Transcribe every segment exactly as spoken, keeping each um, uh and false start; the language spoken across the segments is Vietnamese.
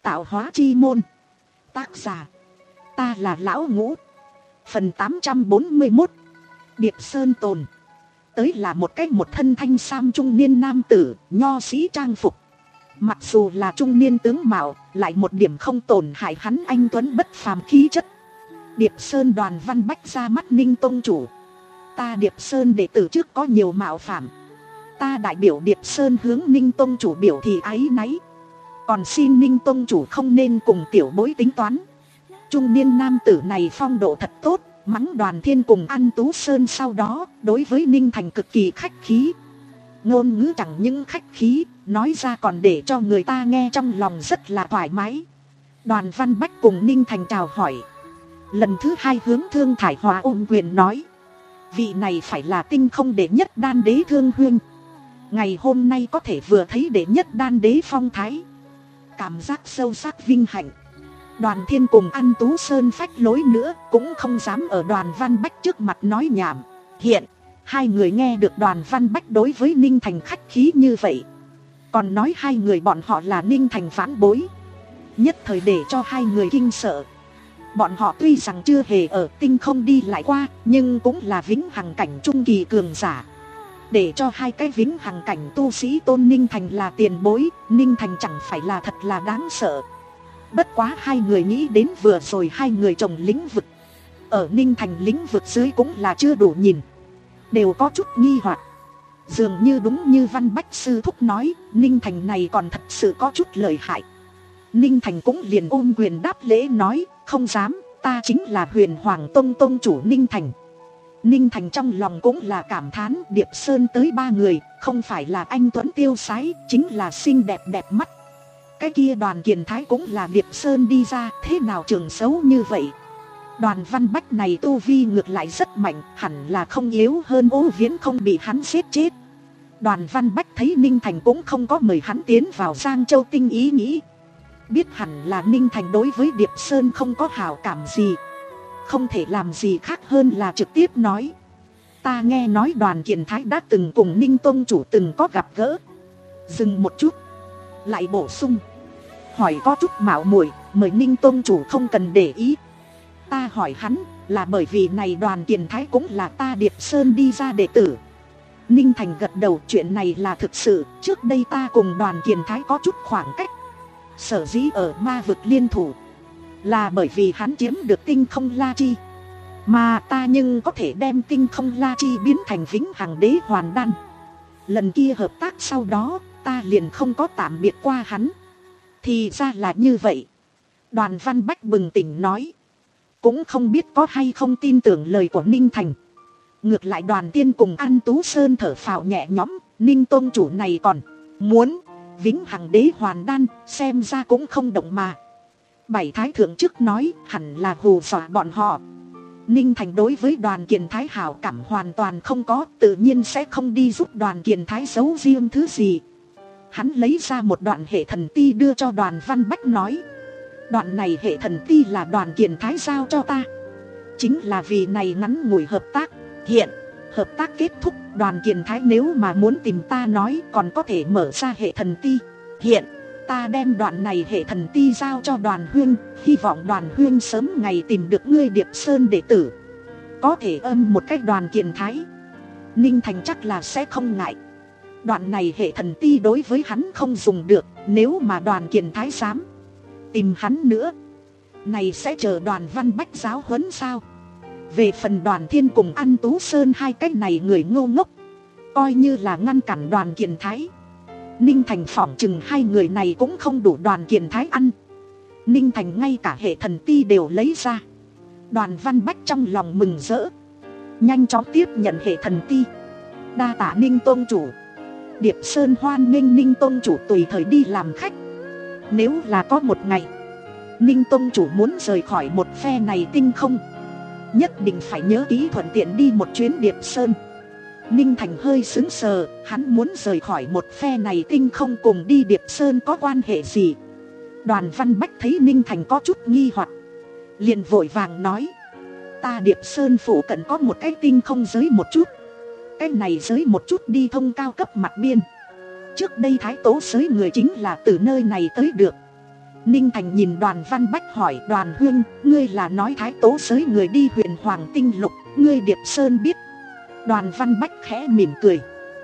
Tạo hóa chi môn. Tác giả, ta là Lão Ngũ. Phần tám trăm bốn mươi mốt. Điệp Sơn Tồn. Tới là một cách một thân thanh sam trung niên nam tử, nho sĩ trang phục. Mặc dù là trung niên tướng mạo, lại một điểm không tổn hại hắn anh tuấn bất phàm khí chất. Điệp Sơn Đoàn Văn Bách ra mắt Ninh tông chủ. Ta Điệp Sơn đệ tử trước có nhiều mạo phạm. Ta đại biểu Điệp Sơn hướng Ninh tông chủ biểu thị áy náy. Còn xin Ninh tông chủ không nên cùng tiểu bối tính toán. Trung niên nam tử này phong độ thật tốt, mắng Đoàn Thiên cùng An Tú Sơn sau đó, đối với Ninh Thành cực kỳ khách khí. Ngôn ngữ chẳng những khách khí, nói ra còn để cho người ta nghe trong lòng rất là thoải mái. Đoàn Văn Bách cùng Ninh Thành chào hỏi. Lần thứ hai hướng Thương Thải Hòa ôm quyền nói: vị này phải là tinh không đệ nhất đan đế Thương huynh. Ngày hôm nay có thể vừa thấy đệ nhất đan đế phong thái, cảm giác sâu sắc vinh hạnh. Đoàn Thiên cùng An Tú Sơn phách lối nữa, cũng không dám ở Đoàn Văn Bách trước mặt nói nhảm. Hiện, hai người nghe được Đoàn Văn Bách đối với Ninh Thành khách khí như vậy, còn nói hai người bọn họ là Ninh Thành phản bối, nhất thời để cho hai người kinh sợ. Bọn họ tuy rằng chưa hề ở tinh không đi lại qua, nhưng cũng là vĩnh hằng cảnh trung kỳ cường giả. Để cho hai cái vĩnh hằng cảnh tu sĩ tôn Ninh Thành là tiền bối, Ninh Thành chẳng phải là thật là đáng sợ. Bất quá hai người nghĩ đến vừa rồi hai người trồng lĩnh vực ở Ninh Thành lĩnh vực dưới cũng là chưa đủ nhìn, đều có chút nghi hoặc. Dường như đúng như Văn Bách sư thúc nói, Ninh Thành này còn thật sự có chút lợi hại. Ninh Thành cũng liền ôm quyền đáp lễ nói: không dám, ta chính là Huyền Hoàng Tông tông chủ Ninh Thành. Ninh Thành trong lòng cũng là cảm thán, Điệp Sơn tới ba người, không phải là anh tuấn tiêu sái, chính là xinh đẹp đẹp mắt. Cái kia Đoàn Kiền Thái cũng là Điệp Sơn đi ra, thế nào trường xấu như vậy. Đoàn Văn Bách này tu vi ngược lại rất mạnh, hẳn là không yếu hơn Ô Viễn không bị hắn giết chết. Đoàn Văn Bách thấy Ninh Thành cũng không có mời hắn tiến vào Giang Châu Tinh ý nghĩ, biết hẳn là Ninh Thành đối với Điệp Sơn không có hảo cảm gì, không thể làm gì khác hơn là trực tiếp nói: ta nghe nói Đoàn Kiền Thái đã từng cùng Ninh tông chủ từng có gặp gỡ. Dừng một chút, lại bổ sung: hỏi có chút mạo muội, mời Ninh tông chủ không cần để ý. Ta hỏi hắn là bởi vì này Đoàn Kiền Thái cũng là ta Điệp Sơn đi ra đệ tử. Ninh Thành gật đầu, chuyện này là thực sự, trước đây ta cùng Đoàn Kiền Thái có chút khoảng cách. Sở dĩ ở ma vực liên thủ là bởi vì hắn chiếm được tinh không la chi, mà ta nhưng có thể đem tinh không la chi biến thành vĩnh hằng đế hoàn đan. Lần kia hợp tác sau đó, ta liền không có tạm biệt qua hắn. Thì ra là như vậy. Đoàn Văn Bách bừng tỉnh nói, cũng không biết có hay không tin tưởng lời của Ninh Thành. Ngược lại Đoàn Tiên cùng An Tú Sơn thở phào nhẹ nhõm, Ninh tôn chủ này còn muốn vĩnh hằng đế hoàn đan, xem ra cũng không động mà. Bảy thái thượng trước nói hẳn là hù dọa bọn họ. Ninh Thành đối với Đoàn Kiền Thái hảo cảm hoàn toàn không có, tự nhiên sẽ không đi giúp Đoàn Kiền Thái giấu riêng thứ gì. Hắn lấy ra một đoạn hệ thần ti đưa cho Đoàn Văn Bách nói: đoạn này hệ thần ti là Đoàn Kiền Thái giao cho ta, chính là vì này ngắn ngủi hợp tác. Hiện hợp tác kết thúc, Đoàn Kiền Thái nếu mà muốn tìm ta nói còn có thể mở ra hệ thần ti. Hiện ta đem đoạn này hệ thần ti giao cho Đoàn huynh, hy vọng Đoàn huynh sớm ngày tìm được ngươi Điệp Sơn đệ tử, có thể âm một cách Đoàn Kiền Thái. Ninh Thành chắc là sẽ không ngại. Đoạn này hệ thần ti đối với hắn không dùng được, nếu mà Đoàn Kiền Thái dám tìm hắn nữa, này sẽ chờ Đoàn Văn Bách giáo huấn sao? Về phần Đoàn Thiên cùng An Tú Sơn hai cái này người ngô ngốc, coi như là ngăn cản Đoàn Kiền Thái. Ninh Thành phỏng chừng hai người này cũng không đủ Đoàn Kiền Thái ăn. Ninh Thành ngay cả hệ thần ti đều lấy ra. Đoàn Văn Bách trong lòng mừng rỡ, nhanh chóng tiếp nhận hệ thần ti. Đa tạ Ninh tôn chủ. Điệp Sơn hoan nghênh Ninh tôn chủ tùy thời đi làm khách. Nếu là có một ngày Ninh tôn chủ muốn rời khỏi một phe này tinh không, nhất định phải nhớ kỹ thuận tiện đi một chuyến Điệp Sơn. Ninh Thành hơi sững sờ, hắn muốn rời khỏi một phe này tinh không cùng đi Điệp Sơn có quan hệ gì? Đoàn Văn Bách thấy Ninh Thành có chút nghi hoặc, liền vội vàng nói: ta Điệp Sơn phủ cận có một cái tinh không giới một chút, cái này giới một chút đi thông cao cấp mặt biên. Trước đây Thái Tố giới người chính là từ nơi này tới được. Ninh Thành nhìn Đoàn Văn Bách hỏi, Đoàn huynh, ngươi là nói Thái Tố giới người đi huyền Hoàng Tinh Lục, ngươi Điệp Sơn biết? Đoàn Văn Bách khẽ mỉm cười,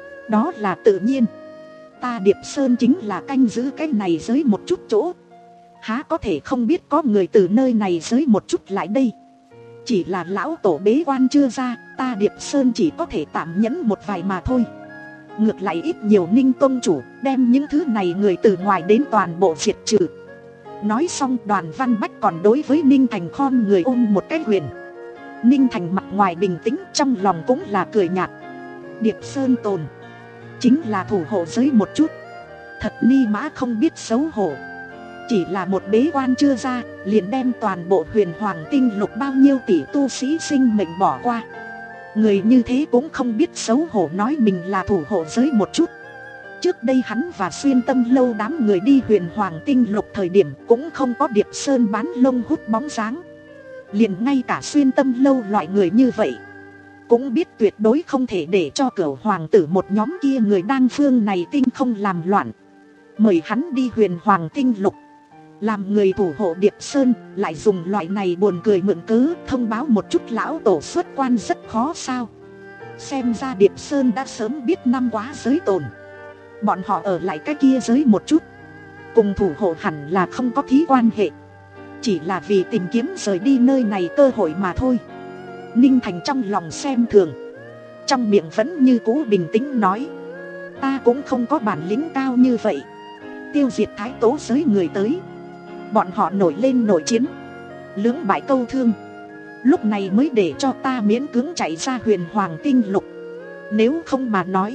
đó là tự nhiên, ta Điệp Sơn chính là canh giữ cái này giới một chút chỗ, há có thể không biết có người từ nơi này giới một chút lại đây. Chỉ là lão tổ bế quan chưa ra, ta Điệp Sơn chỉ có thể tạm nhẫn một vài mà thôi. Ngược lại ít nhiều Ninh tông chủ đem những thứ này người từ ngoài đến toàn bộ diệt trừ. Nói xong Đoàn Văn Bách còn đối với Ninh Thành khom người ôm một cái huyền. Ninh Thành mặt ngoài bình tĩnh, trong lòng cũng là cười nhạt. Điệp Sơn tồn chính là thủ hộ giới một chút, thật ni mã không biết xấu hổ. Chỉ là một bế quan chưa ra, liền đem toàn bộ huyền Hoàng Tinh Lục bao nhiêu tỷ tu sĩ sinh mệnh bỏ qua. Người như thế cũng không biết xấu hổ nói mình là thủ hộ giới một chút. Trước đây hắn và Xuyên Tâm Lâu đám người đi huyền Hoàng Tinh Lục thời điểm cũng không có Điệp Sơn bán lông hút bóng dáng. Liền ngay cả Xuyên Tâm Lâu loại người như vậy cũng biết tuyệt đối không thể để cho cửu hoàng tử một nhóm kia người đang phương này tinh không làm loạn. Mời hắn đi huyền Hoàng Tinh Lục làm người thủ hộ Điệp Sơn, lại dùng loại này buồn cười mượn cớ thông báo một chút lão tổ xuất quan rất khó sao. Xem ra Điệp Sơn đã sớm biết năm quá giới tồn, bọn họ ở lại cái kia giới một chút, cùng thủ hộ hẳn là không có thí quan hệ, chỉ là vì tìm kiếm rời đi nơi này cơ hội mà thôi. Ninh Thành trong lòng xem thường, trong miệng vẫn như cũ bình tĩnh nói, ta cũng không có bản lĩnh cao như vậy. Tiêu diệt Thái Tố giới người tới, bọn họ nổi lên nội chiến, lưỡng bại câu thương, lúc này mới để cho ta miễn cưỡng chạy ra huyền Hoàng Tinh Lục. Nếu không mà nói,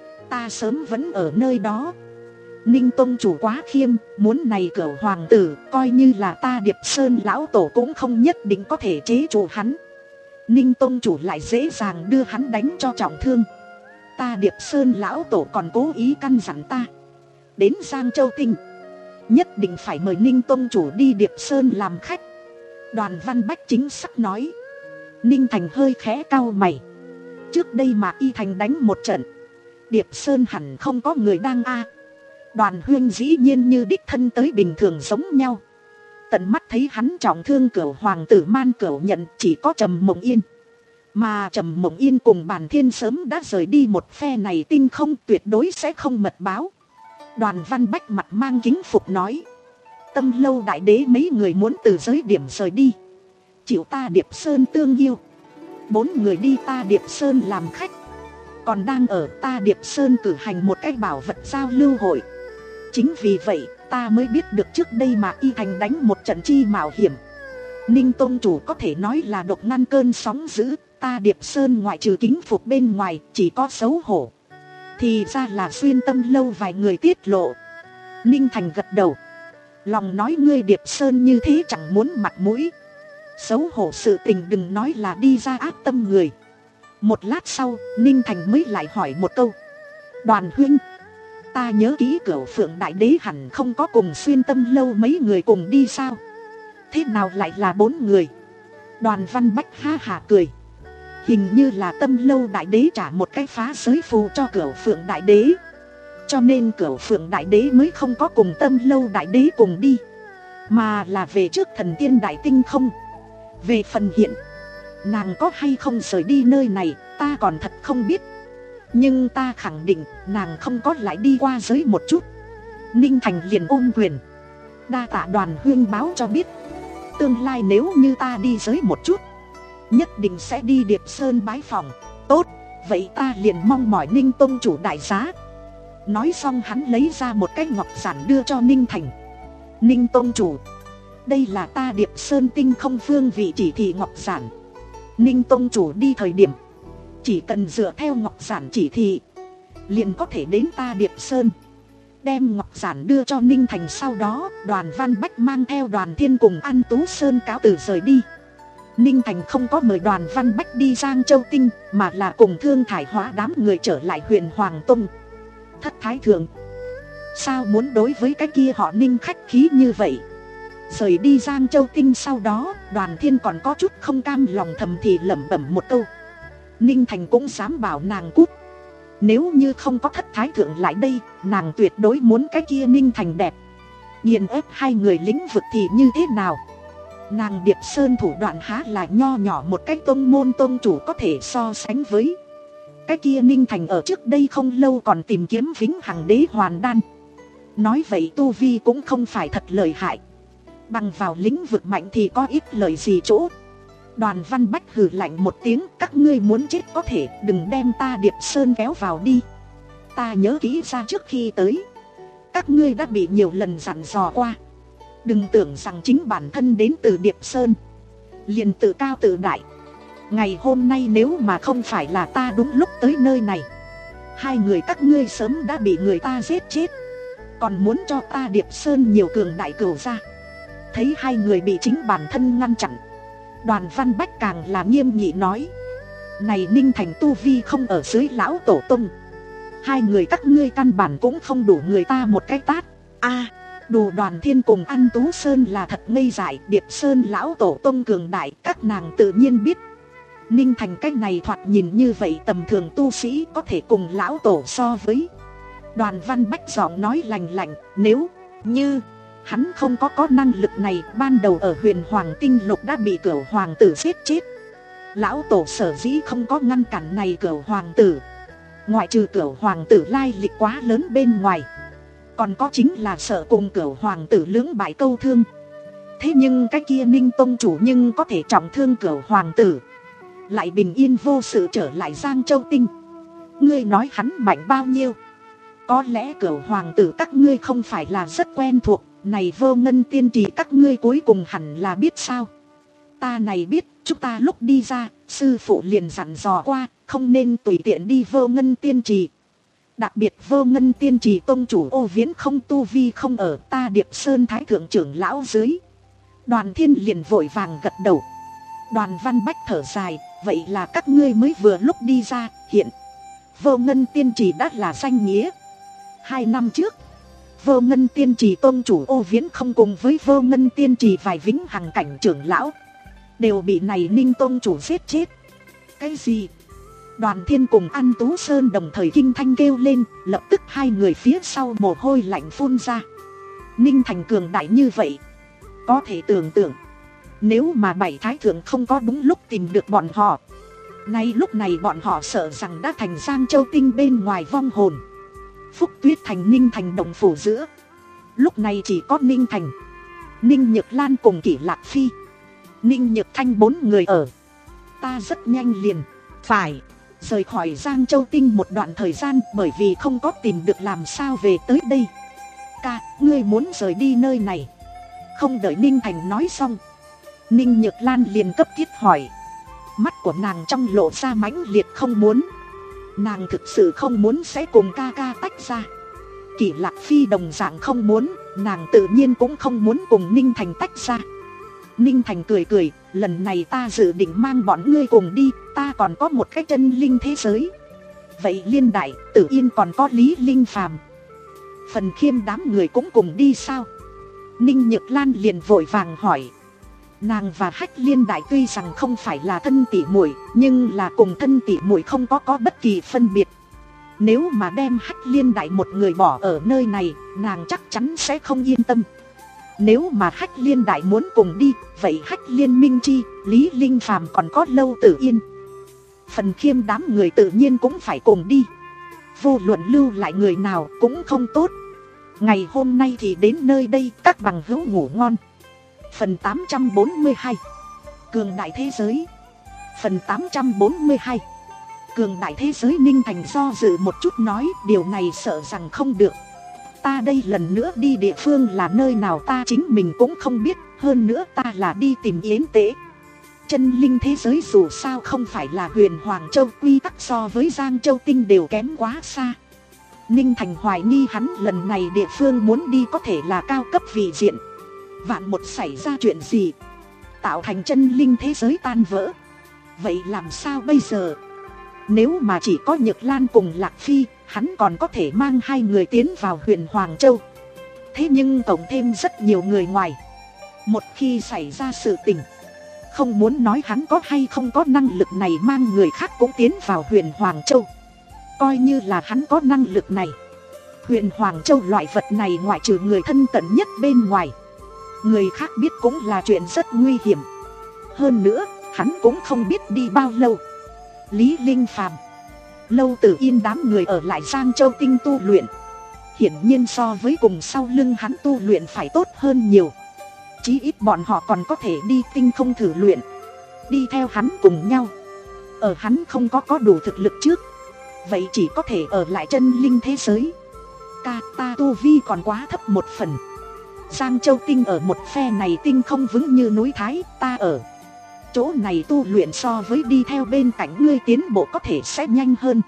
ta sớm vẫn ở nơi đó. Ninh tông chủ quá khiêm, muốn này cửu hoàng tử coi như là ta Điệp Sơn lão tổ cũng không nhất định có thể chế trụ hắn. Ninh tông chủ lại dễ dàng đưa hắn đánh cho trọng thương. Ta Điệp Sơn lão tổ còn cố ý căn dặn ta, đến Giang Châu Tinh nhất định phải mời Ninh tông chủ đi Điệp Sơn làm khách. Đoàn Văn Bách chính xác nói. Ninh Thành hơi khẽ cau mày, trước đây mà y thành đánh một trận, Điệp Sơn hẳn không có người đang a. Đoàn huyên dĩ nhiên như đích thân tới bình thường giống nhau. Tận mắt thấy hắn trọng thương cửu hoàng tử Man Cửu Nhận chỉ có Trầm Mộng Yên, mà Trầm Mộng Yên cùng Bàn Thiên sớm đã rời đi một phe này tinh không, tuyệt đối sẽ không mật báo. Đoàn Văn Bách mặt mang kính phục nói, Tâm Lâu đại đế mấy người muốn từ giới điểm rời đi, chịu ta Điệp Sơn tương yêu, bốn người đi ta Điệp Sơn làm khách, còn đang ở ta Điệp Sơn cử hành một cái bảo vật giao lưu hội. Chính vì vậy ta mới biết được trước đây mà y thành đánh một trận chi mạo hiểm. Ninh tôn chủ có thể nói là độc ngăn cơn sóng dữ, ta Điệp Sơn ngoại trừ kính phục bên ngoài chỉ có xấu hổ. Thì ra là Xuyên Tâm Lâu vài người tiết lộ. Ninh Thành gật đầu, lòng nói ngươi Điệp Sơn như thế chẳng muốn mặt mũi, xấu hổ sự tình đừng nói là đi ra ác tâm người. Một lát sau Ninh Thành mới lại hỏi một câu, Đoàn huynh, ta nhớ kỹ Cửu Phượng đại đế hẳn không có cùng Xuyên Tâm Lâu mấy người cùng đi sao? Thế nào lại là bốn người? Đoàn Văn Bách ha hả cười, hình như là Tâm Lâu đại đế trả một cái phá giới phù cho Cửu Phượng đại đế, cho nên Cửu Phượng đại đế mới không có cùng Tâm Lâu đại đế cùng đi, mà là về trước Thần Tiên đại tinh không. Về phần hiện nàng có hay không rời đi nơi này ta còn thật không biết, nhưng ta khẳng định nàng không có lại đi qua giới một chút. Ninh Thành liền ôm quyền, đa tạ Đoàn huynh báo cho biết, tương lai nếu như ta đi giới một chút nhất định sẽ đi Điệp Sơn bái phòng. Tốt, vậy ta liền mong mỏi Ninh tông chủ đại giá. Nói xong hắn lấy ra một cái ngọc giản đưa cho Ninh Thành. Ninh tông chủ, đây là ta Điệp Sơn tinh không phương vị chỉ thị ngọc giản. Ninh tông chủ đi thời điểm chỉ cần dựa theo ngọc giản chỉ thị liền có thể đến ta Điệp Sơn. Đem ngọc giản đưa cho Ninh Thành sau đó, Đoàn Văn Bách mang theo Đoàn Thiên cùng An Tú Sơn cáo từ rời đi. Ninh Thành không có mời Đoàn Văn Bách đi Giang Châu Tinh, mà là cùng Thương Thải Hóa đám người trở lại huyền Hoàng Tông. Thất Thái Thượng, sao muốn đối với cái kia họ Ninh khách khí như vậy? Rời đi Giang Châu Tinh sau đó, Đoàn Thiên còn có chút không cam lòng thầm thì lẩm bẩm một câu. Ninh Thành cũng dám bảo nàng cút. Nếu như không có Thất Thái Thượng lại đây, nàng tuyệt đối muốn cái kia Ninh Thành đẹp. nghiền ép hai người lĩnh vực thì như thế nào? Nàng Điệp Sơn thủ đoạn há là nho nhỏ một cái tông môn tông chủ có thể so sánh với. Cái kia Ninh Thành ở trước đây không lâu còn tìm kiếm vĩnh hằng đế hoàn đan. Nói vậy tu vi cũng không phải thật lợi hại. Bằng vào lĩnh vực mạnh thì có ít lợi gì chỗ. Đoàn Văn Bách hừ lạnh một tiếng, các ngươi muốn chết có thể, đừng đem ta Điệp Sơn kéo vào đi. Ta nhớ kỹ ra trước khi tới, các ngươi đã bị nhiều lần dặn dò qua. Đừng tưởng rằng chính bản thân đến từ Điệp Sơn liền tự cao tự đại. Ngày hôm nay nếu mà không phải là ta đúng lúc tới nơi này, hai người các ngươi sớm đã bị người ta giết chết. Còn muốn cho ta Điệp Sơn nhiều cường đại cửu ra. Thấy hai người bị chính bản thân ngăn chặn, Đoàn Văn Bách càng là nghiêm nghị nói: này Ninh Thành tu vi không ở dưới lão tổ tông, hai người các ngươi căn bản cũng không đủ người ta một cái tát. A, Đồ Đoàn Thiên cùng An Tú Sơn là thật ngây dại. Điệp Sơn lão tổ tông cường đại các nàng tự nhiên biết. Ninh Thành cái này thoạt nhìn như vậy tầm thường tu sĩ có thể cùng lão tổ so với. Đoàn Văn Bách giọng nói lành lạnh: nếu như hắn không có có năng lực này, ban đầu ở Huyền Hoàng Tinh Lục đã bị Cửu Hoàng tử giết chết. Lão tổ sở dĩ không có ngăn cản này Cửu Hoàng tử, ngoại trừ Cửu Hoàng tử lai lịch quá lớn bên ngoài, còn có chính là sợ cùng Cửu Hoàng tử lưỡng bại câu thương. Thế nhưng cái kia Ninh tông chủ nhưng có thể trọng thương Cửu Hoàng tử, lại bình yên vô sự trở lại Giang Châu Tinh. Ngươi nói hắn mạnh bao nhiêu? Có lẽ Cửu Hoàng tử các ngươi không phải là rất quen thuộc. Này Vô Ngân Tiên Trì các ngươi cuối cùng hẳn là biết sao? Ta này biết, chúng ta lúc đi ra, sư phụ liền dặn dò qua, không nên tùy tiện đi Vô Ngân Tiên Trì. Đặc biệt Vô Ngân Tiên Trì tông chủ Ô Viễn không tu vi không ở ta Điệp Sơn Thái thượng trưởng lão dưới. Đoàn Thiên liền vội vàng gật đầu. Đoàn Văn Bách thở dài: vậy là các ngươi mới vừa lúc đi ra, hiện Vô Ngân Tiên Trì đã là danh nghĩa. Hai năm trước, Vô Ngân Tiên Trì tôn chủ Ô Viễn không cùng với Vô Ngân Tiên Trì vài vĩnh hằng cảnh trưởng lão đều bị này Ninh tôn chủ giết chết. Cái gì? Đoàn Thiên cùng An Tú Sơn đồng thời kinh thanh kêu lên, lập tức hai người phía sau mồ hôi lạnh phun ra. Ninh Thành cường đại như vậy, có thể tưởng tượng, nếu mà bảy thái thượng không có đúng lúc tìm được bọn họ, nay lúc này bọn họ sợ rằng đã thành Giang Châu Tinh bên ngoài vong hồn. Phúc Tuyết Thành Ninh Thành đồng phủ giữa, lúc này chỉ có Ninh Thành, Ninh Nhược Lan cùng Kỷ Lạc Phi, Ninh Nhược Thanh bốn người ở. Ta rất nhanh liền phải rời khỏi Giang Châu Tinh một đoạn thời gian, bởi vì không có tìm được làm sao về tới đây. Ca, ngươi muốn rời đi nơi này? Không đợi Ninh Thành nói xong, Ninh Nhược Lan liền cấp thiết hỏi. Mắt của nàng trong lộ ra mãnh liệt không muốn. Nàng thực sự không muốn sẽ cùng ca ca tách ra. Kỷ Lạc Phi đồng dạng không muốn, nàng tự nhiên cũng không muốn cùng Ninh Thành tách ra. Ninh Thành cười cười: lần này ta dự định mang bọn ngươi cùng đi, ta còn có một cái chân linh thế giới. Vậy Liên Đại, Tử Yên còn có Lý Linh Phàm, Phần Khiêm đám người cũng cùng đi sao? Ninh Nhược Lan liền vội vàng hỏi. Nàng và Hách Liên Đại tuy rằng không phải là thân tỷ muội, nhưng là cùng thân tỷ muội không có có bất kỳ phân biệt. Nếu mà đem Hách Liên Đại một người bỏ ở nơi này, nàng chắc chắn sẽ không yên tâm. Nếu mà Hách Liên Đại muốn cùng đi, vậy Hách Liên Minh Chi, Lý Linh Phàm còn có Lâu Tử Yên, Phần Khiêm đám người tự nhiên cũng phải cùng đi. Vô luận lưu lại người nào cũng không tốt. Ngày hôm nay thì đến nơi đây, các bằng hữu ngủ ngon. Phần tám trăm bốn mươi hai Cường đại thế giới. Phần tám trăm bốn mươi hai Cường đại thế giới. Ninh Thành do dự một chút nói, điều này sợ rằng không được. Ta đây lần nữa đi địa phương là nơi nào ta chính mình cũng không biết. Hơn nữa ta là đi tìm Yến Tế. Chân linh thế giới dù sao không phải là Huyền Hoàng Châu, quy tắc so với Giang Châu Tinh đều kém quá xa. Ninh Thành hoài nghi hắn lần này địa phương muốn đi có thể là cao cấp vị diện. Vạn một xảy ra chuyện gì, tạo thành chân linh thế giới tan vỡ, vậy làm sao bây giờ? Nếu mà chỉ có Nhược Lan cùng Lạc Phi, hắn còn có thể mang hai người tiến vào Huyền Hoàng Châu. Thế nhưng cộng thêm rất nhiều người ngoài, một khi xảy ra sự tình, không muốn nói hắn có hay không có năng lực này mang người khác cũng tiến vào Huyền Hoàng Châu. Coi như là hắn có năng lực này, Huyền Hoàng Châu loại vật này ngoại trừ người thân cận nhất bên ngoài, người khác biết cũng là chuyện rất nguy hiểm. Hơn nữa, hắn cũng không biết đi bao lâu. Lý Linh Phàm, Lâu Tử Yên đám người ở lại Giang Châu Tinh tu luyện, hiển nhiên so với cùng sau lưng hắn tu luyện phải tốt hơn nhiều. Chí ít bọn họ còn có thể đi tinh không thử luyện, đi theo hắn cùng nhau. Ở hắn không có có đủ thực lực trước, vậy chỉ có thể ở lại chân linh thế giới. Ca ta tu vi còn quá thấp một phần. Giang Châu Tinh ở một phe này tinh không vững như núi Thái, ta ở chỗ này tu luyện so với đi theo bên cạnh ngươi tiến bộ có thể sẽ nhanh hơn.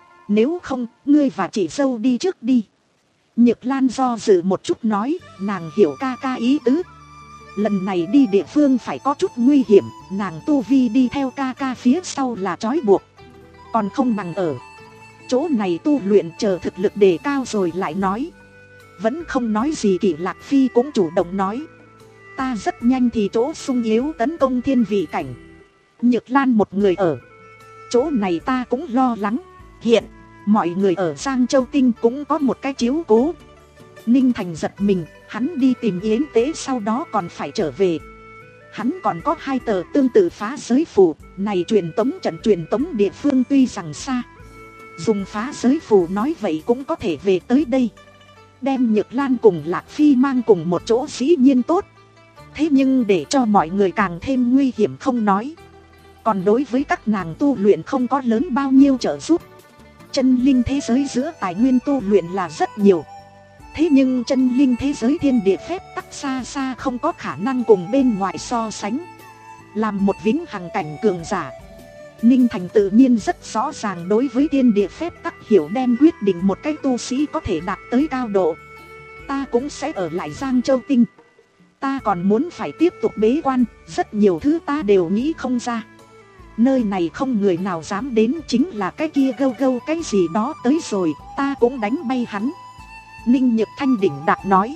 Nếu không, ngươi và chị dâu đi trước đi. Nhược Lan do dự một chút nói, nàng hiểu ca ca ý tứ. Lần này đi địa phương phải có chút nguy hiểm, nàng tu vi đi theo ca ca phía sau là trói buộc. Còn không bằng ở chỗ này tu luyện chờ thực lực đề cao rồi lại nói. Vẫn không nói gì Kỷ Lạc Phi cũng chủ động nói, ta rất nhanh thì chỗ sung yếu tấn công thiên vị cảnh. Nhược Lan một người ở chỗ này ta cũng lo lắng. Hiện mọi người ở Giang Châu Tinh cũng có một cái chiếu cố. Ninh Thành giật mình, hắn đi tìm Yến Tế sau đó còn phải trở về. Hắn còn có hai tờ tương tự phá giới phù, này truyền tống trận truyền tống địa phương tuy rằng xa, dùng phá giới phù nói vậy cũng có thể về tới đây. Đem Nhược Lan cùng Lạc Phi mang cùng một chỗ dĩ nhiên tốt. Thế nhưng để cho mọi người càng thêm nguy hiểm không nói, còn đối với các nàng tu luyện không có lớn bao nhiêu trợ giúp. Chân linh thế giới giữa tài nguyên tu luyện là rất nhiều. Thế nhưng chân linh thế giới thiên địa phép tắc xa xa không có khả năng cùng bên ngoài so sánh. Làm một vĩnh hằng cảnh cường giả, Ninh Thành tự nhiên rất rõ ràng đối với thiên địa phép tắc hiểu, đem quyết định một cái tu sĩ có thể đạt tới cao độ. Ta cũng sẽ ở lại Giang Châu Tinh. Ta còn muốn phải tiếp tục bế quan, rất nhiều thứ ta đều nghĩ không ra. Nơi này không người nào dám đến, chính là cái kia gâu gâu cái gì đó tới rồi, ta cũng đánh bay hắn. Ninh Nhược Thanh đỉnh đạt nói.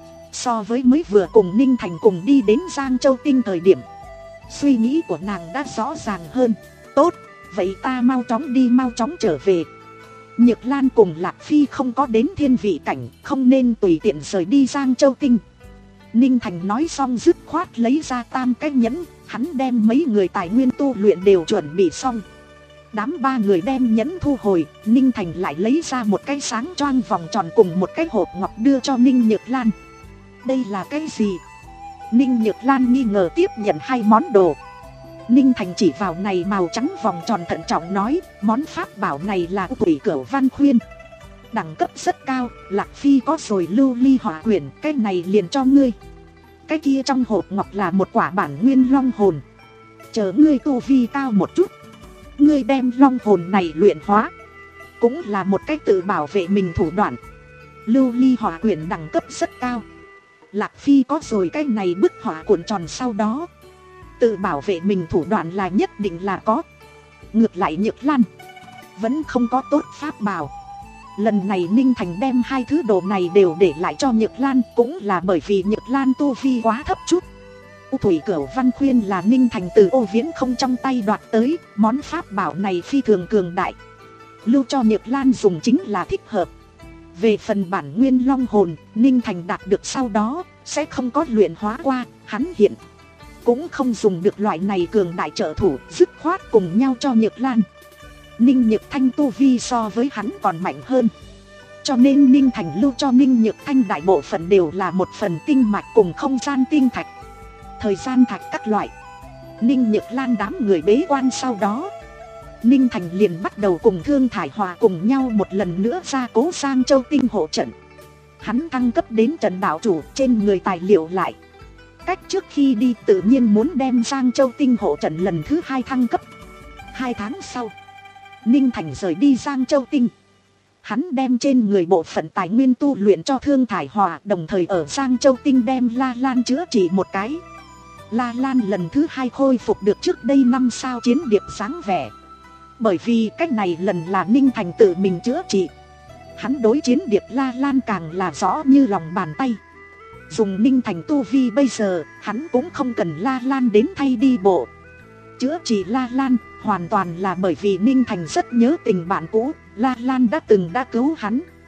So với mới vừa cùng Ninh Thành cùng đi đến Giang Châu Tinh thời điểm, suy nghĩ của nàng đã rõ ràng hơn. Tốt, vậy ta mau chóng đi mau chóng trở về. Nhược Lan cùng Lạc Phi không có đến thiên vị cảnh, không nên tùy tiện rời đi Giang Châu Tinh. Ninh Thành nói xong dứt khoát lấy ra tam cái nhẫn, hắn đem mấy người tài nguyên tu luyện đều chuẩn bị xong. Đám ba người đem nhẫn thu hồi, Ninh Thành lại lấy ra một cái sáng choang vòng tròn cùng một cái hộp ngọc đưa cho Ninh Nhược Lan. Đây là cái gì? Ninh Nhược Lan nghi ngờ tiếp nhận hai món đồ. Ninh Thành chỉ vào này màu trắng vòng tròn thận trọng nói, món pháp bảo này là Thủy Cửu Văn Khuyên, đẳng cấp rất cao. Lạc Phi có rồi lưu ly hỏa quyển, cái này liền cho ngươi. Cái kia trong hộp ngọc là một quả bản nguyên long hồn. Chờ ngươi tu vi cao một chút, ngươi đem long hồn này luyện hóa, cũng là một cách tự bảo vệ mình thủ đoạn. Lưu ly hỏa quyển đẳng cấp rất cao. Lạc Phi có rồi cái này bức hỏa cuộn tròn, sau đó tự bảo vệ mình thủ đoạn là nhất định là có. Ngược lại Nhược Lan vẫn không có tốt pháp bảo. Lần này Ninh Thành đem hai thứ đồ này đều để lại cho Nhược Lan, cũng là bởi vì Nhược Lan tu vi quá thấp chút. U Thủy Cửu Văn Khuyên là Ninh Thành từ Ô Viễn Không trong tay đoạt tới, món pháp bảo này phi thường cường đại, lưu cho Nhược Lan dùng chính là thích hợp. Về phần bản nguyên long hồn, Ninh Thành đạt được sau đó sẽ không có luyện hóa qua, hắn hiện cũng không dùng được loại này cường đại trợ thủ, dứt khoát cùng nhau cho Nhược Lan. Ninh Nhược Thanh tu vi so với hắn còn mạnh hơn, cho nên Ninh Thành lưu cho Ninh Nhược Thanh đại bộ phận đều là một phần tinh mạch cùng không gian tinh thạch, thời gian thạch các loại. Ninh Nhược Lan đám người bế quan sau đó, Ninh Thành liền bắt đầu cùng Thương Thải Hòa cùng nhau một lần nữa ra cố Giang Châu Tinh hộ trận. Hắn thăng cấp đến trận đạo chủ, trên người tài liệu lại. Cách trước khi đi tự nhiên muốn đem Giang Châu Tinh hộ trận lần thứ hai thăng cấp. Hai tháng sau, Ninh Thành rời đi Giang Châu Tinh. Hắn đem trên người bộ phận tài nguyên tu luyện cho Thương Thải Hòa, đồng thời ở Giang Châu Tinh đem La Lan chữa trị một cái. La Lan lần thứ hai khôi phục được trước đây năm sao chiến điệp dáng vẻ. Bởi vì cách này lần là Ninh Thành tự mình chữa trị, hắn đối chiến điệp La Lan càng là rõ như lòng bàn tay. Dùng Ninh Thành tu vi bây giờ, hắn cũng không cần La Lan đến thay đi bộ. Chữa trị La Lan hoàn toàn là bởi vì Ninh Thành rất nhớ tình bạn cũ, La Lan đã từng đã cứu hắn.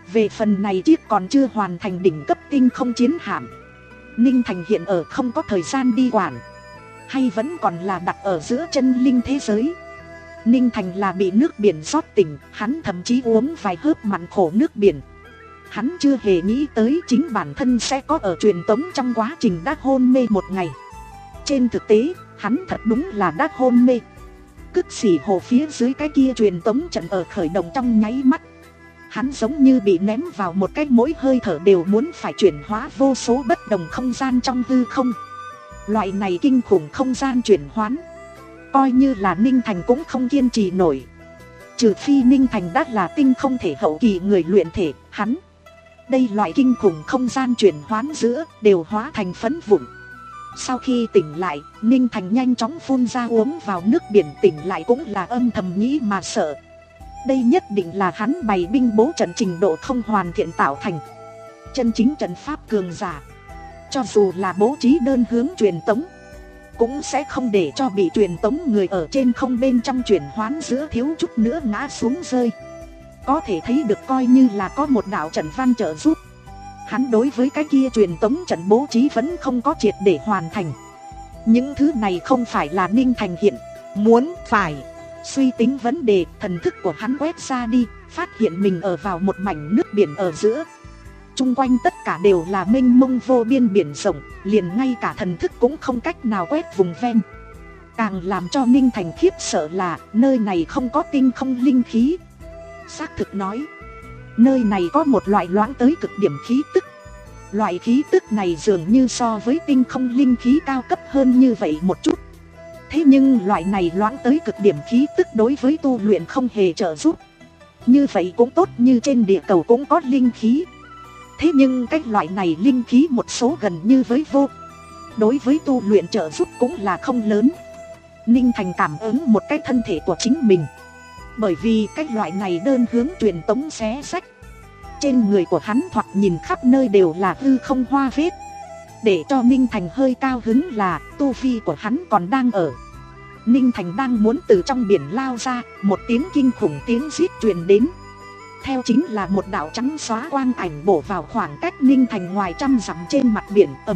Về phần này chiếc còn chưa hoàn thành đỉnh cấp tinh không chiến hạm, Ninh Thành hiện ở không có thời gian đi quản, hay vẫn còn là đặt ở giữa chân linh thế giới. Ninh Thành là bị nước biển rót tỉnh, hắn thậm chí uống vài hớp mặn khổ nước biển. Hắn chưa hề nghĩ tới chính bản thân sẽ có ở truyền tống trong quá trình đã hôn mê một ngày. Trên thực tế, hắn thật đúng là đã hôn mê. Cứt xỉ hồ phía dưới cái kia truyền tống trận ở khởi động trong nháy mắt, hắn giống như bị ném vào một cái mỗi hơi thở đều muốn phải chuyển hóa vô số bất đồng không gian trong hư không. Loại này kinh khủng không gian chuyển hoán, coi như là Ninh Thành cũng không kiên trì nổi. Trừ phi Ninh Thành đã là tinh không thể hậu kỳ người luyện thể, hắn đây loại kinh khủng không gian chuyển hoán giữa đều hóa thành phấn vụn. Sau khi tỉnh lại, Ninh Thành nhanh chóng phun ra uống vào nước biển, tỉnh lại cũng là âm thầm nghĩ mà sợ. Đây nhất định là hắn bày binh bố trận trình độ không hoàn thiện tạo thành. Chân chính trận pháp cường giả, cho dù là bố trí đơn hướng truyền tống, cũng sẽ không để cho bị truyền tống người ở trên không bên trong chuyển hoán giữa thiếu chút nữa ngã xuống rơi. Có thể thấy được coi như là có một đạo trận văn trợ giúp, hắn đối với cái kia truyền tống trận bố trí vẫn không có triệt để hoàn thành. Những thứ này không phải là Ninh Thành hiện muốn phải. Suy tính vấn đề, thần thức của hắn quét ra đi, phát hiện mình ở vào một mảnh nước biển ở giữa. Trung quanh tất cả đều là mênh mông vô biên biển rộng, liền ngay cả thần thức cũng không cách nào quét vùng ven. Càng làm cho Ninh Thành khiếp sợ là nơi này không có tinh không linh khí. Xác thực nói, nơi này có một loại loãng tới cực điểm khí tức. Loại khí tức này dường như so với tinh không linh khí cao cấp hơn như vậy một chút. Thế nhưng loại này loãng tới cực điểm khí tức đối với tu luyện không hề trợ giúp. Như vậy cũng tốt, như trên địa cầu cũng có linh khí. Thế nhưng cái loại này linh khí một số gần như với vô, đối với tu luyện trợ giúp cũng là không lớn. Ninh Thành cảm ứng một cái thân thể của chính mình, bởi vì cái loại này đơn hướng truyền tống xé rách. Trên người của hắn thoạt nhìn khắp nơi đều là hư không hoa vết. Để cho Ninh Thành hơi cao hứng là tu vi của hắn còn đang ở. Ninh Thành đang muốn từ trong biển lao ra, một tiếng kinh khủng tiếng rít truyền đến. Theo chính là một đạo trắng xóa quang ảnh bổ vào khoảng cách Ninh Thành ngoài trăm dặm trên mặt biển, ầm.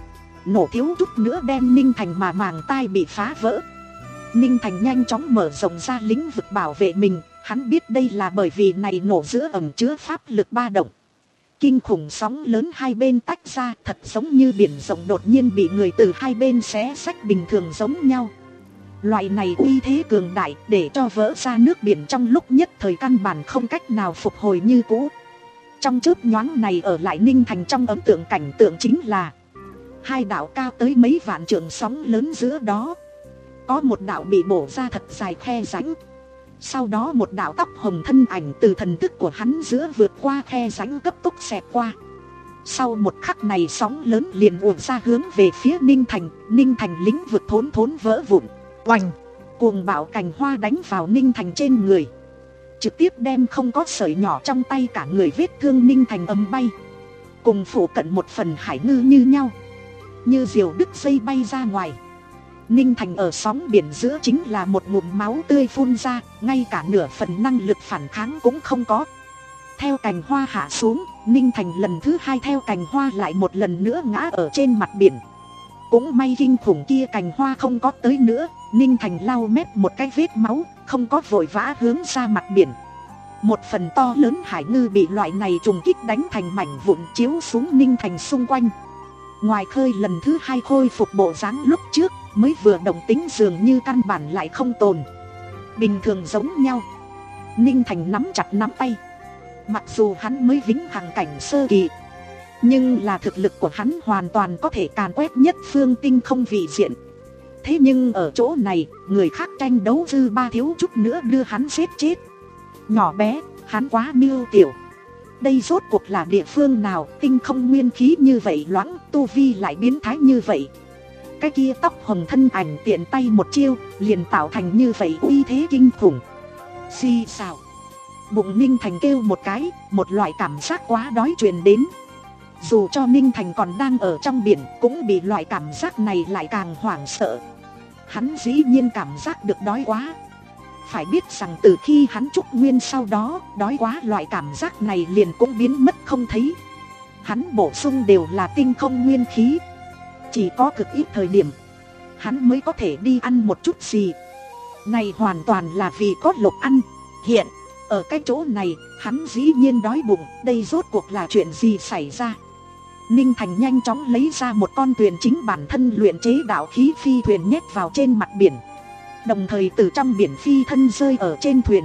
Nổ thiếu chút nữa đem Ninh Thành mà màng tai bị phá vỡ. Ninh Thành nhanh chóng mở rộng ra lĩnh vực bảo vệ mình, hắn biết đây là bởi vì này nổ giữa ẩm chứa pháp lực ba động. Kinh khủng sóng lớn hai bên tách ra, thật giống như biển rộng đột nhiên bị người từ hai bên xé xách bình thường giống nhau. Loại này uy thế cường đại để cho vỡ ra nước biển trong lúc nhất thời căn bản không cách nào phục hồi như cũ. Trong chớp nhoáng này ở lại Ninh Thành trong ấn tượng cảnh tượng chính là hai đạo cao tới mấy vạn trượng sóng lớn giữa đó. Có một đạo bị bổ ra thật dài khe rãnh. Sau đó một đạo tóc hồng thân ảnh từ thần thức của hắn giữa vượt qua khe rãnh cấp tốc xẹt qua. Sau một khắc này sóng lớn liền ùa ra hướng về phía Ninh Thành. Ninh Thành lĩnh vực thốn thốn vỡ vụn. Oành! Cuồng bạo cành hoa đánh vào Ninh Thành trên người, trực tiếp đem không có sợi nhỏ trong tay cả người vết thương Ninh Thành ầm bay. Cùng phủ cận một phần hải ngư như nhau, như diều đứt dây bay ra ngoài. Ninh Thành ở sóng biển giữa chính là một ngụm máu tươi phun ra, ngay cả nửa phần năng lực phản kháng cũng không có. Theo cành hoa hạ xuống, Ninh Thành lần thứ hai theo cành hoa lại một lần nữa ngã ở trên mặt biển. Cũng may kinh khủng kia cành hoa không có tới nữa. Ninh Thành lau mép một cái vết máu, không có vội vã hướng ra mặt biển. Một phần to lớn hải ngư bị loại này trùng kích đánh thành mảnh vụn chiếu xuống Ninh Thành xung quanh. Ngoài khơi lần thứ hai khôi phục bộ dáng lúc trước, mới vừa động tính dường như căn bản lại không tồn. Bình thường giống nhau. Ninh Thành nắm chặt nắm tay. Mặc dù hắn mới vĩnh hằng cảnh sơ kỳ, nhưng là thực lực của hắn hoàn toàn có thể càn quét nhất phương tinh không vị diện. Thế nhưng ở chỗ này, người khác tranh đấu dư ba thiếu chút nữa đưa hắn giết chết. Nhỏ bé, hắn quá miêu tiểu. Đây rốt cuộc là địa phương nào, tinh không nguyên khí như vậy loãng, tu vi lại biến thái như vậy. Cái kia tóc hồng thân ảnh tiện tay một chiêu, liền tạo thành như vậy uy thế kinh khủng. Xì xào. Bụng Ninh Thành kêu một cái, một loại cảm giác quá đói truyền đến. Dù cho Ninh Thành còn đang ở trong biển, cũng bị loại cảm giác này lại càng hoảng sợ. Hắn dĩ nhiên cảm giác được đói quá. Phải biết rằng từ khi hắn trúc nguyên sau đó, đói quá loại cảm giác này liền cũng biến mất không thấy. Hắn bổ sung đều là tinh không nguyên khí. Chỉ có cực ít thời điểm hắn mới có thể đi ăn một chút gì. Này hoàn toàn là vì có lộc ăn. Hiện ở cái chỗ này hắn dĩ nhiên đói bụng. Đây rốt cuộc là chuyện gì xảy ra? Ninh Thành nhanh chóng lấy ra một con thuyền chính bản thân luyện chế đạo khí phi thuyền nhét vào trên mặt biển. Đồng thời từ trong biển phi thân rơi ở trên thuyền,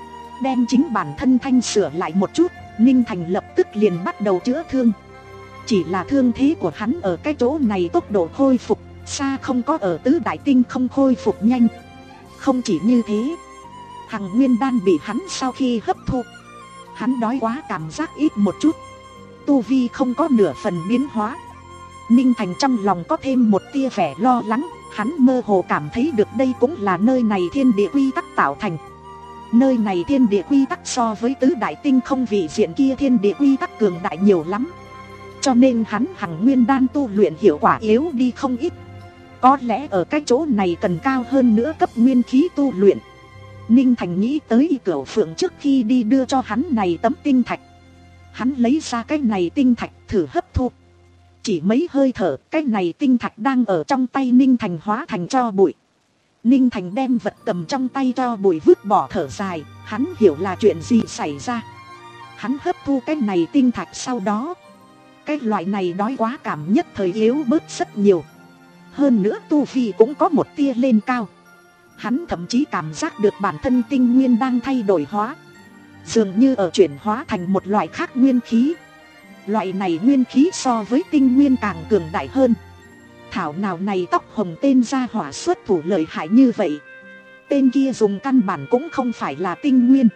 đem chính bản thân thanh sửa lại một chút. Ninh Thành lập tức liền bắt đầu chữa thương. Chỉ là thương thế của hắn ở cái chỗ này tốc độ khôi phục xa không có ở tứ đại tinh không khôi phục nhanh. Không chỉ như thế, hằng nguyên đan bị hắn sau khi hấp thu, hắn đói quá cảm giác ít một chút, tu vi không có nửa phần biến hóa. Ninh Thành trong lòng có thêm một tia vẻ lo lắng. Hắn mơ hồ cảm thấy được đây cũng là nơi này thiên địa quy tắc tạo thành. Nơi này thiên địa quy tắc so với tứ đại tinh không vị diện kia thiên địa quy tắc cường đại nhiều lắm. Cho nên hắn hằng nguyên đan tu luyện hiệu quả yếu đi không ít. Có lẽ ở cái chỗ này cần cao hơn nữa cấp nguyên khí tu luyện. Ninh Thành nghĩ tới Y Cửu Phượng trước khi đi đưa cho hắn này tấm tinh thạch. Hắn lấy ra cái này tinh thạch thử hấp thu. Chỉ mấy hơi thở, cái này tinh thạch đang ở trong tay Ninh Thành hóa thành tro bụi. Ninh Thành đem vật cầm trong tay tro bụi vứt bỏ thở dài. Hắn hiểu là chuyện gì xảy ra. Hắn hấp thu cái này tinh thạch sau đó, cái loại này đói quá cảm nhất thời yếu bớt rất nhiều. Hơn nữa tu vi cũng có một tia lên cao. Hắn thậm chí cảm giác được bản thân tinh nguyên đang thay đổi hóa, dường như ở chuyển hóa thành một loại khác nguyên khí. Loại này nguyên khí so với tinh nguyên càng cường đại hơn. Thảo nào này tóc hồng tên gia hỏa xuất thủ lợi hại như vậy. Tên kia dùng căn bản cũng không phải là tinh nguyên,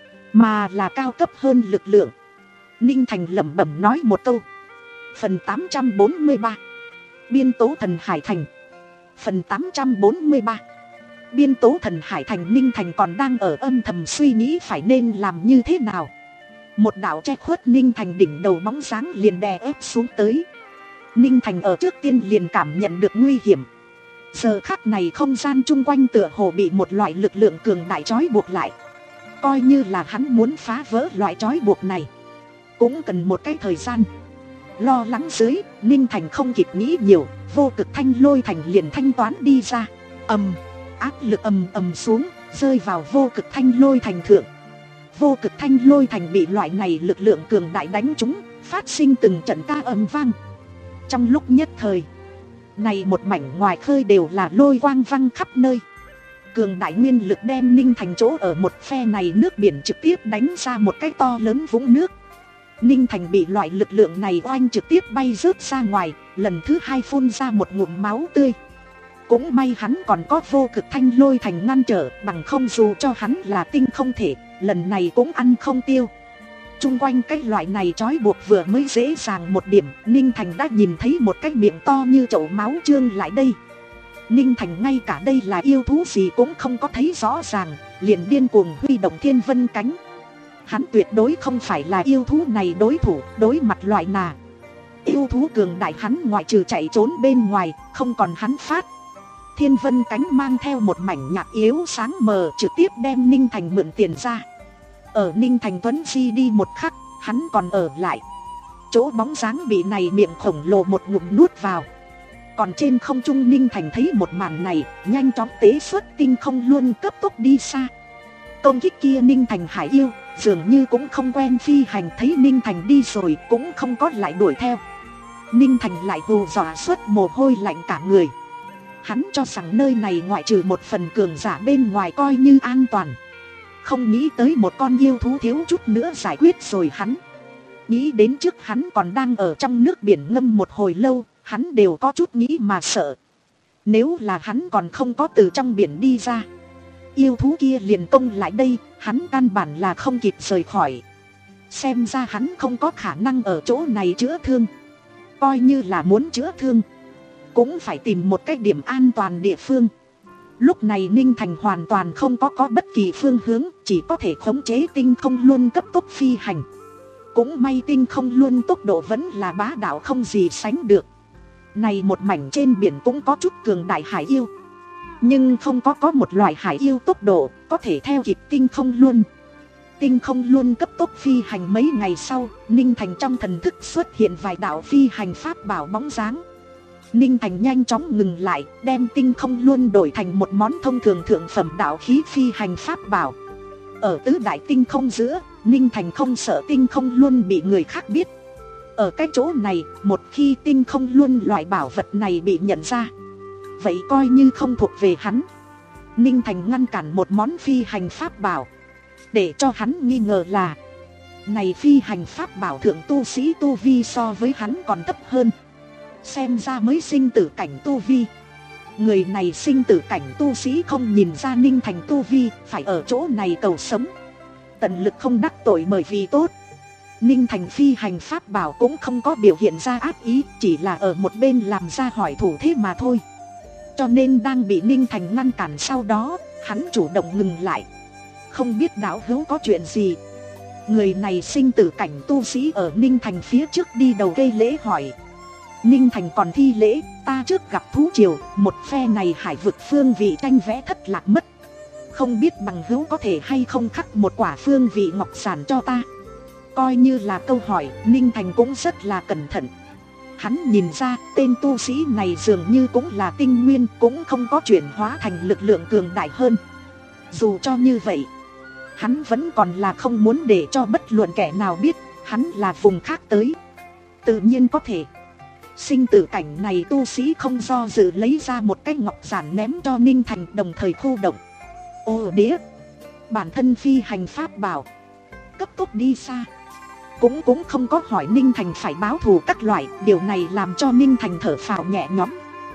mà là cao cấp hơn lực lượng. Ninh Thành lẩm bẩm nói một câu. Phần tám trăm bốn mươi ba, Biên tố thần Hải Thành. Phần tám trăm bốn mươi ba, Biên tố thần Hải Thành. Ninh Thành còn đang ở âm thầm suy nghĩ phải nên làm như thế nào. Một đạo che khuất Ninh Thành đỉnh đầu bóng dáng liền đè ép xuống tới. Ninh Thành ở trước tiên liền cảm nhận được nguy hiểm. Giờ khắc này không gian chung quanh tựa hồ bị một loại lực lượng cường đại trói buộc lại. Coi như là hắn muốn phá vỡ loại trói buộc này, cũng cần một cái thời gian. Lo lắng dưới, Ninh Thành không kịp nghĩ nhiều, vô cực thanh lôi thành liền thanh toán đi ra. Ầm, áp lực ầm ầm xuống, rơi vào vô cực thanh lôi thành thượng. Vô cực thanh lôi thành bị loại này lực lượng cường đại đánh trúng, phát sinh từng trận ca ầm vang. Trong lúc nhất thời, này một mảnh ngoài khơi đều là lôi quang văng khắp nơi. Cường đại nguyên lực đem Ninh Thành chỗ ở một phe này nước biển trực tiếp đánh ra một cái to lớn vũng nước. Ninh Thành bị loại lực lượng này oanh trực tiếp bay rớt ra ngoài, lần thứ hai phun ra một ngụm máu tươi. Cũng may hắn còn có vô cực thanh lôi thành ngăn trở, bằng không dù cho hắn là tinh không thể, lần này cũng ăn không tiêu. Trung quanh cái loại này trói buộc vừa mới dễ dàng một điểm, Ninh Thành đã nhìn thấy một cái miệng to như chậu máu trương lại đây. Ninh Thành ngay cả đây là yêu thú gì cũng không có thấy rõ ràng, liền điên cuồng huy động thiên vân cánh. Hắn tuyệt đối không phải là yêu thú này đối thủ, đối mặt loại nà yêu thú cường đại hắn ngoại trừ chạy trốn bên ngoài, không còn hắn phát. Thiên vân cánh mang theo một mảnh nhạt yếu sáng mờ trực tiếp đem Ninh Thành mượn tiền ra. Ở Ninh Thành Tuấn Di đi một khắc, hắn còn ở lại. Chỗ bóng dáng bị này miệng khổng lồ một ngụm nuốt vào. Còn trên không trung Ninh Thành thấy một màn này, nhanh chóng tế xuất tinh không luôn cấp tốc đi xa. Công kích kia Ninh Thành hải yêu, dường như cũng không quen phi hành, thấy Ninh Thành đi rồi cũng không có lại đuổi theo. Ninh Thành lại hù dọa xuất mồ hôi lạnh cả người. Hắn cho rằng nơi này ngoại trừ một phần cường giả bên ngoài coi như an toàn. Không nghĩ tới một con yêu thú thiếu chút nữa giải quyết rồi hắn. Nghĩ đến trước hắn còn đang ở trong nước biển ngâm một hồi lâu, hắn đều có chút nghĩ mà sợ. Nếu là hắn còn không có từ trong biển đi ra, yêu thú kia liền công lại đây, hắn căn bản là không kịp rời khỏi. Xem ra hắn không có khả năng ở chỗ này chữa thương. Coi như là muốn chữa thương, cũng phải tìm một cái điểm an toàn địa phương. Lúc này Ninh Thành hoàn toàn không có có bất kỳ phương hướng, chỉ có thể khống chế tinh không luân cấp tốc phi hành. Cũng may tinh không luân tốc độ vẫn là bá đạo không gì sánh được. Này một mảnh trên biển cũng có chút cường đại hải yêu. Nhưng không có có một loại hải yêu tốc độ có thể theo kịp tinh không luôn. Tinh không luôn cấp tốc phi hành mấy ngày sau, Ninh Thành trong thần thức xuất hiện vài đạo phi hành pháp bảo bóng dáng. Ninh Thành nhanh chóng ngừng lại, đem tinh không luôn đổi thành một món thông thường thượng phẩm đạo khí phi hành pháp bảo. Ở tứ đại tinh không giữa, Ninh Thành không sợ tinh không luôn bị người khác biết. Ở cái chỗ này, một khi tinh không luôn loại bảo vật này bị nhận ra, vậy coi như không thuộc về hắn. Ninh Thành ngăn cản một món phi hành pháp bảo, để cho hắn nghi ngờ là này phi hành pháp bảo thượng tu sĩ tu vi so với hắn còn thấp hơn. Xem ra mới sinh tử cảnh tu vi. Người này sinh tử cảnh tu sĩ không nhìn ra Ninh Thành tu vi, phải ở chỗ này cầu sống, tận lực không đắc tội bởi vì tốt. Ninh Thành phi hành pháp bảo cũng không có biểu hiện ra ác ý, chỉ là ở một bên làm ra hỏi thủ thế mà thôi. Cho nên đang bị Ninh Thành ngăn cản, sau đó hắn chủ động ngừng lại. Không biết đạo hữu có chuyện gì. Người này sinh tử cảnh tu sĩ ở Ninh Thành phía trước đi đầu gây lễ hỏi. Ninh Thành còn thi lễ, ta trước gặp thú triều, một phe này hải vực phương vị tranh vẽ thất lạc mất. Không biết bằng hữu có thể hay không khắc một quả phương vị ngọc sản cho ta. Coi như là câu hỏi, Ninh Thành cũng rất là cẩn thận. Hắn nhìn ra tên tu sĩ này dường như cũng là tinh nguyên, cũng không có chuyển hóa thành lực lượng cường đại hơn. Dù cho như vậy, hắn vẫn còn là không muốn để cho bất luận kẻ nào biết hắn là vùng khác tới. Tự nhiên có thể. Sinh tử cảnh này tu sĩ không do dự lấy ra một cái ngọc giản ném cho Ninh Thành, đồng thời khu động. Ô đĩa, bản thân phi hành pháp bảo cấp tốc đi xa. Cũng cũng không có hỏi Ninh Thành phải báo thù các loại, điều này làm cho Ninh Thành thở phào nhẹ nhõm.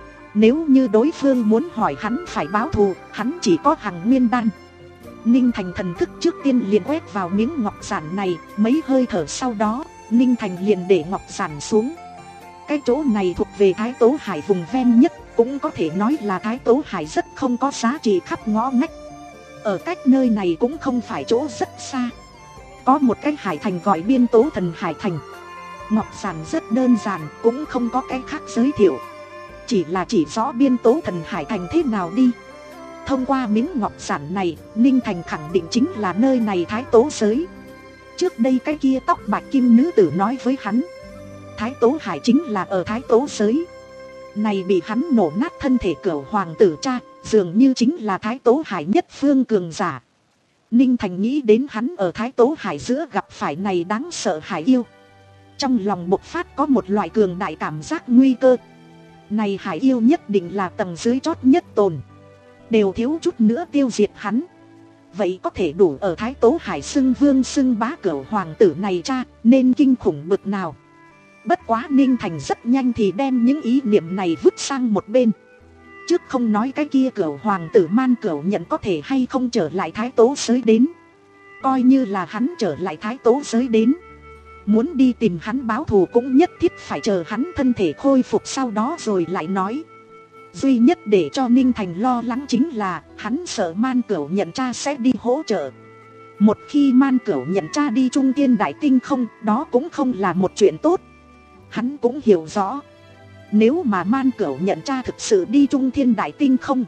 Nếu như đối phương muốn hỏi hắn phải báo thù, hắn chỉ có Hằng Nguyên Đan. Ninh Thành thần thức trước tiên liền quét vào miếng ngọc giản này, mấy hơi thở sau đó, Ninh Thành liền để ngọc giản xuống. Cái chỗ này thuộc về Thái Tố Hải vùng ven nhất, cũng có thể nói là Thái Tố Hải rất không có giá trị khắp ngõ ngách. Ở cách nơi này cũng không phải chỗ rất xa. Có một cái hải thành gọi Biên Tố Thần Hải Thành. Ngọc giản rất đơn giản, cũng không có cái khác giới thiệu, chỉ là chỉ rõ Biên Tố Thần Hải Thành thế nào đi. Thông qua miếng ngọc giản này, Ninh Thành khẳng định chính là nơi này Thái Tố giới. Trước đây cái kia tóc bạch kim nữ tử nói với hắn, Thái Tố Hải chính là ở Thái Tố giới. Này bị hắn nổ nát thân thể Cửu hoàng tử cha, dường như chính là Thái Tố Hải nhất phương cường giả. Ninh Thành nghĩ đến hắn ở Thái Tố Hải giữa gặp phải này đáng sợ hải yêu, trong lòng bộc phát có một loại cường đại cảm giác nguy cơ. Này hải yêu nhất định là tầng dưới chót nhất tồn, đều thiếu chút nữa tiêu diệt hắn. Vậy có thể đủ ở Thái Tố Hải xưng vương xưng bá Cửu hoàng tử này cha, nên kinh khủng bực nào. Bất quá Ninh Thành rất nhanh thì đem những ý niệm này vứt sang một bên. Trước không nói cái kia Cửu hoàng tử Man Cửu Nhận có thể hay không trở lại Thái Tố giới đến, coi như là hắn trở lại Thái Tố giới đến, muốn đi tìm hắn báo thù cũng nhất thiết phải chờ hắn thân thể khôi phục sau đó rồi lại nói. Duy nhất để cho Ninh Thành lo lắng chính là hắn sợ Man Cửu Nhận cha sẽ đi hỗ trợ. Một khi Man Cửu Nhận cha đi Trung Thiên Đại Tinh không, đó cũng không là một chuyện tốt. Hắn cũng hiểu rõ, nếu mà Man Cửu Nhận cha thực sự đi Trung Thiên Đại Tinh không,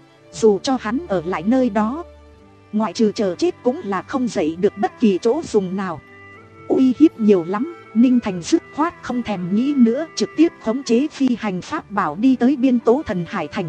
dù cho hắn ở lại nơi đó, ngoại trừ chờ chết cũng là không dậy được bất kỳ chỗ dùng nào. Uy hiếp nhiều lắm, Ninh Thành dứt khoát không thèm nghĩ nữa, trực tiếp khống chế phi hành pháp bảo đi tới Biên Tố Thần Hải Thành.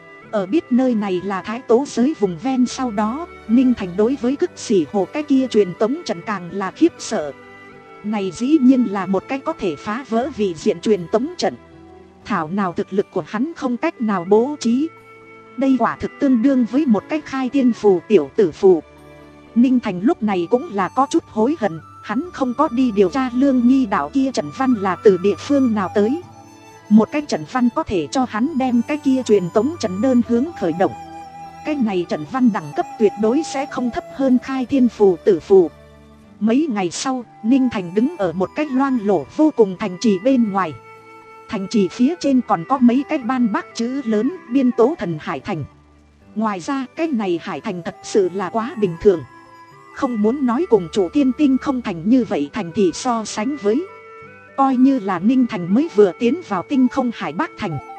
Ở biết nơi này là Thái Tố giới vùng ven sau đó, Ninh Thành đối với Cức Xỉ Hồ cái kia truyền tống trận càng là khiếp sợ. Này dĩ nhiên là một cái có thể phá vỡ vị diện truyền tống trận. Thảo nào thực lực của hắn không cách nào bố trí. Đây quả thực tương đương với một cái khai thiên phù tiểu tử phù. Ninh Thành lúc này cũng là có chút hối hận, hắn không có đi điều tra Lương Nghi đạo kia trận văn là từ địa phương nào tới. Một cái trận văn có thể cho hắn đem cái kia truyền tống trận đơn hướng khởi động. Cái này trận văn đẳng cấp tuyệt đối sẽ không thấp hơn khai thiên phù tử phù. Mấy ngày sau, Ninh Thành đứng ở một cái loang lổ vô cùng thành trì bên ngoài. Thành trì phía trên còn có mấy cái ban bác chữ lớn Biên Tố Thần Hải Thành. Ngoài ra cái này Hải Thành thật sự là quá bình thường. Không muốn nói cùng chủ Thiên Tinh không thành như vậy thành thì so sánh với, coi như là Ninh Thành mới vừa tiến vào Tinh không Hải Bắc Thành.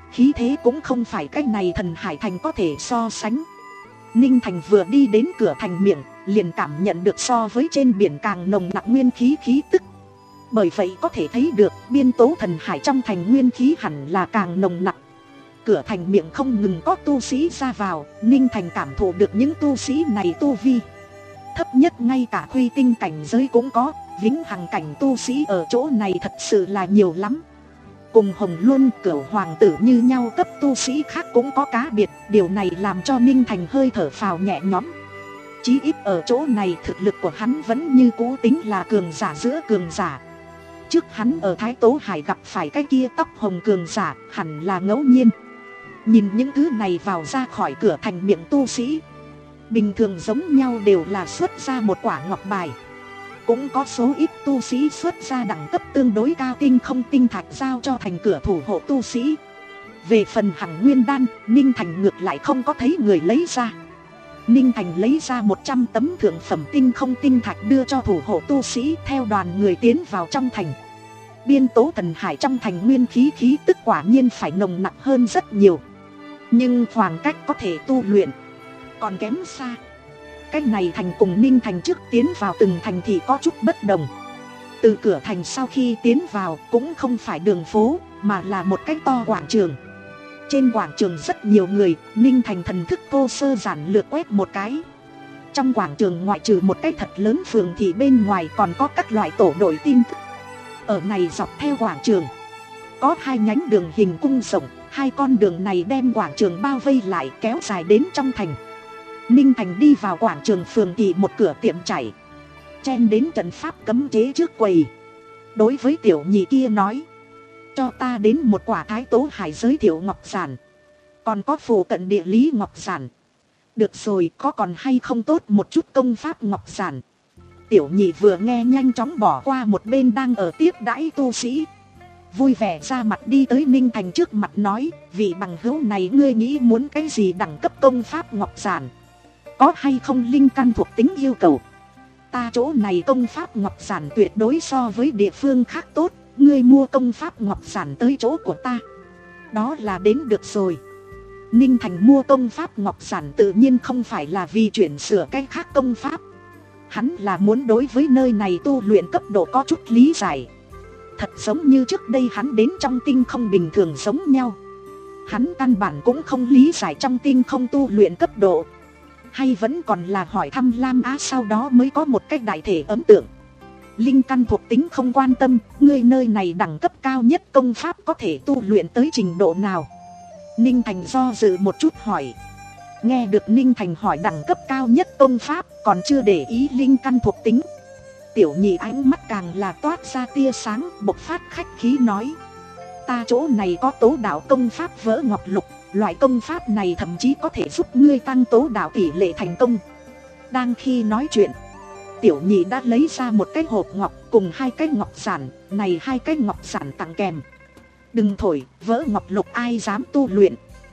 khí thế cũng không phải cái này Thần Hải Thành có thể so sánh. Ninh Thành vừa đi đến cửa thành miệng, liền cảm nhận được so với trên biển càng nồng nặc nguyên khí khí tức. Bởi vậy có thể thấy được biên tố Thần Hải trong thành nguyên khí hẳn là càng nồng nặc. Cửa thành miệng không ngừng có tu sĩ ra vào, Ninh Thành cảm thụ được những tu sĩ này tu vi thấp nhất ngay cả khuy tinh cảnh giới cũng có, vĩnh hằng cảnh tu sĩ ở chỗ này thật sự là nhiều lắm. Cùng Hồng Luân, Cửu Hoàng tử như nhau cấp tu sĩ khác cũng có cá biệt, điều này làm cho Ninh Thành hơi thở phào nhẹ nhõm. Chí ít ở chỗ này thực lực của hắn vẫn như cũ tính là cường giả giữa cường giả. Trước hắn ở Thái Tố Hải gặp phải cái kia tóc hồng cường giả, hẳn là ngẫu nhiên. Nhìn những thứ này vào ra khỏi cửa thành miệng tu sĩ, bình thường giống nhau đều là xuất ra một quả ngọc bài. Cũng có số ít tu sĩ xuất ra đẳng cấp tương đối cao tinh không tinh thạch giao cho thành cửa thủ hộ tu sĩ. Về phần hằng nguyên đan, Ninh Thành ngược lại không có thấy người lấy ra. Ninh Thành lấy ra một trăm tấm thượng phẩm tinh không tinh thạch đưa cho thủ hộ tu sĩ, theo đoàn người tiến vào trong thành. Biên tố Thần Hải trong thành nguyên khí khí tức quả nhiên phải nồng nặc hơn rất nhiều. Nhưng khoảng cách có thể tu luyện còn kém xa. Cái này thành cùng Ninh Thành trước tiến vào từng thành thì có chút bất đồng. Từ cửa thành sau khi tiến vào cũng không phải đường phố, mà là một cái to quảng trường. Trên quảng trường rất nhiều người, Ninh Thành thần thức cô sơ giản lược quét một cái. Trong quảng trường ngoại trừ một cái thật lớn phường thì bên ngoài còn có các loại tổ đội tin tức. Ở này dọc theo quảng trường có hai nhánh đường hình cung rộng, hai con đường này đem quảng trường bao vây lại kéo dài đến trong thành. Ninh Thành đi vào quảng trường phường thì một cửa tiệm chảy, chen đến trận pháp cấm chế trước quầy. Đối với tiểu nhị kia nói, cho ta đến một quả Thái Tố Hải giới thiệu ngọc giản, còn có phù cận địa lý ngọc giản. Được rồi, có còn hay không tốt một chút công pháp ngọc giản. Tiểu nhị vừa nghe nhanh chóng bỏ qua một bên đang ở tiếp đãi tu sĩ, vui vẻ ra mặt đi tới Ninh Thành trước mặt nói, vị bằng hữu này ngươi nghĩ muốn cái gì đẳng cấp công pháp ngọc giản? Có hay không linh căn thuộc tính yêu cầu? Ta chỗ này công pháp ngọc giản tuyệt đối so với địa phương khác tốt, ngươi mua công pháp ngọc giản tới chỗ của ta, đó là đến được rồi. Ninh Thành mua công pháp ngọc giản tự nhiên không phải là vì chuyển sửa cái khác công pháp. Hắn là muốn đối với nơi này tu luyện cấp độ có chút lý giải. Thật giống như trước đây hắn đến trong tinh không bình thường giống nhau. Hắn căn bản cũng không lý giải trong tinh không tu luyện cấp độ, hay vẫn còn là hỏi thăm Lam Á sau đó mới có một cách đại thể ấn tượng. Linh căn thuộc tính không quan tâm, ngươi nơi này đẳng cấp cao nhất công pháp có thể tu luyện tới trình độ nào? Ninh Thành do dự một chút hỏi. Nghe được Ninh Thành hỏi đẳng cấp cao nhất công pháp, còn chưa để ý linh căn thuộc tính, tiểu nhị ánh mắt càng là toát ra tia sáng, bộc phát khách khí nói, ta chỗ này có tố đạo công pháp vỡ ngọc lục, loại công pháp này thậm chí có thể giúp ngươi tăng tố đạo tỷ lệ thành công. Đang khi nói chuyện, tiểu nhị đã lấy ra một cái hộp ngọc cùng hai cái ngọc giản, này hai cái ngọc giản tặng kèm. Đừng thổi, vỡ ngọc lục ai dám tu luyện,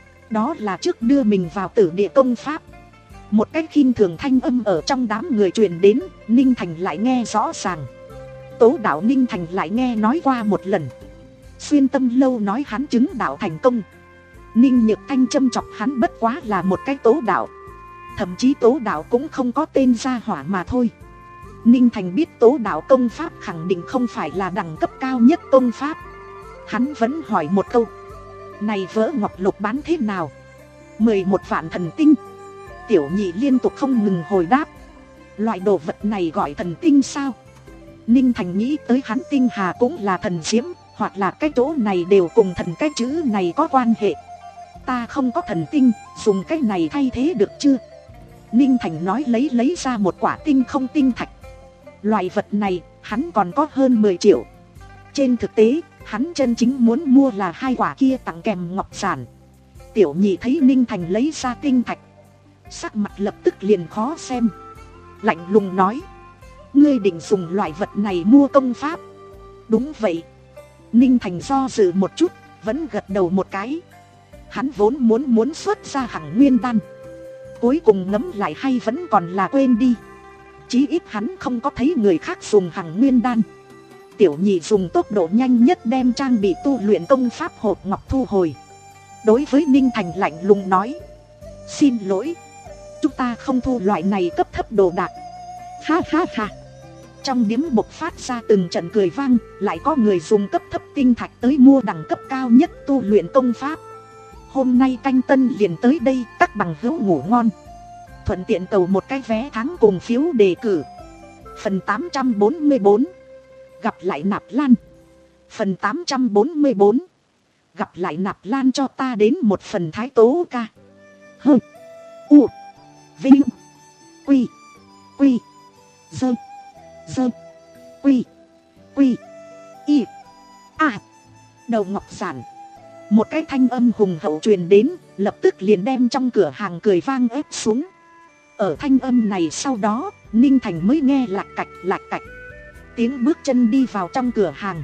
đó là trước đưa mình vào tử địa công pháp. Một cái khinh thường thanh âm ở trong đám người truyền đến, Ninh Thành lại nghe rõ ràng. Tố đạo Ninh Thành lại nghe nói qua một lần. Xuyên Tâm Lâu nói hắn chứng đạo thành công. Ninh Nhược Thanh châm chọc hắn bất quá là một cái tố đạo, thậm chí tố đạo cũng không có tên gia hỏa mà thôi. Ninh Thành biết tố đạo công pháp khẳng định không phải là đẳng cấp cao nhất công pháp. Hắn vẫn hỏi một câu, này vỡ ngọc lục bán thế nào? Mười một vạn thần tinh. Tiểu nhị liên tục không ngừng hồi đáp, loại đồ vật này gọi thần tinh sao? Ninh Thành nghĩ tới hắn tinh hà cũng là thần diễm, hoặc là cái chỗ này đều cùng thần cái chữ này có quan hệ. Ta không có thần tinh, dùng cái này thay thế được chưa? Ninh Thành nói lấy lấy ra một quả tinh không tinh thạch. Loại vật này hắn còn có hơn mười triệu. Trên thực tế hắn chân chính muốn mua là hai quả kia tặng kèm ngọc giản. Tiểu nhị thấy Ninh Thành lấy ra tinh thạch, sắc mặt lập tức liền khó xem, lạnh lùng nói, ngươi định dùng loại vật này mua công pháp? Đúng vậy. Ninh Thành do dự một chút, vẫn gật đầu một cái. Hắn vốn muốn muốn xuất ra hằng nguyên đan, cuối cùng ngẫm lại hay vẫn còn là quên đi. Chí ít hắn không có thấy người khác dùng hằng nguyên đan. Tiểu nhị dùng tốc độ nhanh nhất đem trang bị tu luyện công pháp hộp ngọc thu hồi. đối với Ninh Thành lạnh lùng nói: Xin lỗi, chúng ta không thu loại này cấp thấp đồ đạc. Ha ha ha. Trong điếm bộc phát ra từng trận cười vang, lại có người dùng cấp thấp tinh thạch tới mua đẳng cấp cao nhất tu luyện công pháp. Hôm nay canh tân liền tới đây, các bằng hữu ngủ ngon. Thuận tiện cầu một cái vé tháng cùng phiếu đề cử. Phần tám trăm bốn mươi bốn. Gặp lại Nạp Lan. Phần tám trăm bốn mươi bốn. Gặp lại Nạp Lan cho ta đến một phần thái tố ca. Hơ. U. Vinh. Quy. Quy. Dơ. Dơ. Quy. Quy. Y. À. Đầu ngọc giản. Một cái thanh âm hùng hậu truyền đến, lập tức liền đem trong cửa hàng cười vang ép xuống. Ở thanh âm này sau đó, Ninh Thành mới nghe lạch cạch lạch cạch tiếng bước chân đi vào trong cửa hàng.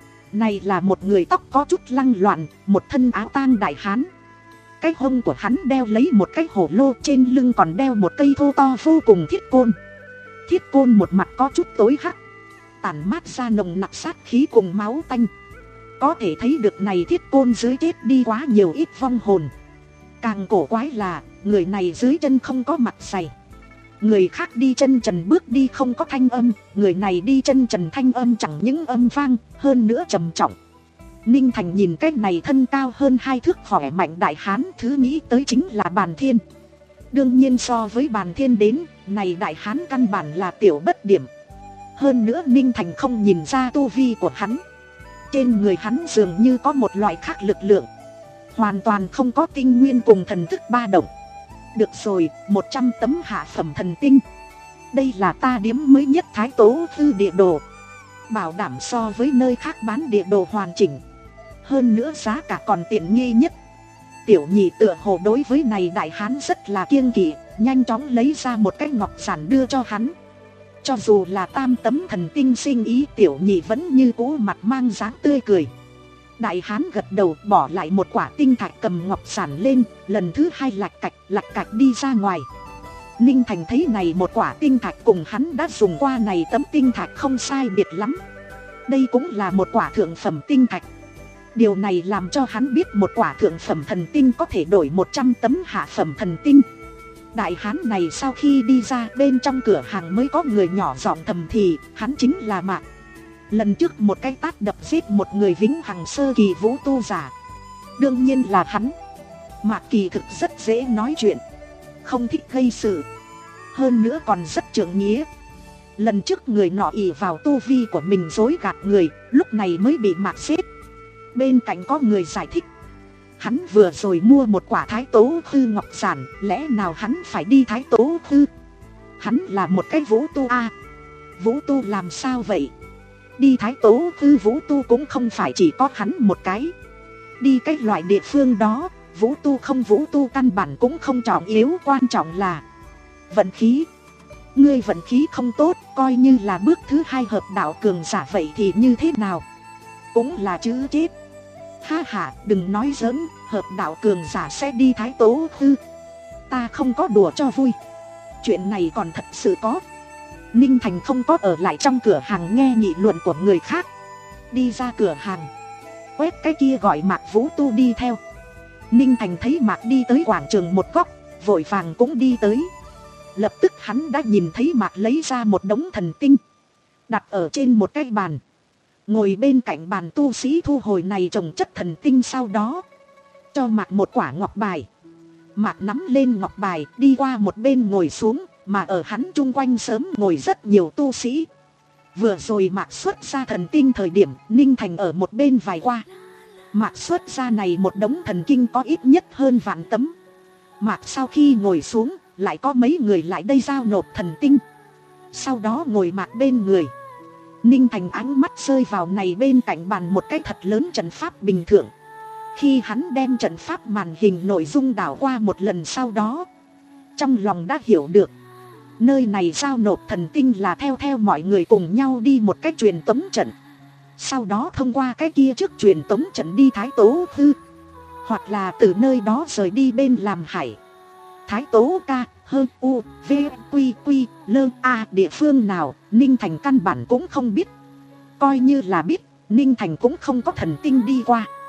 Này là một người tóc có chút lăng loạn, một thân áo tang đại hán. Cái hông của hắn đeo lấy một cái hổ lô, trên lưng còn đeo một cây thô to vô cùng thiết côn. Thiết côn một mặt có chút tối hắc, tản mát ra nồng nặc sát khí cùng máu tanh. Có thể thấy được này thiết côn dưới chết đi quá nhiều ít vong hồn. Càng cổ quái là, người này dưới chân không có mặt giày. Người khác đi chân trần bước đi không có thanh âm, người này đi chân trần thanh âm chẳng những âm vang, hơn nữa trầm trọng. Ninh Thành nhìn cái này thân cao hơn hai thước khỏe mạnh đại hán, thứ nghĩ tới chính là Bàn Thiên. Đương nhiên so với Bàn Thiên đến, này đại hán căn bản là tiểu bất điểm. Hơn nữa Ninh Thành không nhìn ra tu vi của hắn. Trên người hắn dường như có một loại khác lực lượng, hoàn toàn không có tinh nguyên cùng thần thức ba động. Được rồi, một trăm tấm hạ phẩm thần tinh. Đây là ta điếm mới nhất thái tố thư địa đồ, bảo đảm so với nơi khác bán địa đồ hoàn chỉnh. Hơn nữa giá cả còn tiện nghi nhất. Tiểu nhị tựa hồ đối với này đại hán rất là kiêng kỵ, nhanh chóng lấy ra một cái ngọc giản đưa cho hắn. Cho dù là tam tấm thần tinh sinh ý, tiểu nhị vẫn như cũ mặt mang dáng tươi cười. Đại hán gật đầu bỏ lại một quả tinh thạch, cầm ngọc giản lên, lần thứ hai lạch cạch lạch cạch đi ra ngoài. Ninh Thành thấy này một quả tinh thạch cùng hắn đã dùng qua này tấm tinh thạch không sai biệt lắm. Đây cũng là một quả thượng phẩm tinh thạch. Điều này làm cho hắn biết một quả thượng phẩm thần tinh có thể đổi một trăm tấm hạ phẩm thần tinh. Đại hán này sau khi đi ra, bên trong cửa hàng mới có người nhỏ giọng thầm thì, hắn chính là Mạc. Lần trước một cái tát đập giết một người vĩnh hằng sơ kỳ vũ tu giả. Đương nhiên là hắn. Mạc kỳ thực rất dễ nói chuyện, không thích gây sự, hơn nữa còn rất trượng nghĩa. Lần trước người nọ ỷ vào tu vi của mình dối gạt người, lúc này mới bị Mạc giết. Bên cạnh có người giải thích, hắn vừa rồi mua một quả thái tố khư ngọc giản, lẽ nào hắn phải đi thái tố khư? Hắn là một cái vũ tu a. À, vũ tu làm sao vậy? Đi thái tố khư vũ tu cũng không phải chỉ có hắn một cái. Đi cái loại địa phương đó, vũ tu không vũ tu căn bản cũng không trọng yếu, quan trọng là vận khí. Ngươi vận khí không tốt, coi như là bước thứ hai hợp đạo cường giả vậy thì như thế nào? Cũng là chữ chết. Ha ha, đừng nói giỡn, hợp đạo cường giả sẽ đi thái tố khư. Ta không có đùa cho vui, chuyện này còn thật sự có. Ninh Thành không có ở lại trong cửa hàng nghe nghị luận của người khác, đi ra cửa hàng, quét cái kia gọi Mạc Vũ Tu đi theo. Ninh Thành thấy Mạc đi tới quảng trường một góc, vội vàng cũng đi tới. Lập tức hắn đã nhìn thấy Mạc lấy ra một đống thần tinh, đặt ở trên một cái bàn. Ngồi bên cạnh bàn tu sĩ thu hồi này trồng chất thần tinh, sau đó cho Mạc một quả ngọc bài. Mạc nắm lên ngọc bài, đi qua một bên ngồi xuống, mà ở hắn chung quanh sớm ngồi rất nhiều tu sĩ. Vừa rồi Mạc xuất ra thần tinh thời điểm, Ninh Thành ở một bên vài qua. Mạc xuất ra này một đống thần kinh có ít nhất hơn vạn tấm. Mạc sau khi ngồi xuống, lại có mấy người lại đây giao nộp thần tinh. Sau đó ngồi Mạc bên người. Ninh Thành ánh mắt rơi vào này bên cạnh bàn một cái thật lớn trận pháp bình thường. Khi hắn đem trận pháp màn hình nội dung đảo qua một lần sau đó, trong lòng đã hiểu được, nơi này giao nộp thần tinh là theo theo mọi người cùng nhau đi một cái truyền tống trận, sau đó thông qua cái kia trước truyền tống trận đi thái tố khư, hoặc là từ nơi đó rời đi bên làm hải. Thái tố ca hơn u v quy quy lơ a địa phương nào, Ninh Thành căn bản cũng không biết. Coi như là biết, Ninh Thành cũng không có thần tinh đi qua.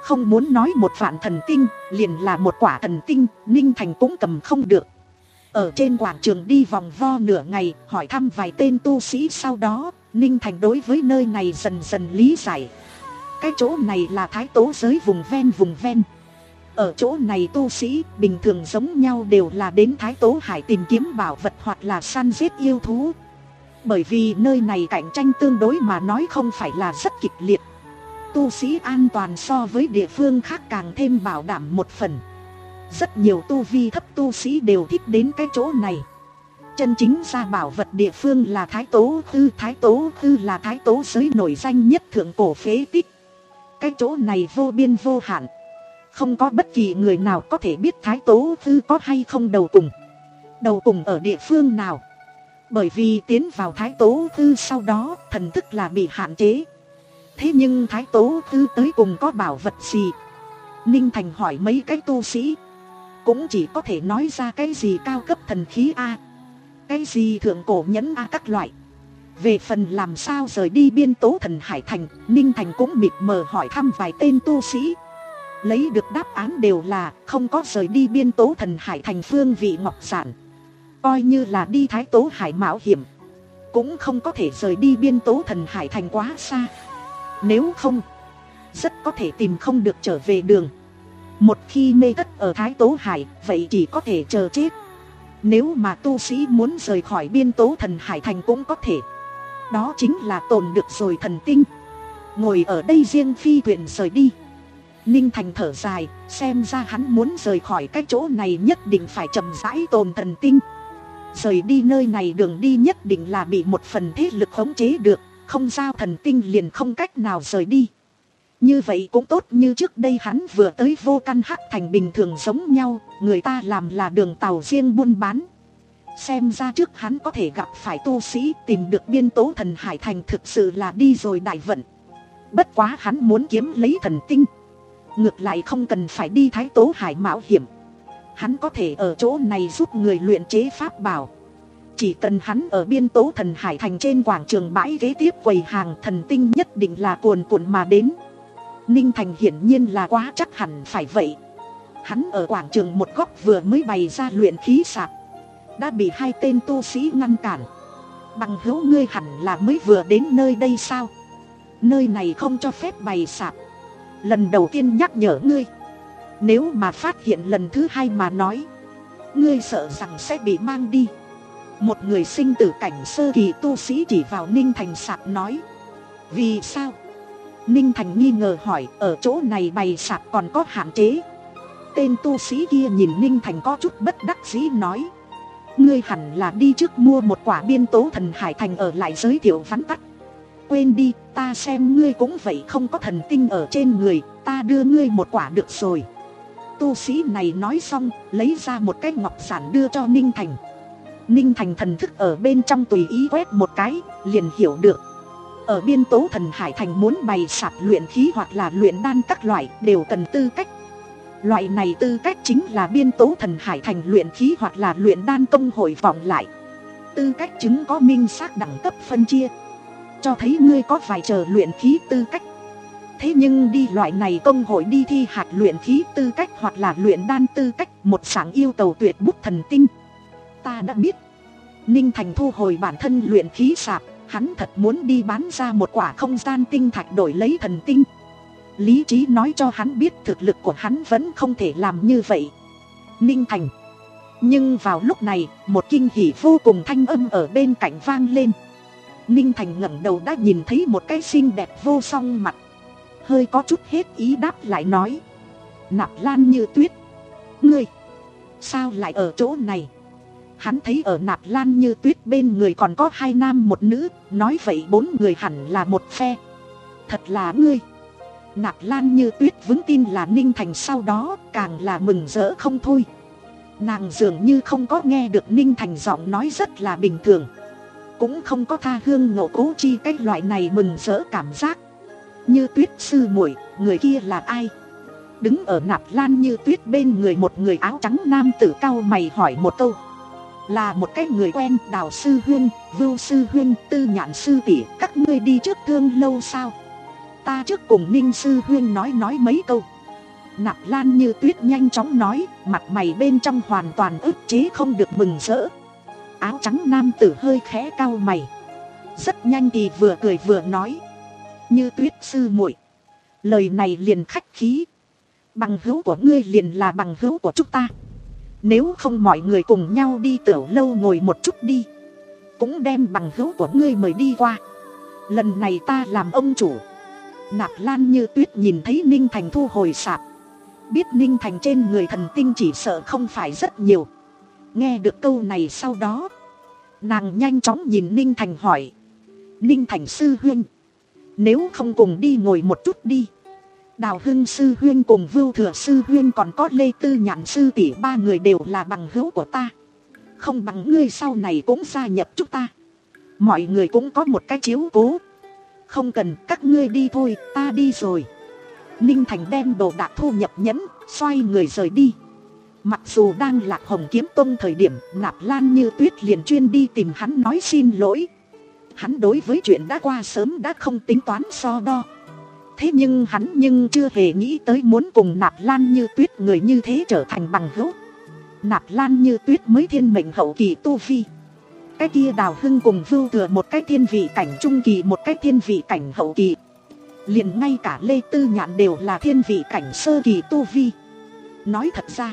Không muốn nói một vạn thần tinh, liền là một quả thần tinh, Ninh Thành cũng cầm không được. Ở trên quảng trường đi vòng vo nửa ngày, hỏi thăm vài tên tu sĩ sau đó, Ninh Thành đối với nơi này dần dần lý giải. Cái chỗ này là thái tố giới vùng ven vùng ven. Ở chỗ này tu sĩ bình thường giống nhau đều là đến Thái Tố Hải tìm kiếm bảo vật hoặc là săn giết yêu thú. Bởi vì nơi này cạnh tranh tương đối mà nói không phải là rất kịch liệt. Tu sĩ an toàn so với địa phương khác càng thêm bảo đảm một phần. Rất nhiều tu vi thấp tu sĩ đều thích đến cái chỗ này. Chân chính ra bảo vật địa phương là Thái Tố Tư. Thái Tố Tư là thái tố giới nổi danh nhất thượng cổ phế tích. Cái chỗ này vô biên vô hạn. Không có bất kỳ người nào có thể biết Thái Tố Tư có hay không đầu cùng. Đầu cùng ở địa phương nào. Bởi vì tiến vào Thái Tố Tư sau đó thần thức là bị hạn chế. Thế nhưng Thái Tố Tư tới cùng có bảo vật gì? Ninh Thành hỏi mấy cái tu sĩ. Cũng chỉ có thể nói ra cái gì cao cấp thần khí A, cái gì thượng cổ nhẫn A các loại. Về phần làm sao rời đi biên tố thần Hải Thành, Ninh Thành cũng mịt mờ hỏi thăm vài tên tu sĩ. Lấy được đáp án đều là không có rời đi biên tố thần Hải Thành phương vị ngọc giản. Coi như là đi Thái Tố Hải mạo hiểm, cũng không có thể rời đi biên tố thần Hải Thành quá xa. Nếu không, rất có thể tìm không được trở về đường. Một khi mê thất ở Thái Tố Hải, vậy chỉ có thể chờ chết. Nếu mà tu sĩ muốn rời khỏi biên tố thần Hải Thành cũng có thể. Đó chính là tồn được rồi thần tinh. Ngồi ở đây riêng phi thuyền rời đi. Ninh Thành thở dài, xem ra hắn muốn rời khỏi cái chỗ này nhất định phải chậm rãi tồn thần tinh. Rời đi nơi này đường đi nhất định là bị một phần thế lực khống chế được, không giao thần tinh liền không cách nào rời đi. Như vậy cũng tốt, như trước đây hắn vừa tới Vô Căn Hắc Thành bình thường giống nhau, người ta làm là đường tàu riêng buôn bán. Xem ra trước hắn có thể gặp phải tu sĩ tìm được biên tố thần Hải Thành thực sự là đi rồi đại vận. Bất quá hắn muốn kiếm lấy thần tinh, ngược lại không cần phải đi Thái Tố Hải mạo hiểm. Hắn có thể ở chỗ này giúp người luyện chế pháp bảo. Chỉ cần hắn ở biên tố thần Hải Thành trên quảng trường bãi ghế tiếp quầy hàng, thần tinh nhất định là cuồn cuộn mà đến. Ninh Thành hiển nhiên là quá chắc hẳn phải vậy. Hắn ở quảng trường một góc vừa mới bày ra luyện khí sạp, đã bị hai tên tu sĩ ngăn cản. Bằng hữu, ngươi hẳn là mới vừa đến nơi đây sao? Nơi này không cho phép bày sạp. Lần đầu tiên nhắc nhở ngươi, nếu mà phát hiện lần thứ hai mà nói, ngươi sợ rằng sẽ bị mang đi. Một người sinh tử cảnh sơ kỳ tu sĩ chỉ vào Ninh Thành sạp nói. Vì sao? Ninh Thành nghi ngờ hỏi, ở chỗ này bày sạp còn có hạn chế. Tên tu sĩ kia nhìn Ninh Thành có chút bất đắc dĩ nói. Ngươi hẳn là đi trước mua một quả biên tố thần Hải Thành ở lại giới thiệu vắn tắt. Quên đi, ta xem ngươi cũng vậy không có thần tinh ở trên người, ta đưa ngươi một quả được rồi. Tu sĩ này nói xong, lấy ra một cái ngọc giản đưa cho Ninh Thành. Ninh Thành thần thức ở bên trong tùy ý quét một cái, liền hiểu được. Ở biên tố thần Hải Thành muốn bày sạp luyện khí hoặc là luyện đan các loại đều cần tư cách. Loại này tư cách chính là biên tố thần Hải Thành luyện khí hoặc là luyện đan công hội vọng lại. Tư cách chứng có minh xác đẳng cấp phân chia, cho thấy ngươi có vài chờ luyện khí tư cách. Thế nhưng đi loại này công hội đi thi hạt luyện khí tư cách hoặc là luyện đan tư cách, một sáng yêu cầu tuyệt bút thần tinh. Ta đã biết. Ninh Thành thu hồi bản thân luyện khí sạp, hắn thật muốn đi bán ra một quả không gian tinh thạch đổi lấy thần tinh. Lý trí nói cho hắn biết thực lực của hắn vẫn không thể làm như vậy. Ninh Thành. Nhưng vào lúc này, một kinh hỉ vô cùng thanh âm ở bên cạnh vang lên. Ninh Thành ngẩng đầu đã nhìn thấy một cái xinh đẹp vô song mặt. Hơi có chút hết ý đáp lại nói. Nạp Lan Như Tuyết, ngươi sao lại ở chỗ này? Hắn thấy ở Nạp Lan Như Tuyết bên người còn có hai nam một nữ, nói vậy bốn người hẳn là một phe. Thật là ngươi. Nạp Lan Như Tuyết vững tin là Ninh Thành, sau đó càng là mừng rỡ không thôi. Nàng dường như không có nghe được Ninh Thành giọng nói rất là bình thường, cũng không có tha hương ngộ cố chi cái loại này mừng rỡ cảm giác. Như Tuyết sư muội, người kia là ai? Đứng ở Nạp Lan Như Tuyết bên người một người áo trắng nam tử cau mày hỏi một câu. Là một cái người quen, Đào sư huynh, Vưu sư huynh, Tư Nhạn sư tỷ, các ngươi đi trước thương lâu sao? Ta trước cùng Ninh sư huynh nói nói mấy câu. Nạp Lan Như Tuyết nhanh chóng nói, mặt mày bên trong hoàn toàn ức chế không được mừng rỡ. Áo trắng nam tử hơi khẽ cau mày. Rất nhanh thì vừa cười vừa nói, Như Tuyết sư muội, lời này liền khách khí. Bằng hữu của ngươi liền là bằng hữu của chúng ta. Nếu không mọi người cùng nhau đi tiểu lâu ngồi một chút đi. Cũng đem bằng hữu của ngươi mời đi qua. Lần này ta làm ông chủ. Nạp Lan Như Tuyết nhìn thấy Ninh Thành thu hồi sạp, biết Ninh Thành trên người thần tinh chỉ sợ không phải rất nhiều. Nghe được câu này sau đó, nàng nhanh chóng nhìn Ninh Thành hỏi, Ninh Thành sư huynh, nếu không cùng đi ngồi một chút đi. Đào Hưng sư huynh cùng Vưu Thừa sư huynh còn có Lê Tư Nhạn sư tỷ, ba người đều là bằng hữu của ta. Không bằng ngươi sau này cũng gia nhập chúng ta, mọi người cũng có một cái chiếu cố. Không cần, các ngươi đi thôi, ta đi rồi. Ninh Thành đem đồ đạc thu nhập nhẫn, xoay người rời đi. Mặc dù đang lạc Hồng Kiếm Tông thời điểm, Nạp Lan Như Tuyết liền chuyên đi tìm hắn nói xin lỗi. Hắn đối với chuyện đã qua sớm đã không tính toán so đo. Thế nhưng hắn nhưng chưa hề nghĩ tới muốn cùng Nạp Lan Như Tuyết người như thế trở thành bằng hữu. Nạp Lan Như Tuyết mới thiên mệnh hậu kỳ tu vi, cái kia Đào Hưng cùng Vưu Thừa một cái thiên vị cảnh trung kỳ, một cái thiên vị cảnh hậu kỳ. Liền ngay cả Lê Tư Nhạn đều là thiên vị cảnh sơ kỳ tu vi. Nói thật ra,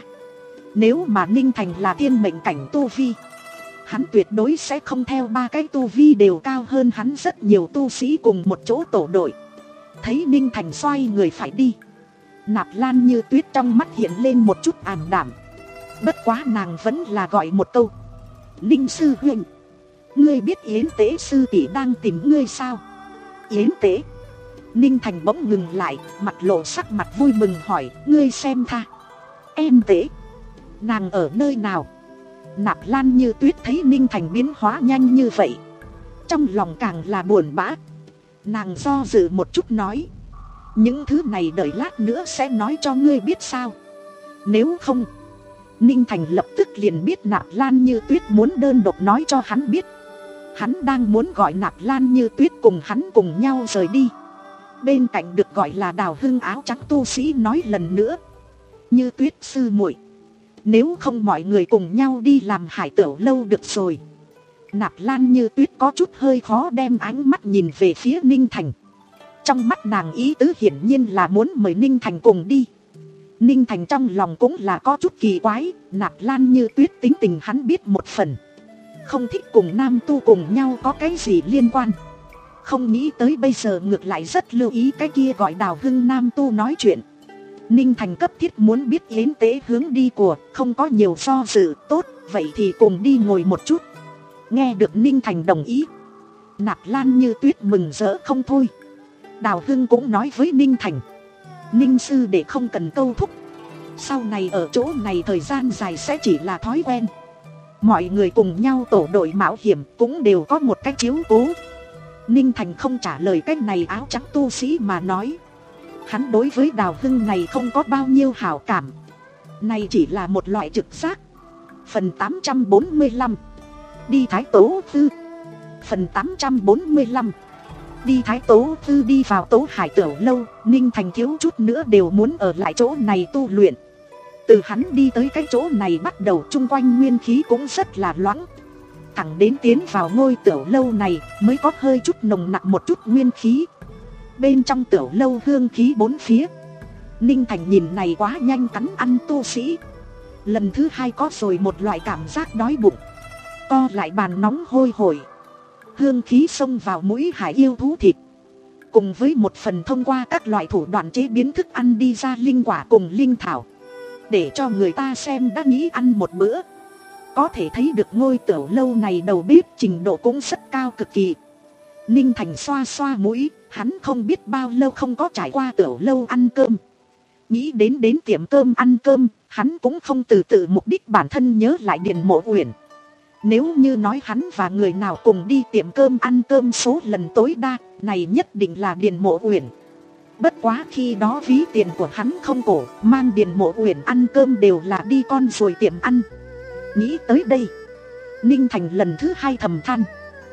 nếu mà Ninh Thành là thiên mệnh cảnh tu vi, hắn tuyệt đối sẽ không theo ba cái tu vi đều cao hơn hắn rất nhiều tu sĩ cùng một chỗ tổ đội. Thấy Ninh Thành xoay người phải đi, Nạp Lan Như Tuyết trong mắt hiện lên một chút ảm đạm. Bất quá nàng vẫn là gọi một câu, Ninh sư huynh, ngươi biết Yến Tế sư tỷ đang tìm ngươi sao? Yến Tế? Ninh Thành bỗng ngừng lại, mặt lộ sắc mặt vui mừng hỏi, ngươi xem tha. Em Tế? Nàng ở nơi nào? Nạp Lan Như Tuyết thấy Ninh Thành biến hóa nhanh như vậy, trong lòng càng là buồn bã. Nàng do dự một chút nói, những thứ này đợi lát nữa sẽ nói cho ngươi biết sao. Nếu không. Ninh Thành lập tức liền biết Nạp Lan Như Tuyết muốn đơn độc nói cho hắn biết. Hắn đang muốn gọi Nạp Lan Như Tuyết cùng hắn cùng nhau rời đi. Bên cạnh được gọi là Đào Hưng áo trắng tu sĩ nói lần nữa, Như Tuyết sư muội, nếu không mọi người cùng nhau đi làm hải tửu lâu được rồi. Nạp Lan Như Tuyết có chút hơi khó đem ánh mắt nhìn về phía Ninh Thành. Trong mắt nàng ý tứ hiển nhiên là muốn mời Ninh Thành cùng đi. Ninh Thành trong lòng cũng là có chút kỳ quái, Nạp Lan Như Tuyết tính tình hắn biết một phần, không thích cùng nam tu cùng nhau có cái gì liên quan. Không nghĩ tới bây giờ ngược lại rất lưu ý cái kia gọi Đào Hưng nam tu nói chuyện. Ninh Thành cấp thiết muốn biết Yến Tế hướng đi của, không có nhiều do dự. Tốt, vậy thì cùng đi ngồi một chút. Nghe được Ninh Thành đồng ý, Nạp Lan Như Tuyết mừng rỡ không thôi. Đào Hưng cũng nói với Ninh Thành, Ninh sư để không cần câu thúc, sau này ở chỗ này thời gian dài sẽ chỉ là thói quen. Mọi người cùng nhau tổ đội mạo hiểm cũng đều có một cách chiếu cố. Ninh Thành không trả lời cách này áo trắng tu sĩ mà nói. Hắn đối với Đào Hưng này không có bao nhiêu hảo cảm. Này chỉ là một loại trực giác. Phần tám trăm bốn mươi lăm, đi Thái Tố Tư. Phần tám trăm bốn mươi lăm, đi Thái Tố Tư. Đi vào Tố Hải Tửu lâu, Ninh Thành thiếu chút nữa đều muốn ở lại chỗ này tu luyện. Từ hắn đi tới cái chỗ này bắt đầu, chung quanh nguyên khí cũng rất là loãng. Thẳng đến tiến vào ngôi tửu lâu này mới có hơi chút nồng nặng một chút nguyên khí. Bên trong tửu lâu hương khí bốn phía. Ninh Thành nhìn này quá nhanh cắn ăn tu sĩ. Lần thứ hai có rồi một loại cảm giác đói bụng. Co lại bàn nóng hôi hổi. Hương khí xông vào mũi hải yêu thú thịt, cùng với một phần thông qua các loại thủ đoạn chế biến thức ăn đi ra linh quả cùng linh thảo, để cho người ta xem đã nghĩ ăn một bữa. Có thể thấy được ngôi tửu lâu này đầu bếp trình độ cũng rất cao cực kỳ. Ninh Thành xoa xoa mũi, hắn không biết bao lâu không có trải qua tửu lâu ăn cơm. Nghĩ đến đến tiệm cơm ăn cơm, hắn cũng không từ tự mục đích bản thân nhớ lại Điền Mộ Uyển. Nếu như nói hắn và người nào cùng đi tiệm cơm ăn cơm số lần tối đa, này nhất định là Điền Mộ Uyển. Bất quá khi đó ví tiền của hắn không cổ, mang Điền Mộ Uyển ăn cơm đều là đi con ruồi tiệm ăn. Nghĩ tới đây, Ninh Thành lần thứ hai thầm than,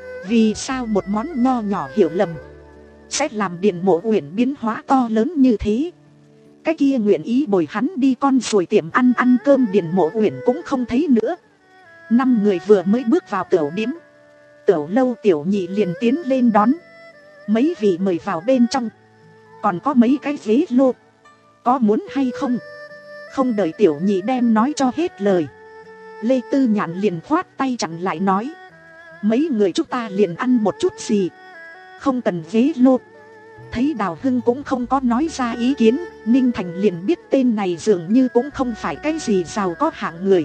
vì sao một món nho nhỏ hiểu lầm sẽ làm Điền Mộ Uyển biến hóa to lớn như thế. cái kia nguyện ý bồi hắn đi con ruồi tiệm ăn ăn cơm Điền Mộ Uyển cũng không thấy nữa. Năm người vừa mới bước vào tiểu điếm, Tiểu Lâu Tiểu Nhị liền tiến lên đón. Mấy vị mời vào bên trong, còn có mấy cái ghế lô, có muốn hay không? Không đợi Tiểu Nhị đem nói cho hết lời, Lê Tư Nhạn liền khoát tay chặn lại nói, mấy người chúng ta liền ăn một chút gì, không cần ghế lô. Thấy Đào Hưng cũng không có nói ra ý kiến, Ninh Thành liền biết tên này dường như cũng không phải cái gì giàu có hạng người.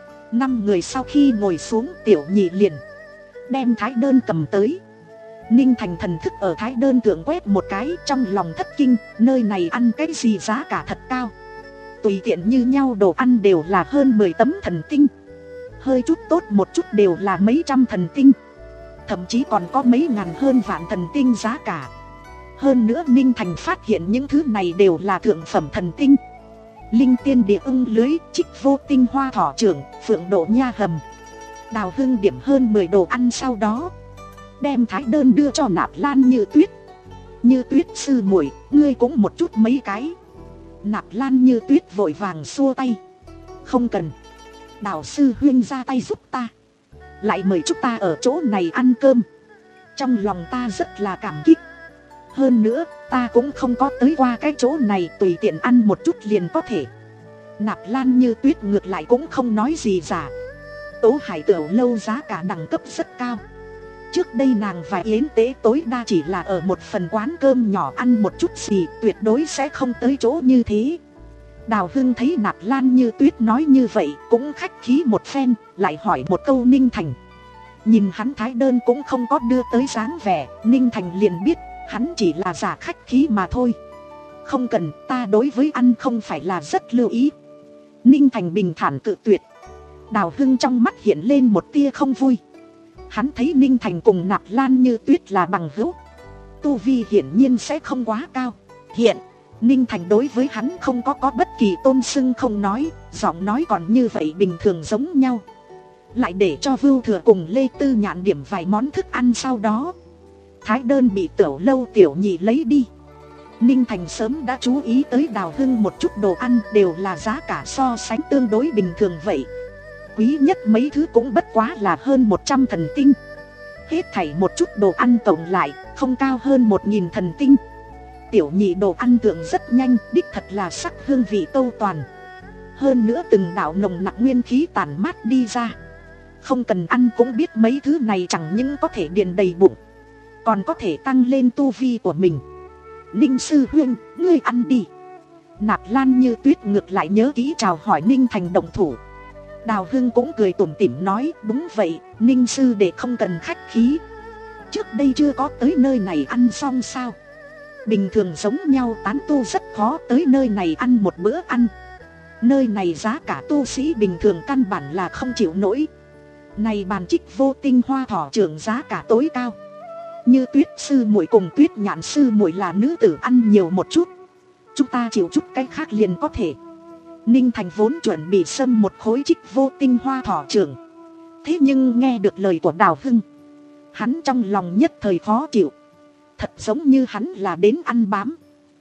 Năm người sau khi ngồi xuống, Tiểu Nhị liền đem thái đơn cầm tới. Ninh Thành thần thức ở thái đơn thượng quét một cái, trong lòng thất kinh, nơi này ăn cái gì giá cả thật cao. Tùy tiện như nhau đồ ăn đều là hơn mười tấm thần tinh, hơi chút tốt một chút đều là mấy trăm thần tinh, thậm chí còn có mấy ngàn hơn vạn thần tinh giá cả. Hơn nữa Ninh Thành phát hiện những thứ này đều là thượng phẩm thần tinh. Linh tiên địa ưng lưới, trích vô tinh hoa thỏ trưởng, phượng độ nha hầm. Đào Hưng điểm hơn mười đồ ăn, sau đó đem thái đơn đưa cho Nạp Lan Như Tuyết. Như Tuyết sư muội, ngươi cũng một chút mấy cái. Nạp Lan Như Tuyết vội vàng xua tay, không cần, Đào sư huynh ra tay giúp ta, lại mời chúng ta ở chỗ này ăn cơm, trong lòng ta rất là cảm kích. Hơn nữa ta cũng không có tới qua cái chỗ này, tùy tiện ăn một chút liền có thể. Nạp Lan Như Tuyết ngược lại cũng không nói gì giả. Tố Hải Tiểu Lâu giá cả đẳng cấp rất cao. Trước đây nàng và Yến Tế tối đa chỉ là ở một phần quán cơm nhỏ ăn một chút gì, tuyệt đối sẽ không tới chỗ như thế. Đào Hưng thấy Nạp Lan Như Tuyết nói như vậy cũng khách khí một phen, lại hỏi một câu Ninh Thành. Nhìn hắn thái đơn cũng không có đưa tới dáng vẻ, Ninh Thành liền biết hắn chỉ là giả khách khí mà thôi. Không cần, ta đối với ăn không phải là rất lưu ý. Ninh Thành bình thản cự tuyệt. Đào Hưng trong mắt hiện lên một tia không vui. Hắn thấy Ninh Thành cùng Nạp Lan Như Tuyết là bằng hữu, tu vi hiển nhiên sẽ không quá cao. Hiện Ninh Thành đối với hắn không có có bất kỳ tôn xưng không nói, giọng nói còn như vậy bình thường giống nhau. Lại để cho Vưu Thừa cùng Lê Tư Nhạn điểm vài món thức ăn, sau đó thái đơn bị Tiểu Lâu Tiểu Nhị lấy đi. Ninh Thành sớm đã chú ý tới Đào Hưng một chút đồ ăn đều là giá cả so sánh tương đối bình thường vậy. Quý nhất mấy thứ cũng bất quá là hơn một trăm thần tinh. Hết thảy một chút đồ ăn tổng lại không cao hơn một nghìn thần tinh. Tiểu Nhị đồ ăn tượng rất nhanh, đích thật là sắc hương vị câu toàn. Hơn nữa từng đạo nồng nặc nguyên khí tản mát đi ra. Không cần ăn cũng biết mấy thứ này chẳng những có thể điền đầy bụng, còn có thể tăng lên tu vi của mình. Ninh sư huynh, ngươi ăn đi. Nạp Lan Như Tuyết ngược lại nhớ kỹ chào hỏi Ninh Thành động thủ. Đào Hưng cũng cười tủm tỉm nói, đúng vậy, Ninh sư đệ không cần khách khí. Trước đây chưa có tới nơi này ăn xong sao? Bình thường giống nhau tán tu rất khó tới nơi này ăn một bữa ăn. Nơi này giá cả tu sĩ bình thường căn bản là không chịu nổi. Này bàn trích vô tinh hoa thỏ trưởng giá cả tối cao. Như Tuyết sư muội cùng Tuyết Nhạn sư muội là nữ tử ăn nhiều một chút, chúng ta chịu chút cái khác liền có thể. Ninh Thành vốn chuẩn bị xâm một khối trích vô tinh hoa thỏ trưởng, thế nhưng nghe được lời của Đào Hưng, hắn trong lòng nhất thời khó chịu. Thật giống như hắn là đến ăn bám.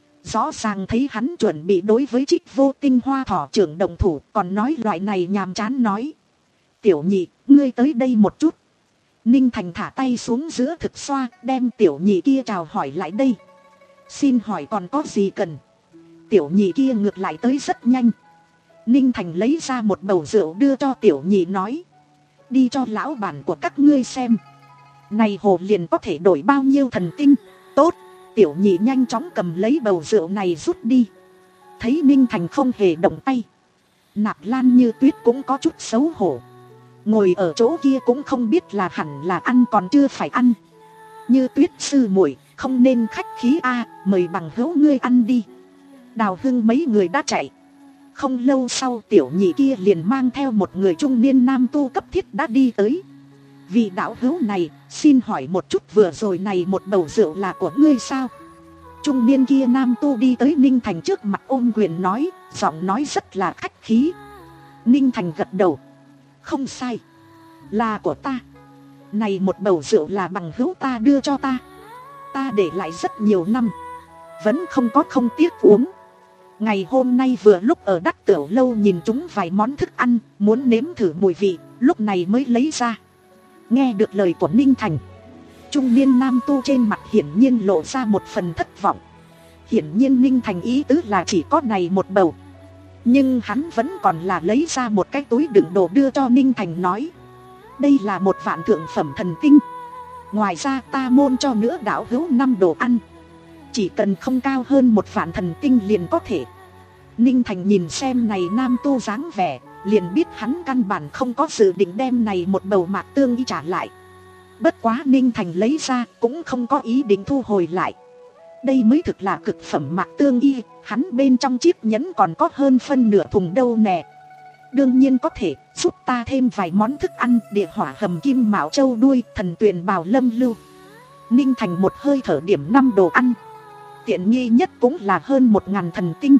Rõ ràng thấy hắn chuẩn bị đối với trích vô tinh hoa thỏ trưởng động thủ, còn nói loại này nhàm chán nói. Tiểu Nhị, ngươi tới đây một chút. Ninh Thành thả tay xuống giữa thực xoa, đem Tiểu Nhị kia chào hỏi lại đây. Xin hỏi còn có gì cần? Tiểu Nhị kia ngược lại tới rất nhanh. Ninh Thành lấy ra một bầu rượu đưa cho Tiểu Nhị nói, đi cho lão bản của các ngươi xem, này hồ liền có thể đổi bao nhiêu thần tinh. Tốt. Tiểu Nhị nhanh chóng cầm lấy bầu rượu này rút đi. Thấy Ninh Thành không hề động tay, Nạp Lan Như Tuyết cũng có chút xấu hổ. Ngồi ở chỗ kia cũng không biết là hẳn là ăn còn chưa phải ăn. Như Tuyết sư muội, không nên khách khí a, mời bằng hữu ngươi ăn đi. Đào Hưng mấy người đã chạy. Không lâu sau Tiểu Nhị kia liền mang theo một người trung niên nam tu cấp thiết đã đi tới. Vị đạo hữu này, xin hỏi một chút, vừa rồi này một bầu rượu là của ngươi sao? Trung niên kia nam tu đi tới Ninh Thành trước mặt ôm quyền nói, giọng nói rất là khách khí. Ninh Thành gật đầu, không sai, là của ta. Này một bầu rượu là bằng hữu ta đưa cho ta, ta để lại rất nhiều năm, vẫn không có không tiếc uống. Ngày hôm nay vừa lúc ở Đắc Tửu lâu nhìn chúng vài món thức ăn, muốn nếm thử mùi vị, lúc này mới lấy ra. Nghe được lời của Ninh Thành, trung niên nam tu trên mặt hiển nhiên lộ ra một phần thất vọng. Hiển nhiên Ninh Thành ý tứ là chỉ có này một bầu, nhưng hắn vẫn còn là lấy ra một cái túi đựng đồ đưa cho Ninh Thành, nói: đây là một vạn thượng phẩm thần tinh, ngoài ra ta môn cho nữa đạo hữu năm đồ ăn, chỉ cần không cao hơn một vạn thần tinh liền có thể. Ninh Thành nhìn xem này nam tu dáng vẻ, liền biết hắn căn bản không có dự định đem này một bầu mạc tương y trả lại. Bất quá Ninh Thành lấy ra cũng không có ý định thu hồi lại. Đây mới thực là cực phẩm mạc tương y, hắn bên trong chiếc nhẫn còn có hơn phân nửa thùng đâu nè. Đương nhiên có thể giúp ta thêm vài món thức ăn: địa hỏa hầm kim mạo châu đuôi, thần tuyền bào lâm lưu. Ninh Thành một hơi thở điểm năm đồ ăn, tiện nghi nhất cũng là hơn một ngàn thần tinh.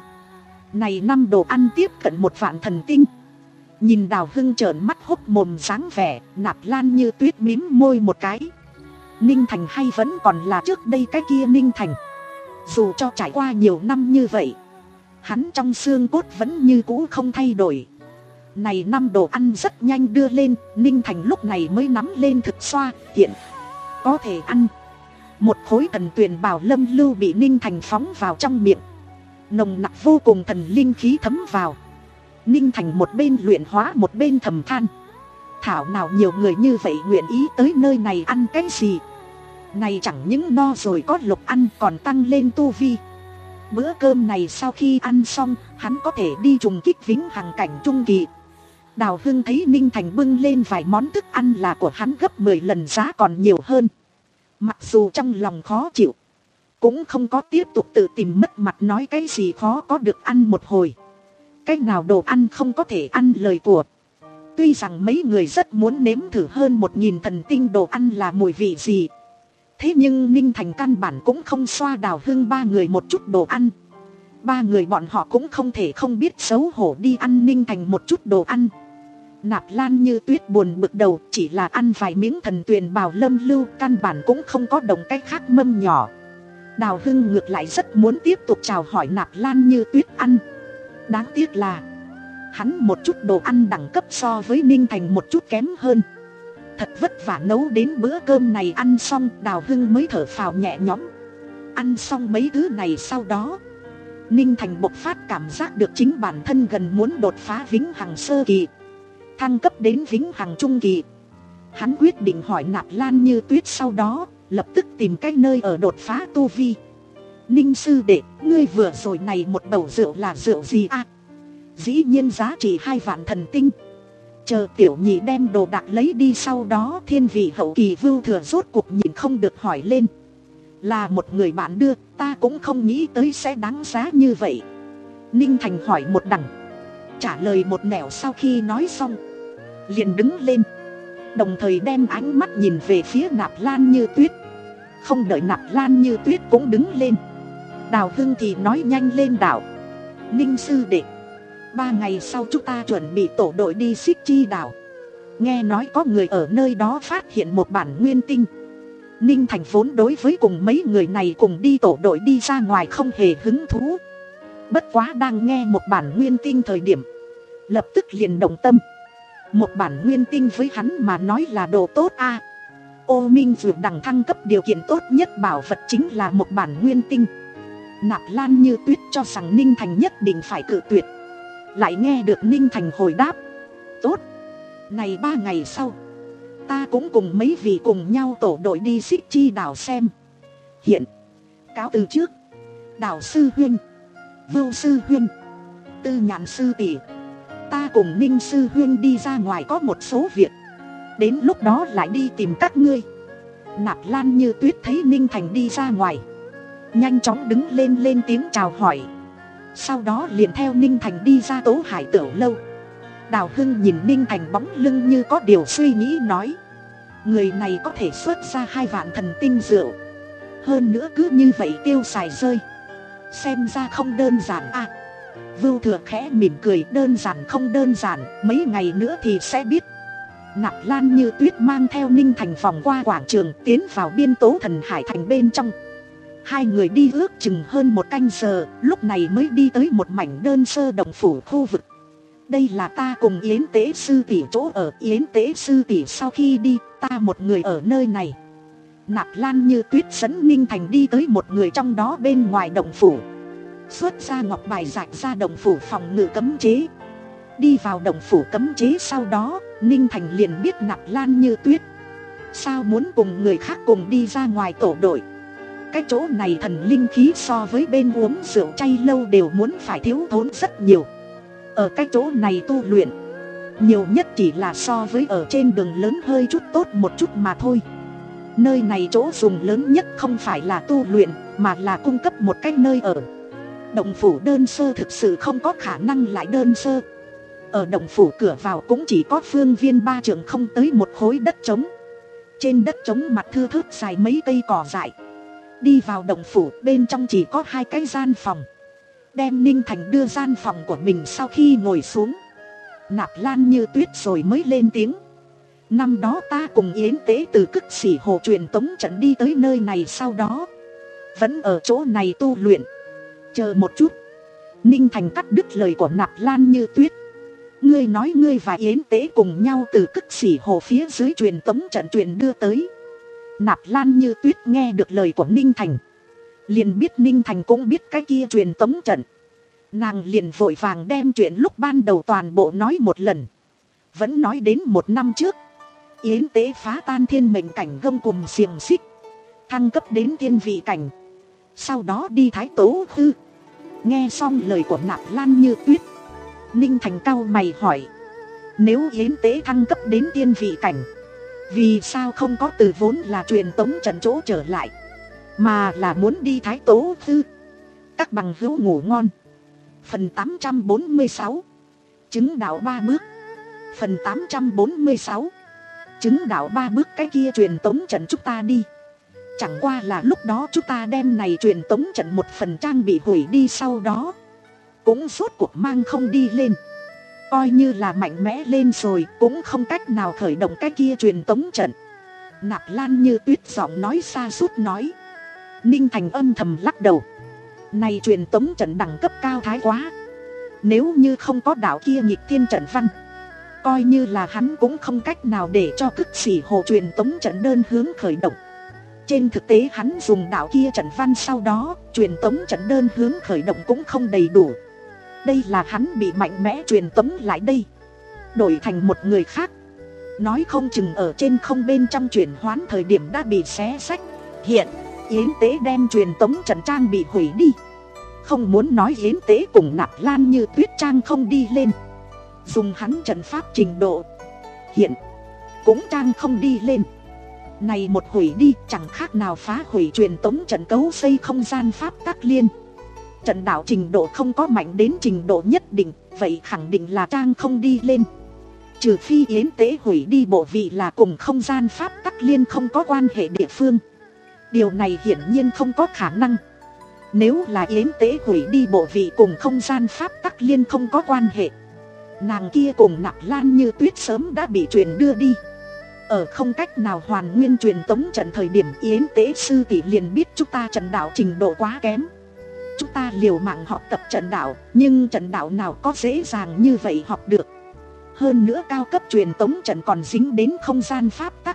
Này năm đồ ăn tiếp cận một vạn thần tinh. Nhìn Đào Hưng trợn mắt hốc mồm dáng vẻ, Nạp Lan Như Tuyết mím môi một cái. Ninh Thành hay vẫn còn là trước đây cái kia Ninh Thành. Dù cho trải qua nhiều năm như vậy, hắn trong xương cốt vẫn như cũ không thay đổi. Này năm đồ ăn rất nhanh đưa lên, Ninh Thành lúc này mới nắm lên thực xoa, hiện có thể ăn. Một khối thần tuyền bào lâm lưu bị Ninh Thành phóng vào trong miệng, nồng nặc vô cùng thần linh khí thấm vào. Ninh Thành một bên luyện hóa một bên thầm than: thảo nào nhiều người như vậy nguyện ý tới nơi này ăn cái gì. Này chẳng những no rồi có lộc ăn, còn tăng lên tu vi. Bữa cơm này sau khi ăn xong, hắn có thể đi trùng kích vĩnh hằng cảnh trung kỳ. Đào Hưng thấy Ninh Thành bưng lên vài món thức ăn là của hắn gấp mười lần giá còn nhiều hơn. Mặc dù trong lòng khó chịu, cũng không có tiếp tục tự tìm mất mặt nói cái gì khó có được ăn một hồi. Cái nào đồ ăn không có thể ăn lời của. Tuy rằng mấy người rất muốn nếm thử hơn một nghìn thần tinh đồ ăn là mùi vị gì, thế nhưng Ninh Thành căn bản cũng không xoa Đào Hưng ba người một chút đồ ăn. Ba người bọn họ cũng không thể không biết xấu hổ đi ăn Ninh Thành một chút đồ ăn. Nạp Lan Như Tuyết buồn bực đầu, chỉ là ăn vài miếng thần tuyền bào lâm lưu, căn bản cũng không có đồng cái khác mâm nhỏ. Đào Hưng ngược lại rất muốn tiếp tục chào hỏi Nạp Lan Như Tuyết ăn. Đáng tiếc là hắn một chút đồ ăn đẳng cấp so với Ninh Thành một chút kém hơn. Thật vất vả nấu đến bữa cơm này ăn xong, Đào Hưng mới thở phào nhẹ nhõm. Ăn xong mấy thứ này sau đó, Ninh Thành bộc phát cảm giác được chính bản thân gần muốn đột phá vĩnh hằng sơ kỳ, thăng cấp đến vĩnh hằng trung kỳ. Hắn quyết định hỏi Nạp Lan Như Tuyết, sau đó lập tức tìm cái nơi ở đột phá tu vi. Ninh sư đệ, ngươi vừa rồi này một bầu rượu là rượu gì à? Dĩ nhiên giá trị hai vạn thần tinh. Chờ tiểu nhị đem đồ đạc lấy đi sau đó, thiên vị hậu kỳ Vưu Thừa rốt cuộc nhìn không được hỏi lên: là một người bạn đưa, ta cũng không nghĩ tới sẽ đáng giá như vậy. Ninh Thành hỏi một đằng, trả lời một nẻo, sau khi nói xong liền đứng lên, đồng thời đem ánh mắt nhìn về phía Nạp Lan Như Tuyết. Không đợi Nạp Lan Như Tuyết cũng đứng lên, Đào Hưng thì nói nhanh lên: đảo Ninh sư đệ, ba ngày sau chúng ta chuẩn bị tổ đội đi Xích Chi đảo. Nghe nói có người ở nơi đó phát hiện một bản nguyên tinh. Ninh Thành vốn đối với cùng mấy người này cùng đi tổ đội đi ra ngoài không hề hứng thú. Bất quá đang nghe một bản nguyên tinh thời điểm, lập tức liền động tâm. Một bản nguyên tinh với hắn mà nói là đồ tốt a. À, Ô Minh Dược đằng thăng cấp điều kiện tốt nhất bảo vật chính là một bản nguyên tinh. Nạp Lan Như Tuyết cho rằng Ninh Thành nhất định phải cự tuyệt, lại nghe được Ninh Thành hồi đáp: tốt, này ba ngày sau ta cũng cùng mấy vị cùng nhau tổ đội đi Xích Chi đảo xem. Hiện cáo từ trước. Đào sư huynh, Vưu sư huynh, Tư Nhạn sư tỷ, ta cùng Ninh sư huynh đi ra ngoài có một số việc, đến lúc đó lại đi tìm các ngươi. Nạp Lan Như Tuyết thấy Ninh Thành đi ra ngoài, nhanh chóng đứng lên lên tiếng chào hỏi, sau đó liền theo Ninh Thành đi ra Tố Hải Tửu lâu. Đào Hưng nhìn Ninh Thành bóng lưng như có điều suy nghĩ, nói: người này có thể xuất ra hai vạn thần tinh rượu, hơn nữa cứ như vậy tiêu xài rơi, xem ra không đơn giản à. Vưu Thừa khẽ mỉm cười: đơn giản không đơn giản, mấy ngày nữa thì sẽ biết. Nạp Lan Như Tuyết mang theo Ninh Thành vòng qua quảng trường, tiến vào biên Tố Thần Hải thành bên trong. Hai người đi ước chừng hơn một canh giờ, lúc này mới đi tới một mảnh đơn sơ động phủ khu vực. Đây là ta cùng Yến Tế sư tỷ chỗ ở. Yến Tế sư tỷ sau khi đi, ta một người ở nơi này. Nạp Lan Như Tuyết dẫn Ninh Thành đi tới một người trong đó bên ngoài động phủ, xuất ra ngọc bài rạch ra động phủ phòng ngự cấm chế. Đi vào động phủ cấm chế sau đó, Ninh Thành liền biết Nạp Lan Như Tuyết sao muốn cùng người khác cùng đi ra ngoài tổ đội. Cái chỗ này thần linh khí so với bên uống rượu chay lâu đều muốn phải thiếu thốn rất nhiều. Ở cái chỗ này tu luyện nhiều nhất chỉ là so với ở trên đường lớn hơi chút tốt một chút mà thôi. Nơi này chỗ dùng lớn nhất không phải là tu luyện, mà là cung cấp một cái nơi ở. Động phủ đơn sơ thực sự không có khả năng lại đơn sơ. Ở động phủ cửa vào cũng chỉ có phương viên ba trượng không tới một khối đất trống. Trên đất trống mặt thưa thớt dài mấy cây cỏ dại. Đi vào động phủ bên trong chỉ có hai cái gian phòng. Đem Ninh Thành đưa gian phòng của mình sau khi ngồi xuống, Nạp Lan Như Tuyết rồi mới lên tiếng. Năm đó ta cùng Yến Tế từ Cức Xỉ Hồ truyền tống trận đi tới nơi này, sau đó vẫn ở chỗ này tu luyện. Chờ một chút. Ninh Thành cắt đứt lời của Nạp Lan Như Tuyết. Ngươi nói ngươi và Yến Tế cùng nhau từ Cức Xỉ Hồ phía dưới truyền tống trận truyền đưa tới. Nạp Lan Như Tuyết nghe được lời của Ninh Thành, liền biết Ninh Thành cũng biết cái kia truyền tống trận. Nàng liền vội vàng đem chuyện lúc ban đầu toàn bộ nói một lần. Vẫn nói đến một năm trước, Yến Tế phá tan thiên mệnh cảnh gông cùm xiềng xích, thăng cấp đến thiên vị cảnh, sau đó đi Thái Tố Hư. Nghe xong lời của Nạp Lan Như Tuyết, Ninh Thành cau mày hỏi, nếu Yến Tế thăng cấp đến thiên vị cảnh, vì sao không có từ vốn là truyền tống trận chỗ trở lại, mà là muốn đi Thái Tố Hư? Các bằng hữu ngủ ngon. Phần tám trăm bốn mươi sáu, chứng đạo ba bước. Phần tám trăm bốn mươi sáu, chứng đạo ba bước. Cái kia truyền tống trận chúng ta đi, chẳng qua là lúc đó chúng ta đem này truyền tống trận một phần trang bị hủy đi, sau đó cũng rốt cuộc mang không đi lên. Coi như là mạnh mẽ lên rồi, cũng không cách nào khởi động cái kia truyền tống trận. Nạp Lan Như Tuyết giọng nói xa sút nói. Ninh Thành âm thầm lắc đầu. Này truyền tống trận đẳng cấp cao thái quá. Nếu như không có đạo kia nghịch thiên trận văn, coi như là hắn cũng không cách nào để cho Cức Xỉ Hồ truyền tống trận đơn hướng khởi động. Trên thực tế hắn dùng đạo kia trận văn sau đó, truyền tống trận đơn hướng khởi động cũng không đầy đủ. Đây là hắn bị mạnh mẽ truyền tống lại đây. Đổi thành một người khác, nói không chừng ở trên không bên trong chuyển hoán thời điểm đã bị xé sách. Hiện Yến Tế đem truyền tống trận trang bị hủy đi, không muốn nói Yến Tế cùng Nạp Lan Như Tuyết trang không đi lên. Dùng hắn trận pháp trình độ, hiện cũng trang không đi lên. Này một hủy đi chẳng khác nào phá hủy truyền tống trận cấu xây không gian pháp tắc liên. Trận đạo trình độ không có mạnh đến trình độ nhất định, vậy khẳng định là trang không đi lên. Trừ phi Yến Tế hủy đi bộ vị là cùng không gian pháp tắc liên không có quan hệ địa phương. Điều này hiển nhiên không có khả năng. Nếu là Yến Tế hủy đi bộ vị cùng không gian pháp tắc liên không có quan hệ, nàng kia cùng Nạp Lan Như Tuyết sớm đã bị truyền đưa đi. Ở không cách nào hoàn nguyên truyền tống trận thời điểm, Yến Tế sư tỷ liền biết chúng ta trận đạo trình độ quá kém. Chúng ta liều mạng học tập trận đạo, nhưng trận đạo nào có dễ dàng như vậy học được. Hơn nữa cao cấp truyền tống trận còn dính đến không gian pháp tắc.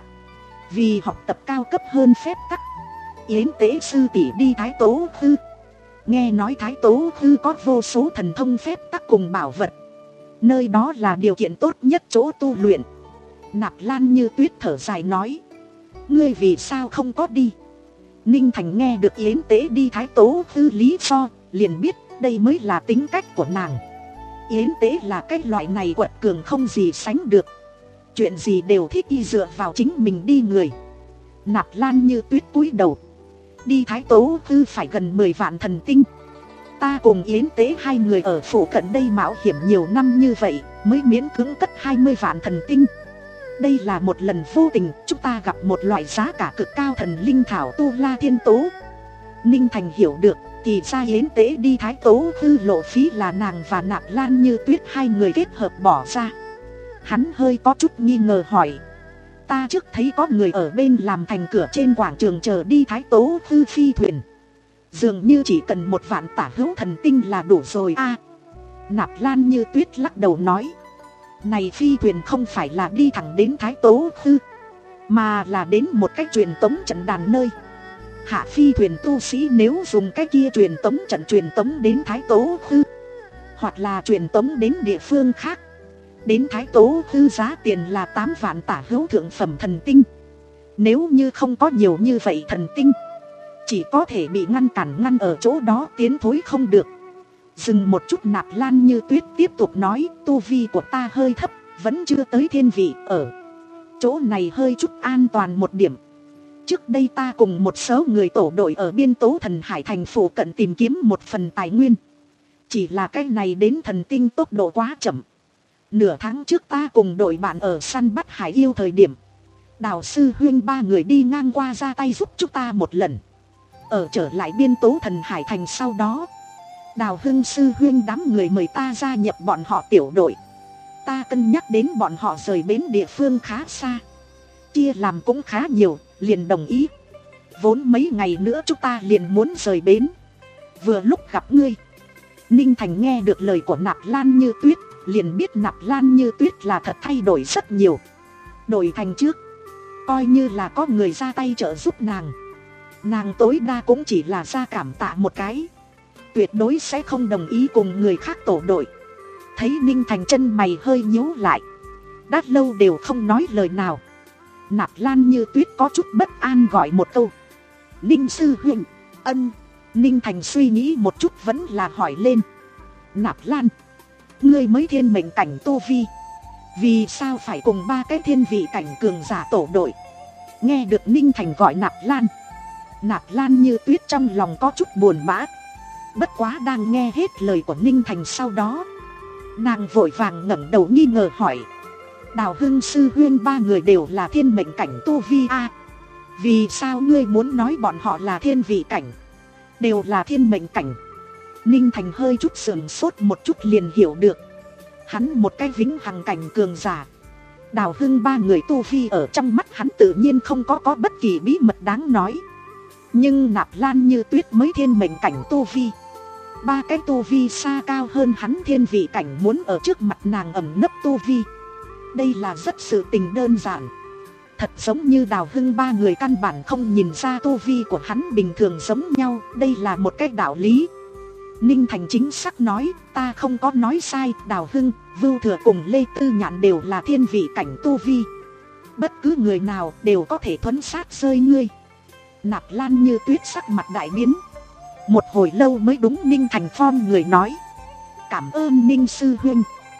Vì học tập cao cấp hơn phép tắc, Yến Tế sư tỷ đi Thái Tố Hư. Nghe nói Thái Tố Hư có vô số thần thông phép tắc cùng bảo vật, nơi đó là điều kiện tốt nhất chỗ tu luyện. Nạp Lan Như Tuyết thở dài nói, ngươi vì sao không có đi? Ninh Thành nghe được Yến Tế đi Thái Tố Hư lý do, liền biết đây mới là tính cách của nàng. Yến Tế là cái loại này quật cường không gì sánh được, chuyện gì đều thích y dựa vào chính mình đi người. Nạp Lan Như Tuyết cúi đầu. Đi Thái Tố Hư phải gần mười vạn thần tinh. Ta cùng Yến Tế hai người ở phủ cận đây mạo hiểm nhiều năm như vậy, mới miễn cưỡng cất hai mươi vạn thần tinh. Đây là một lần vô tình chúng ta gặp một loại giá cả cực cao thần linh thảo Tu La Thiên Tố. Ninh Thành hiểu được, thì ra Yến Tế đi Thái Tố Hư lộ phí là nàng và Nạp Lan Như Tuyết hai người kết hợp bỏ ra. Hắn hơi có chút nghi ngờ hỏi, ta trước thấy có người ở bên làm thành cửa trên quảng trường chờ đi Thái Tố Hư phi thuyền, Dường như chỉ cần một vạn tả hữu thần tinh là đủ rồi a. À, Nạp Lan Như Tuyết lắc đầu nói, này phi thuyền không phải là đi thẳng đến Thái Tố Khư, mà là đến một cái truyền tống trận đàn nơi. Hạ phi thuyền tu sĩ nếu dùng cái kia truyền tống trận truyền tống đến Thái Tố Khư, hoặc là truyền tống đến địa phương khác, đến Thái Tố Khư giá tiền là tám vạn tả hữu thượng phẩm thần tinh. Nếu như không có nhiều như vậy thần tinh, chỉ có thể bị ngăn cản ngăn ở chỗ đó, tiến thối không được. Dừng một chút, Nạp Lan Như Tuyết tiếp tục nói, tu vi của ta hơi thấp, vẫn chưa tới thiên vị, ở chỗ này hơi chút an toàn một điểm. Trước đây ta cùng một số người tổ đội ở biên Tố Thần Hải thành phủ cận tìm kiếm một phần tài nguyên. Chỉ là cái này đến thần tinh tốc độ quá chậm. Nửa tháng trước ta cùng đội bạn ở săn bắt hải yêu thời điểm, Đào sư huynh ba người đi ngang qua ra tay giúp chúng ta một lần. Ở trở lại biên Tố Thần Hải thành sau đó, Đào Hưng sư huynh đám người mời ta gia nhập bọn họ tiểu đội. Ta cân nhắc đến bọn họ rời bến địa phương khá xa, chia làm cũng khá nhiều, liền đồng ý. Vốn mấy ngày nữa chúng ta liền muốn rời bến, vừa lúc gặp ngươi. Ninh Thành nghe được lời của Nạp Lan Như Tuyết, liền biết Nạp Lan Như Tuyết là thật thay đổi rất nhiều. Đổi thành trước, coi như là có người ra tay trợ giúp nàng, nàng tối đa cũng chỉ là ra cảm tạ một cái, tuyệt đối sẽ không đồng ý cùng người khác tổ đội. Thấy Ninh Thành chân mày hơi nhíu lại, đã lâu đều không nói lời nào. Nạp Lan Như Tuyết có chút bất an gọi một câu, Ninh sư huynh. Ân. Ninh Thành suy nghĩ một chút vẫn là hỏi lên, Nạp Lan, ngươi mới thiên mệnh cảnh tu vi, vì sao phải cùng ba cái thiên vị cảnh cường giả tổ đội? Nghe được Ninh Thành gọi Nạp Lan, Nạp Lan Như Tuyết trong lòng có chút buồn bã. Bất quá đang nghe hết lời của Ninh Thành sau đó, nàng vội vàng ngẩng đầu nghi ngờ hỏi, Đào Hưng sư huynh ba người đều là thiên mệnh cảnh tu vi a, à, vì sao ngươi muốn nói bọn họ là thiên vị cảnh? Đều là thiên mệnh cảnh. Ninh Thành hơi chút sườn sốt một chút liền hiểu được, hắn một cái vĩnh hằng cảnh cường giả, Đào Hưng ba người tu vi ở trong mắt hắn tự nhiên không có có bất kỳ bí mật đáng nói. Nhưng Nạp Lan Như Tuyết mới thiên mệnh cảnh tu vi, ba cái tu vi xa cao hơn hắn thiên vị cảnh, muốn ở trước mặt nàng ẩn nấp tu vi, đây là rất sự tình đơn giản. Thật giống như Đào Hưng ba người căn bản không nhìn ra tu vi của hắn bình thường giống nhau, đây là một cái đạo lý. Ninh Thành chính xác nói, ta không có nói sai, Đào Hưng, Vưu Thừa cùng Lê Tư Nhạn đều là thiên vị cảnh tu vi, bất cứ người nào đều có thể thuấn sát rơi ngươi. Nạp Lan Như Tuyết sắc mặt đại biến, một hồi lâu mới đúng Ninh Thành phon người nói, cảm ơn Ninh sư huynh,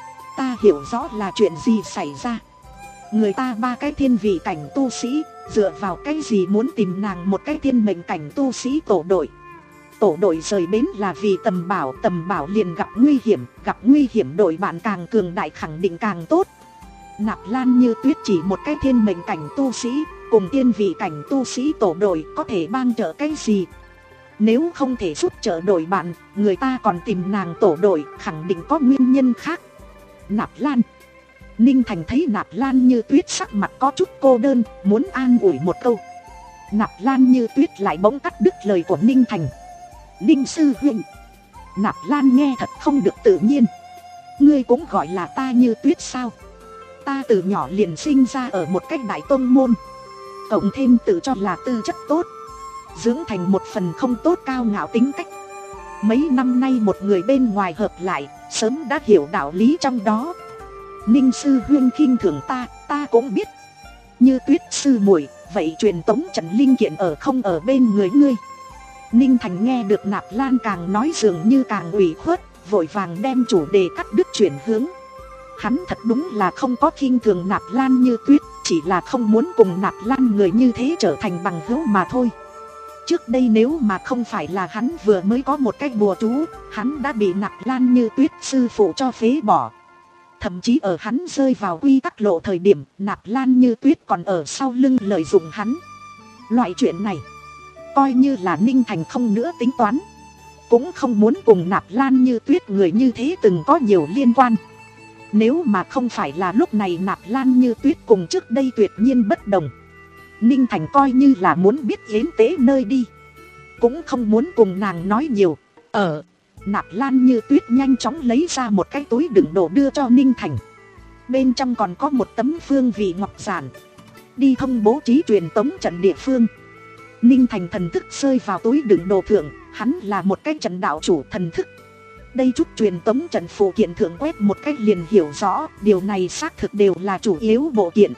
ta hiểu rõ là chuyện gì xảy ra. Người ta ba cái thiên vị cảnh tu sĩ, dựa vào cái gì muốn tìm nàng một cái thiên mệnh cảnh tu sĩ tổ đội? Tổ đội rời bến là vì tầm bảo, tầm bảo liền gặp nguy hiểm, gặp nguy hiểm đội bạn càng cường đại khẳng định càng tốt. Nạp Lan Như Tuyết chỉ một cái thiên mệnh cảnh tu sĩ, cùng thiên vị cảnh tu sĩ tổ đội có thể ban trợ cái gì? Nếu không thể giúp trợ đội bạn, người ta còn tìm nàng tổ đội, khẳng định có nguyên nhân khác. Nạp Lan. Ninh Thành thấy Nạp Lan Như Tuyết sắc mặt có chút cô đơn, muốn an ủi một câu. Nạp Lan Như Tuyết lại bỗng cắt đứt lời của Ninh Thành. Ninh sư huynh. Nạp Lan nghe thật không được tự nhiên. Ngươi cũng gọi là ta Như Tuyết sao? Ta từ nhỏ liền sinh ra ở một cách đại tông môn, cộng thêm tự cho là tư chất tốt, dưỡng thành một phần không tốt cao ngạo tính cách. Mấy năm nay một người bên ngoài hợp lại, sớm đã hiểu đạo lý trong đó. Ninh sư huynh khinh thường ta, ta cũng biết. Như Tuyết sư muội, vậy truyền tống trận linh kiện ở không ở bên người ngươi? Ninh Thành nghe được Nạp Lan càng nói dường như càng ủy khuất, vội vàng đem chủ đề cắt đứt chuyển hướng. Hắn thật đúng là không có khinh thường Nạp Lan Như Tuyết, chỉ là không muốn cùng Nạp Lan người như thế trở thành bằng hữu mà thôi. Trước đây nếu mà không phải là hắn vừa mới có một cái bùa chú, hắn đã bị Nạp Lan Như Tuyết sư phụ cho phế bỏ. Thậm chí ở hắn rơi vào quy tắc lộ thời điểm, Nạp Lan Như Tuyết còn ở sau lưng lợi dụng hắn. Loại chuyện này, coi như là Ninh Thành không nữa tính toán, cũng không muốn cùng Nạp Lan Như Tuyết người như thế từng có nhiều liên quan. Nếu mà không phải là lúc này Nạp Lan Như Tuyết cùng trước đây tuyệt nhiên bất đồng, Ninh Thành coi như là muốn biết yến tế nơi đi. cũng không muốn cùng nàng nói nhiều. Ở Nạp Lan Như Tuyết nhanh chóng lấy ra một cái túi đựng đồ đưa cho Ninh Thành. Bên trong còn có một tấm phương vị ngọc giản, đi thông bố trí truyền tống trận địa phương. Ninh Thành thần thức rơi vào túi đựng đồ thượng, hắn là một cái trận đạo chủ thần thức. Đây chút truyền tống trận phụ kiện thượng quét một cách liền hiểu rõ, điều này xác thực đều là chủ yếu bộ kiện.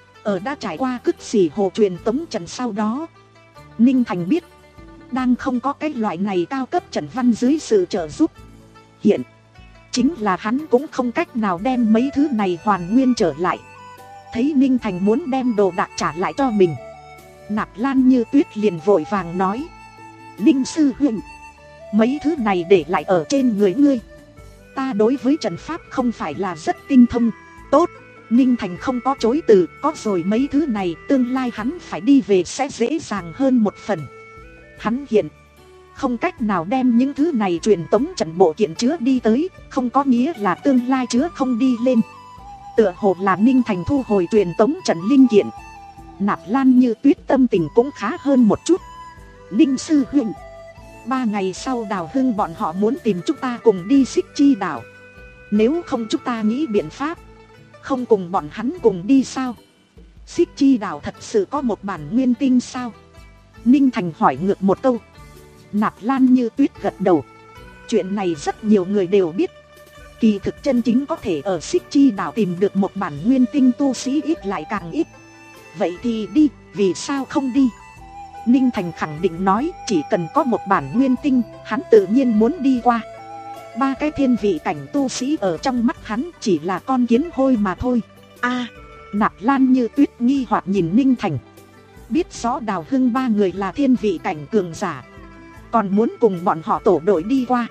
Ở đã trải qua cứt xỉ hồ truyền tống trận sau đó, Ninh Thành biết đang không có cái loại này cao cấp trận văn dưới sự trợ giúp. Hiện chính là hắn cũng không cách nào đem mấy thứ này hoàn nguyên trở lại. Thấy Ninh Thành muốn đem đồ đạc trả lại cho mình, Nạp Lan Như Tuyết liền vội vàng nói: Ninh sư huynh, mấy thứ này để lại ở trên người ngươi. Ta đối với trận pháp không phải là rất tinh thông. Tốt. Ninh Thành không có chối từ, có rồi mấy thứ này tương lai hắn phải đi về sẽ dễ dàng hơn một phần. Hắn hiện không cách nào đem những thứ này truyền tống trận bộ kiện chứa đi tới, không có nghĩa là tương lai chứa không đi lên. Tựa hồ là Ninh Thành thu hồi truyền tống trận linh kiện, Nạp Lan Như Tuyết tâm tình cũng khá hơn một chút. Ninh sư huynh, ba ngày sau Đào Hưng bọn họ muốn tìm chúng ta cùng đi Xích Chi đảo. Nếu không chúng ta nghĩ biện pháp không cùng bọn hắn cùng đi sao? Xích Chi đảo thật sự có một bản nguyên tinh sao? Ninh Thành hỏi ngược một câu. Nạp Lan Như Tuyết gật đầu. Chuyện này rất nhiều người đều biết. Kỳ thực chân chính có thể ở Xích Chi đảo tìm được một bản nguyên tinh tu sĩ ít lại càng ít. Vậy thì đi, vì sao không đi? Ninh Thành khẳng định nói, chỉ cần có một bản nguyên tinh, hắn tự nhiên muốn đi qua. Ba cái thiên vị cảnh tu sĩ ở trong mắt hắn chỉ là con kiến hôi mà thôi. A, Nạp Lan Như Tuyết nghi hoặc nhìn Ninh Thành. Biết rõ Đào Hưng ba người là thiên vị cảnh cường giả, còn muốn cùng bọn họ tổ đội đi qua.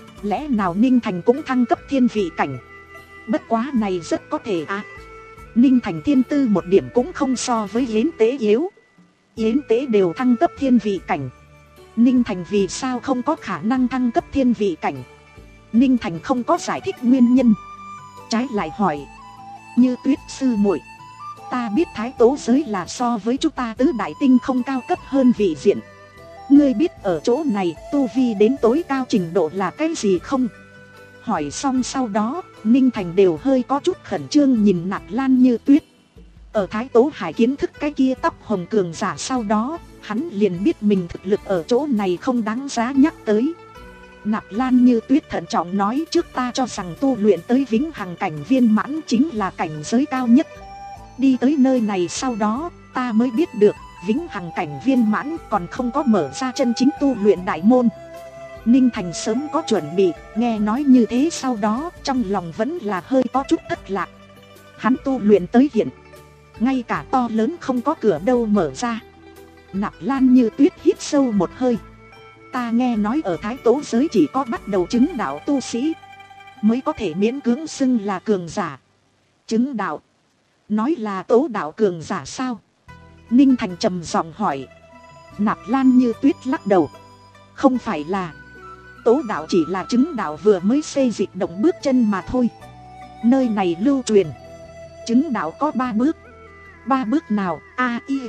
Lẽ nào Ninh Thành cũng thăng cấp thiên vị cảnh? Bất quá này rất có thể à. Ninh Thành thiên tư một điểm cũng không so với Yến Tế yếu. Yến Tế đều thăng cấp thiên vị cảnh, Ninh Thành vì sao không có khả năng thăng cấp thiên vị cảnh? Ninh Thành không có giải thích nguyên nhân, trái lại hỏi: Như Tuyết sư muội, ta biết Thái Tố giới là so với chúng ta tứ đại tinh không cao cấp hơn vị diện. Ngươi biết ở chỗ này tu vi đến tối cao trình độ là cái gì không? Hỏi xong sau đó, Ninh Thành đều hơi có chút khẩn trương nhìn Nạp Lan Như Tuyết. Ở Thái Tố Hải kiến thức cái kia tóc hồng cường giả sau đó, hắn liền biết mình thực lực ở chỗ này không đáng giá nhắc tới. Nạp Lan Như Tuyết thận trọng nói: trước ta cho rằng tu luyện tới vĩnh hằng cảnh viên mãn chính là cảnh giới cao nhất. Đi tới nơi này sau đó, ta mới biết được vĩnh hằng cảnh viên mãn còn không có mở ra chân chính tu luyện đại môn. Ninh Thành sớm có chuẩn bị, nghe nói như thế sau đó trong lòng vẫn là hơi có chút thất lạc. Hắn tu luyện tới hiện, ngay cả to lớn không có cửa đâu mở ra. Nạp Lan Như Tuyết hít sâu một hơi. Ta nghe nói ở Thái Tố giới chỉ có bắt đầu chứng đạo tu sĩ mới có thể miễn cưỡng xưng là cường giả. Chứng đạo? Nói là tố đạo cường giả sao? Ninh Thành trầm giọng hỏi. Nạp Lan Như Tuyết lắc đầu. Không phải là. Tố đạo chỉ là chứng đạo vừa mới xây dịch động bước chân mà thôi. Nơi này lưu truyền chứng đạo có ba bước. Ba bước nào? A y.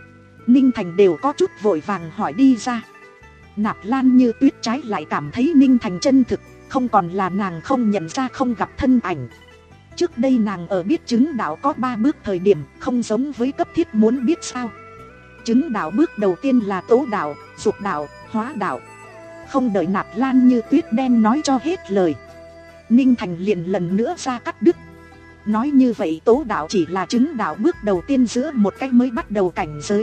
Ninh Thành đều có chút vội vàng hỏi đi ra. Nạp Lan Như Tuyết trái lại cảm thấy Ninh Thành chân thực, không còn là nàng không nhận ra không gặp thân ảnh. Trước đây nàng ở biết chứng đạo có ba bước thời điểm không giống với cấp thiết muốn biết sao. Chứng đạo bước đầu tiên là tố đạo, dục đạo, hóa đạo. Không đợi Nạp Lan Như Tuyết đem nói cho hết lời, Ninh Thành liền lần nữa ra cắt đứt. Nói như vậy tố đạo chỉ là chứng đạo bước đầu tiên giữa một cách mới bắt đầu cảnh giới.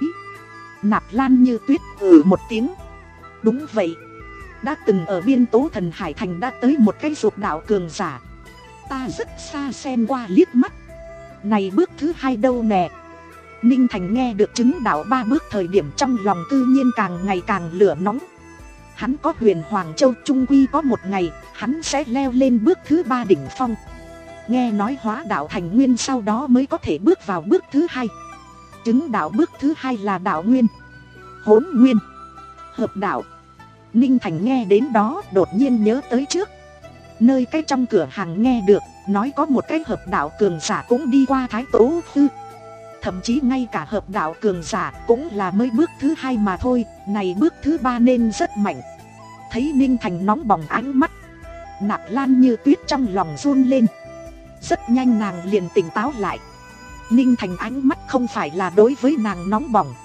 Nạp Lan Như Tuyết ừ một tiếng. Đúng vậy, đã từng ở biên Tố Thần Hải Thành đã tới một cái dục đạo cường giả. Ta rất xa xem qua liếc mắt. Này bước thứ hai đâu nè? Ninh Thành nghe được chứng đạo ba bước thời điểm trong lòng tự nhiên càng ngày càng lửa nóng. Hắn có Huyền Hoàng Châu, trung quy có một ngày hắn sẽ leo lên bước thứ ba đỉnh phong. Nghe nói hóa đạo thành nguyên sau đó mới có thể bước vào bước thứ hai. Chứng đạo bước thứ hai là đạo nguyên, hỗn nguyên, hợp đạo. Ninh Thành nghe đến đó đột nhiên nhớ tới trước nơi cái trong cửa hàng nghe được nói có một cái hợp đạo cường giả cũng đi qua Thái Tố Tư. thậm chí ngay cả hợp đạo cường giả cũng là mới bước thứ hai mà thôi, này bước thứ ba nên rất mạnh. Thấy Ninh Thành nóng bỏng ánh mắt, Nạp Lan Như Tuyết trong lòng run lên. Rất nhanh nàng liền tỉnh táo lại. Ninh Thành ánh mắt không phải là đối với nàng nóng bỏng,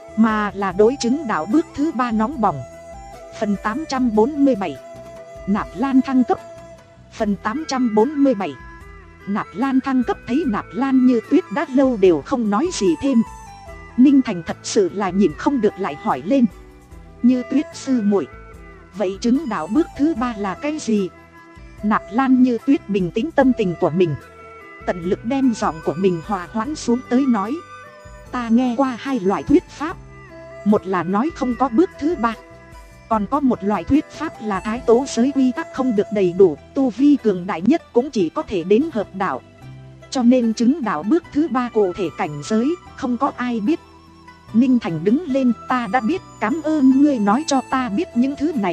mà là đối chứng đạo bước thứ ba nóng bỏng. Phần tám trăm bốn mươi bảy Nạp Lan thăng cấp. Phần tám trăm bốn mươi bảy Nạp Lan thăng cấp. Thấy Nạp Lan Như Tuyết đã lâu đều không nói gì thêm, Ninh Thành thật sự là nhìn không được lại hỏi lên. Như Tuyết sư muội, vậy chứng đạo bước thứ ba là cái gì? Nạp Lan Như Tuyết bình tĩnh tâm tình của mình, tận lực đem giọng của mình hòa hoãn xuống tới nói. Ta nghe qua hai loại thuyết pháp. Một là nói không có bước thứ ba, còn có một loại thuyết pháp là thái tố giới quy tắc không được đầy đủ, tu vi cường đại nhất cũng chỉ có thể đến hợp đạo. Cho nên chứng đạo bước thứ ba cụ thể cảnh giới không có ai biết. Ninh Thành đứng lên. Ta đã biết, cảm ơn ngươi nói cho ta biết những thứ này.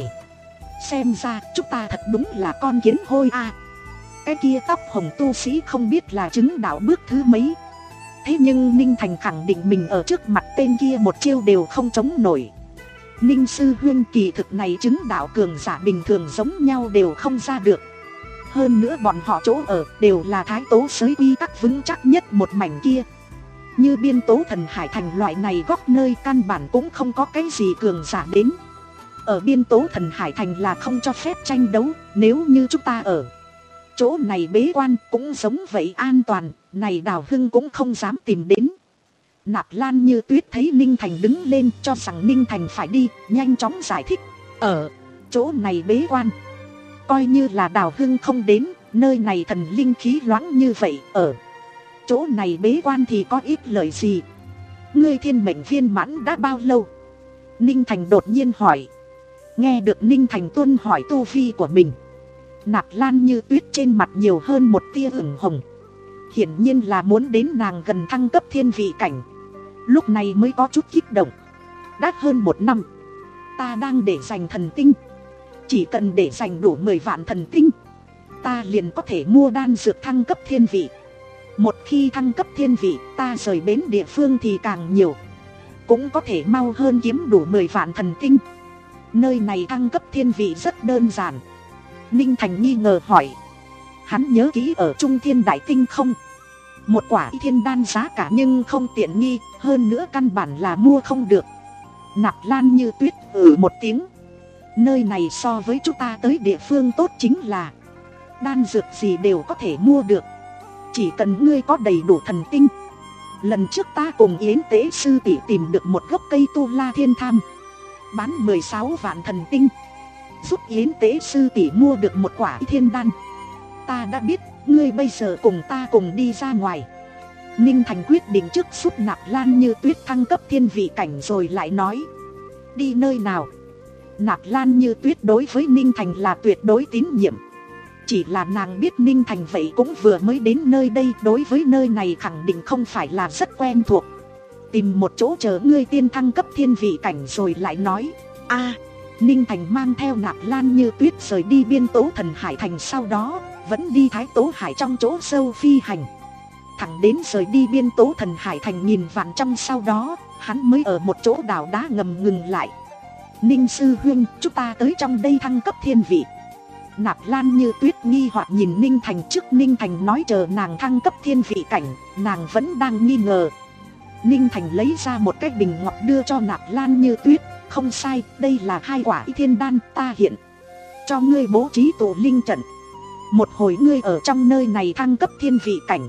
Xem ra chúng ta thật đúng là con kiến hôi a. À, cái kia tóc hồng tu sĩ không biết là chứng đạo bước thứ mấy. Thế nhưng Ninh Thành khẳng định mình ở trước mặt tên kia một chiêu đều không chống nổi. Ninh sư huynh, kỳ thực này chứng đạo cường giả bình thường giống nhau đều không ra được. Hơn nữa bọn họ chỗ ở đều là thái tố giới quy tắc vững chắc nhất một mảnh kia. Như Biên Tố Thần Hải Thành loại này góc nơi căn bản cũng không có cái gì cường giả đến. Ở Biên Tố Thần Hải Thành là không cho phép tranh đấu. Nếu như chúng ta ở chỗ này bế quan cũng giống vậy an toàn, này Đào Hưng cũng không dám tìm đến. Nạp Lan Như Tuyết thấy Ninh Thành đứng lên cho rằng Ninh Thành phải đi, nhanh chóng giải thích. Ở chỗ này bế quan, coi như là Đào Hưng không đến, nơi này thần linh khí loãng như vậy, ở chỗ này bế quan thì có ít lời gì. Ngươi thiên mệnh viên mãn đã bao lâu? Ninh Thành đột nhiên hỏi. Nghe được Ninh Thành tuân hỏi tu vi của mình, Nạp Lan Như Tuyết trên mặt nhiều hơn một tia ửng hồng. Hiển nhiên là muốn đến nàng gần thăng cấp thiên vị cảnh. Lúc này mới có chút kích động. Đã hơn một năm, ta đang để dành thần tinh. Chỉ cần để dành đủ mười vạn thần tinh, ta liền có thể mua đan dược thăng cấp thiên vị. Một khi thăng cấp thiên vị, ta rời bến địa phương thì càng nhiều, cũng có thể mau hơn kiếm đủ mười vạn thần tinh. Nơi này thăng cấp thiên vị rất đơn giản. Ninh Thành nghi ngờ hỏi. Hắn nhớ kỹ ở Trung Thiên Đại Tinh không? Một quả thiên đan giá cả nhưng không tiện nghi, hơn nữa căn bản là mua không được. Nạp Lan Như Tuyết ừ một tiếng. Nơi này so với chúng ta tới địa phương tốt chính là đan dược gì đều có thể mua được, chỉ cần ngươi có đầy đủ thần tinh. Lần trước ta cùng Yến Tế sư tỷ tìm được một gốc cây tu la thiên tham, bán mười sáu vạn thần tinh, giúp Yến Tế sư tỷ mua được một quả thiên đan. Ta đã biết, ngươi bây giờ cùng ta cùng đi ra ngoài. Ninh Thành quyết định trước giúp Nạp Lan Như Tuyết thăng cấp thiên vị cảnh rồi lại nói. Đi nơi nào? Nạp Lan Như Tuyết đối với Ninh Thành là tuyệt đối tín nhiệm. Chỉ là nàng biết Ninh Thành vậy cũng vừa mới đến nơi đây, đối với nơi này khẳng định không phải là rất quen thuộc. Tìm một chỗ chờ ngươi tiên thăng cấp thiên vị cảnh rồi lại nói. A, à, Ninh Thành mang theo Nạp Lan Như Tuyết rời đi Biên Tố Thần Hải Thành, sau đó vẫn đi Thái Tố Hải trong chỗ sâu phi hành, thẳng đến rời đi Biên Tố Thần Hải Thành nghìn vạn trong, sau đó hắn mới ở một chỗ đảo đá ngầm ngừng lại. Ninh sư huynh, chúng ta tới trong đây thăng cấp thiên vị. Nạp Lan Như Tuyết nghi hoặc nhìn Ninh Thành. Trước Ninh Thành nói chờ nàng thăng cấp thiên vị cảnh, nàng vẫn đang nghi ngờ. Ninh Thành lấy ra một cái bình ngọc đưa cho Nạp Lan Như Tuyết. Không sai, đây là hai quả thiên đan, ta hiện cho ngươi bố trí tụ linh trận. Một hồi ngươi ở trong nơi này thăng cấp thiên vị cảnh.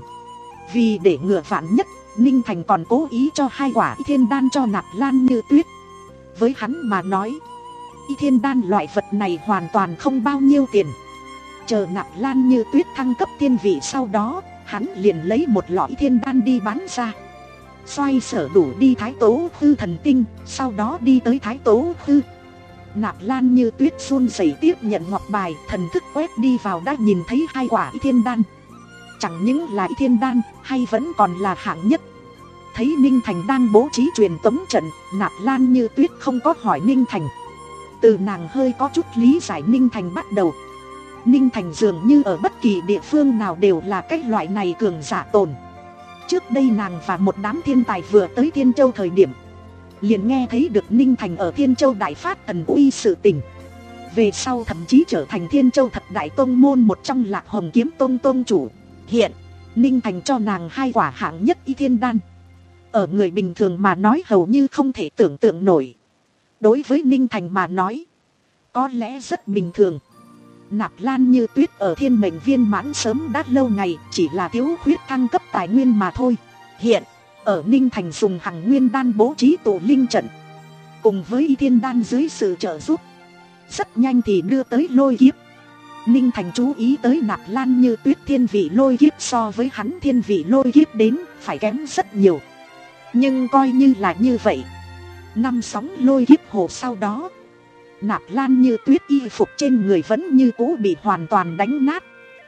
Vì để ngừa vạn nhất, Ninh Thành còn cố ý cho hai quả thiên đan cho Nạp Lan Như Tuyết. Với hắn mà nói, thiên đan loại vật này hoàn toàn không bao nhiêu tiền. Chờ Nạp Lan Như Tuyết thăng cấp thiên vị sau đó, hắn liền lấy một lọ thiên đan đi bán ra. Xoay sở đủ đi Thái Tố Khư thần tinh, sau đó đi tới Thái Tố Khư. Nạp Lan Như Tuyết run rẩy tiếp nhận ngọc bài, thần thức quét đi vào đã nhìn thấy hai quả thiên đan. Chẳng những là thiên đan, hay vẫn còn là hạng nhất. Thấy Ninh Thành đang bố trí truyền tống trận, Nạp Lan Như Tuyết không có hỏi Ninh Thành. Từ nàng hơi có chút lý giải Ninh Thành bắt đầu. Ninh Thành dường như ở bất kỳ địa phương nào đều là cái loại này cường giả tồn Trước đây nàng và một đám thiên tài vừa tới Thiên Châu thời điểm, liền nghe thấy được Ninh Thành ở Thiên Châu đại phát thần uy sự tình. Về sau thậm chí trở thành Thiên Châu thập đại tông môn một trong Lạc Hồng Kiếm Tông tông chủ. Hiện Ninh Thành cho nàng hai quả hạng nhất y thiên đan. Ở người bình thường mà nói hầu như không thể tưởng tượng nổi. Đối với Ninh Thành mà nói, có lẽ rất bình thường. Nạp Lan Như Tuyết ở thiên mệnh viên mãn sớm đã lâu ngày, chỉ là thiếu khuyết thăng cấp tài nguyên mà thôi. Hiện ở Ninh Thành dùng hằng nguyên đan bố trí tổ linh trận, cùng với y thiên đan dưới sự trợ giúp, rất nhanh thì đưa tới lôi kiếp. Ninh Thành chú ý tới Nạp Lan Như Tuyết thiên vị lôi kiếp so với hắn thiên vị lôi kiếp đến phải kém rất nhiều. Nhưng coi như là như vậy, năm sóng lôi kiếp hồ sau đó, Nạp Lan Như Tuyết y phục trên người vẫn như cũ bị hoàn toàn đánh nát.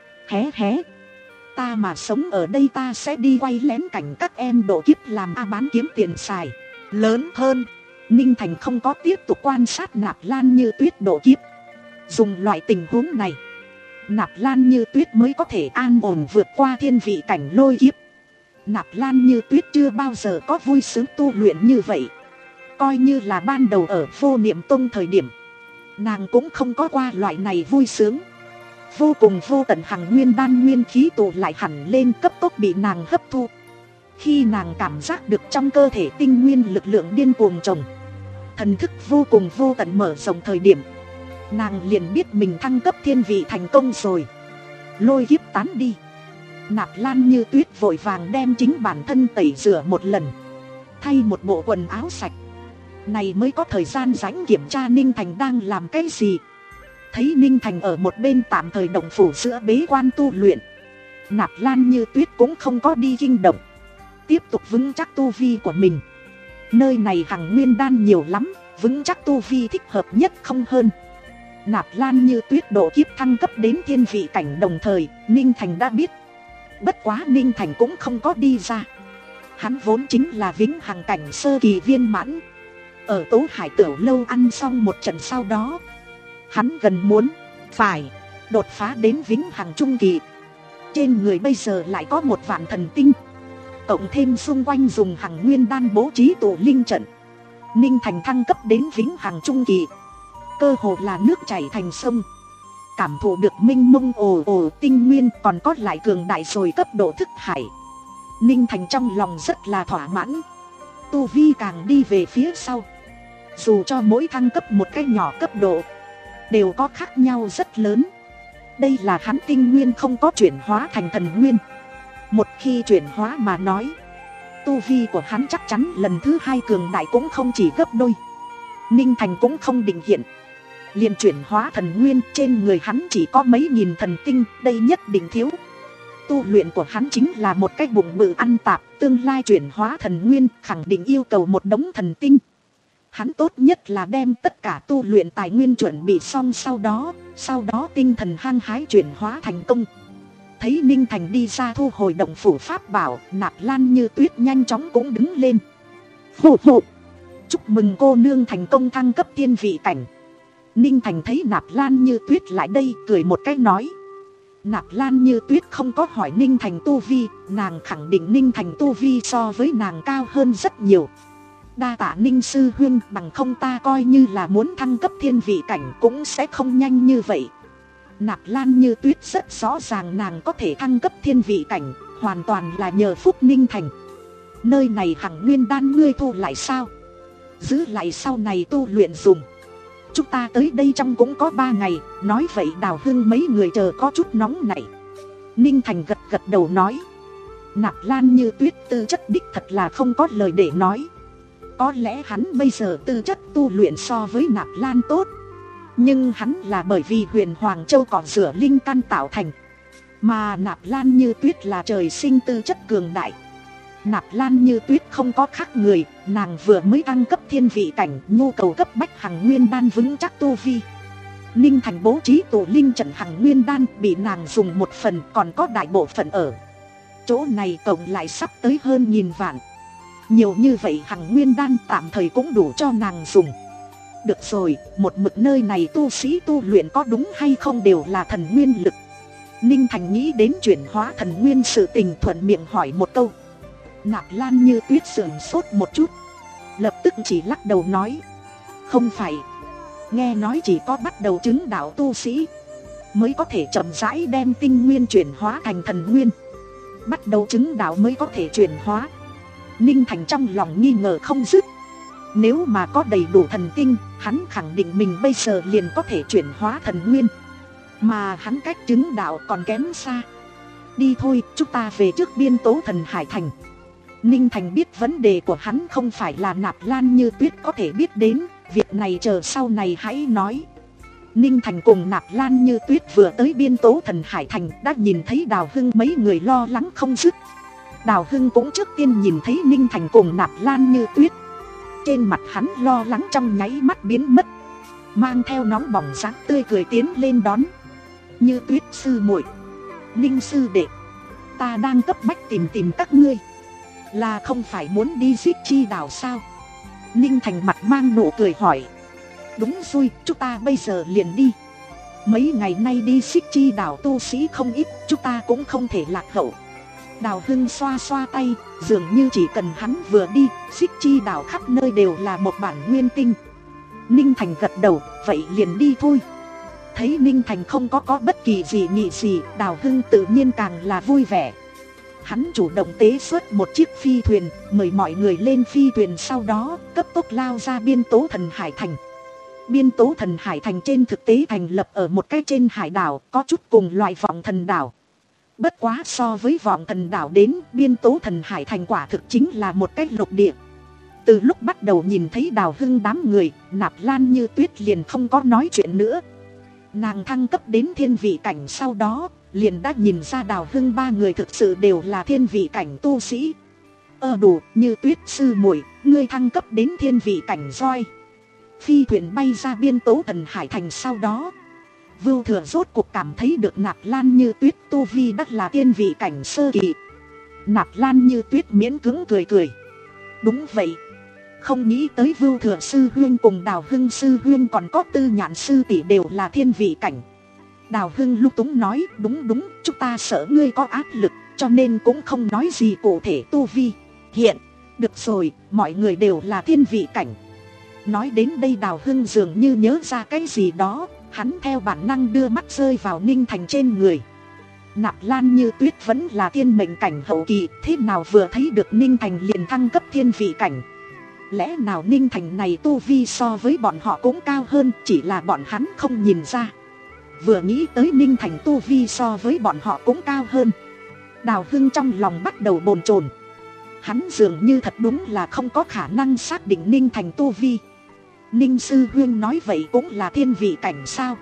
Hé hé, ta mà sống ở đây ta sẽ đi quay lén cảnh các em độ kiếp làm a bán kiếm tiền xài lớn hơn. Ninh Thành không có tiếp tục quan sát Nạp Lan Như Tuyết độ kiếp. Dùng loại tình huống này, Nạp Lan Như Tuyết mới có thể an ổn vượt qua thiên vị cảnh lôi kiếp. Nạp Lan Như Tuyết chưa bao giờ có vui sướng tu luyện như vậy. Coi như là ban đầu ở Vô Niệm Tông thời điểm, nàng cũng không có qua loại này vui sướng. Vô cùng vô tận hằng nguyên đan nguyên khí tụ lại hẳn lên, cấp tốc bị nàng hấp thu. Khi nàng cảm giác được trong cơ thể tinh nguyên lực lượng điên cuồng trồng, thần thức vô cùng vô tận mở rộng thời điểm, nàng liền biết mình thăng cấp thiên vị thành công rồi. Lôi kiếp tán đi, Nạp Lan Như Tuyết vội vàng đem chính bản thân tẩy rửa một lần, thay một bộ quần áo sạch. Này mới có thời gian rảnh kiểm tra Ninh Thành đang làm cái gì. Thấy Ninh Thành ở một bên tạm thời động phủ giữa bế quan tu luyện, Nạp Lan Như Tuyết cũng không có đi kinh động, tiếp tục vững chắc tu vi của mình. Nơi này hằng nguyên đan nhiều lắm, vững chắc tu vi thích hợp nhất không hơn. Nạp Lan Như Tuyết độ kiếp thăng cấp đến thiên vị cảnh đồng thời, Ninh Thành đã biết. Bất quá Ninh Thành cũng không có đi ra. Hắn vốn chính là vĩnh hằng cảnh sơ kỳ viên mãn. Ở Tố Hải Tiểu Lâu ăn xong một trận sau đó, hắn gần muốn phải đột phá đến vĩnh hằng trung kỳ. Trên người bây giờ lại có một vạn thần tinh, cộng thêm xung quanh dùng hằng nguyên đan bố trí tổ linh trận, Ninh Thành thăng cấp đến vĩnh hằng trung kỳ, cơ hồ là nước chảy thành sông. Cảm thụ được minh mông ồ ồ tinh nguyên còn có lại cường đại rồi cấp độ thức hải, Ninh Thành trong lòng rất là thỏa mãn. Tu vi càng đi về phía sau, dù cho mỗi thăng cấp một cái nhỏ cấp độ, đều có khác nhau rất lớn. Đây là hắn tinh nguyên không có chuyển hóa thành thần nguyên. Một khi chuyển hóa mà nói, tu vi của hắn chắc chắn lần thứ hai cường đại cũng không chỉ gấp đôi. Ninh Thành cũng không định hiện liền chuyển hóa thần nguyên, trên người hắn chỉ có mấy nghìn thần tinh, đây nhất định thiếu. Tu luyện của hắn chính là một cái bụng bự ăn tạp, tương lai chuyển hóa thần nguyên khẳng định yêu cầu một đống thần tinh. Hắn tốt nhất là đem tất cả tu luyện tài nguyên chuẩn bị xong, sau đó sau đó tinh thần hăng hái chuyển hóa thành công. Thấy Ninh Thành đi ra thu hồi động phủ pháp bảo, Nạp Lan Như Tuyết nhanh chóng cũng đứng lên. Hù hù, chúc mừng cô nương thành công thăng cấp thiên vị cảnh. Ninh Thành thấy Nạp Lan Như Tuyết lại đây, cười một cái nói. Nạp Lan Như Tuyết không có hỏi Ninh Thành tu vi, nàng khẳng định Ninh Thành tu vi so với nàng cao hơn rất nhiều. Đa tạ Ninh sư huynh, bằng không ta coi như là muốn thăng cấp thiên vị cảnh cũng sẽ không nhanh như vậy. Nạp Lan Như Tuyết rất rõ ràng nàng có thể thăng cấp thiên vị cảnh, hoàn toàn là nhờ phúc Ninh Thành. Nơi này hằng nguyên đan ngươi thu lại sao? Giữ lại sau này tu luyện dùng. Chúng ta tới đây trong cũng có ba ngày. Nói vậy Đào Hưng mấy người chờ có chút nóng nảy. Ninh Thành gật gật đầu nói. Nạp Lan Như Tuyết tư chất đích thật là không có lời để nói. Có lẽ hắn bây giờ tư chất tu luyện so với Nạp Lan tốt, nhưng hắn là bởi vì huyền Hoàng Châu cỏ rửa linh căn tạo thành. Mà Nạp Lan Như Tuyết là trời sinh tư chất cường đại. Nạp Lan Như Tuyết không có khác người, nàng vừa mới thăng cấp thiên vị cảnh, nhu cầu cấp bách hằng nguyên đan vững chắc tu vi. Ninh Thành bố trí tổ linh trận hằng nguyên đan bị nàng dùng một phần, còn có đại bộ phận ở chỗ này cộng lại sắp tới hơn nghìn vạn. Nhiều như vậy hằng nguyên đan tạm thời cũng đủ cho nàng dùng. Được rồi, một mực nơi này tu sĩ tu luyện có đúng hay không đều là thần nguyên lực. Ninh Thành nghĩ đến chuyển hóa thần nguyên sự tình, thuận miệng hỏi một câu. Nạp Lan Như Tuyết sửng sốt một chút, lập tức chỉ lắc đầu nói, không phải, nghe nói chỉ có bắt đầu chứng đạo tu sĩ mới có thể chậm rãi đem tinh nguyên chuyển hóa thành thần nguyên, bắt đầu chứng đạo mới có thể chuyển hóa. Ninh Thành trong lòng nghi ngờ không dứt, nếu mà có đầy đủ thần tinh, hắn khẳng định mình bây giờ liền có thể chuyển hóa thần nguyên, mà hắn cách chứng đạo còn kém xa. Đi thôi, chúng ta về trước Biên Tố Thần Hải Thành. Ninh Thành biết vấn đề của hắn không phải là Nạp Lan Như Tuyết có thể biết đến, việc này chờ sau này hãy nói. Ninh Thành cùng Nạp Lan Như Tuyết vừa tới Biên Tố Thần Hải Thành đã nhìn thấy Đào Hưng mấy người lo lắng không dứt. Đào Hưng cũng trước tiên nhìn thấy Ninh Thành cùng Nạp Lan Như Tuyết, trên mặt hắn lo lắng trong nháy mắt biến mất, mang theo nóng bỏng dáng tươi cười tiến lên đón. Như Tuyết sư muội, Ninh sư đệ, ta đang cấp bách tìm tìm các ngươi, là không phải muốn đi Xích Chi đảo sao? Ninh Thành mặt mang nụ cười hỏi. Đúng rồi, chúng ta bây giờ liền đi. Mấy ngày nay đi Xích Chi đảo tu sĩ không ít, chúng ta cũng không thể lạc hậu. Đào Hưng xoa xoa tay, dường như chỉ cần hắn vừa đi, Xích Chi đảo khắp nơi đều là một bản nguyên tinh. Ninh Thành gật đầu, vậy liền đi thôi. Thấy Ninh Thành không có có bất kỳ gì nghị gì, Đào Hưng tự nhiên càng là vui vẻ. Hắn chủ động tế xuất một chiếc phi thuyền, mời mọi người lên phi thuyền, sau đó cấp tốc lao ra Biên Tố Thần Hải Thành. Biên Tố Thần Hải Thành trên thực tế thành lập ở một cái trên hải đảo, có chút cùng loại Vọng Thần đảo. Bất quá so với Vọng Thần đảo đến, Biên Tố Thần Hải Thành quả thực chính là một cái lục địa. Từ lúc bắt đầu nhìn thấy Đào Hưng đám người, Nạp Lan Như Tuyết liền không có nói chuyện nữa. Nàng thăng cấp đến thiên vị cảnh sau đó, liền đã nhìn ra Đào Hưng ba người thực sự đều là thiên vị cảnh tu sĩ. Ờ đủ, Như Tuyết sư muội, ngươi thăng cấp đến thiên vị cảnh roi. Phi thuyền bay ra Biên Tố Thần Hải Thành sau đó, Vưu Thừa rốt cuộc cảm thấy được Nạp Lan Như Tuyết tu vi đắt là thiên vị cảnh sơ kỳ. Nạp Lan Như Tuyết miễn cưỡng cười cười. Đúng vậy, không nghĩ tới Vưu Thừa sư huynh cùng Đào Hưng sư huynh còn có Tư Nhạn sư tỷ đều là thiên vị cảnh. Đào Hưng lúc túng nói, đúng đúng, chúng ta sợ ngươi có áp lực, cho nên cũng không nói gì cụ thể tu vi. Hiện, được rồi, mọi người đều là thiên vị cảnh. Nói đến đây Đào Hưng dường như nhớ ra cái gì đó, hắn theo bản năng đưa mắt rơi vào Ninh Thành trên người. Nạp Lan Như Tuyết vẫn là thiên mệnh cảnh hậu kỳ, thế nào vừa thấy được Ninh Thành liền thăng cấp thiên vị cảnh. Lẽ nào Ninh Thành này tu vi so với bọn họ cũng cao hơn, chỉ là bọn hắn không nhìn ra. Vừa nghĩ tới Ninh Thành tu vi so với bọn họ cũng cao hơn, Đào Hưng trong lòng bắt đầu bồn chồn. Hắn dường như thật đúng là không có khả năng xác định Ninh Thành tu vi. Ninh sư huynh nói vậy cũng là thiên vị cảnh sao?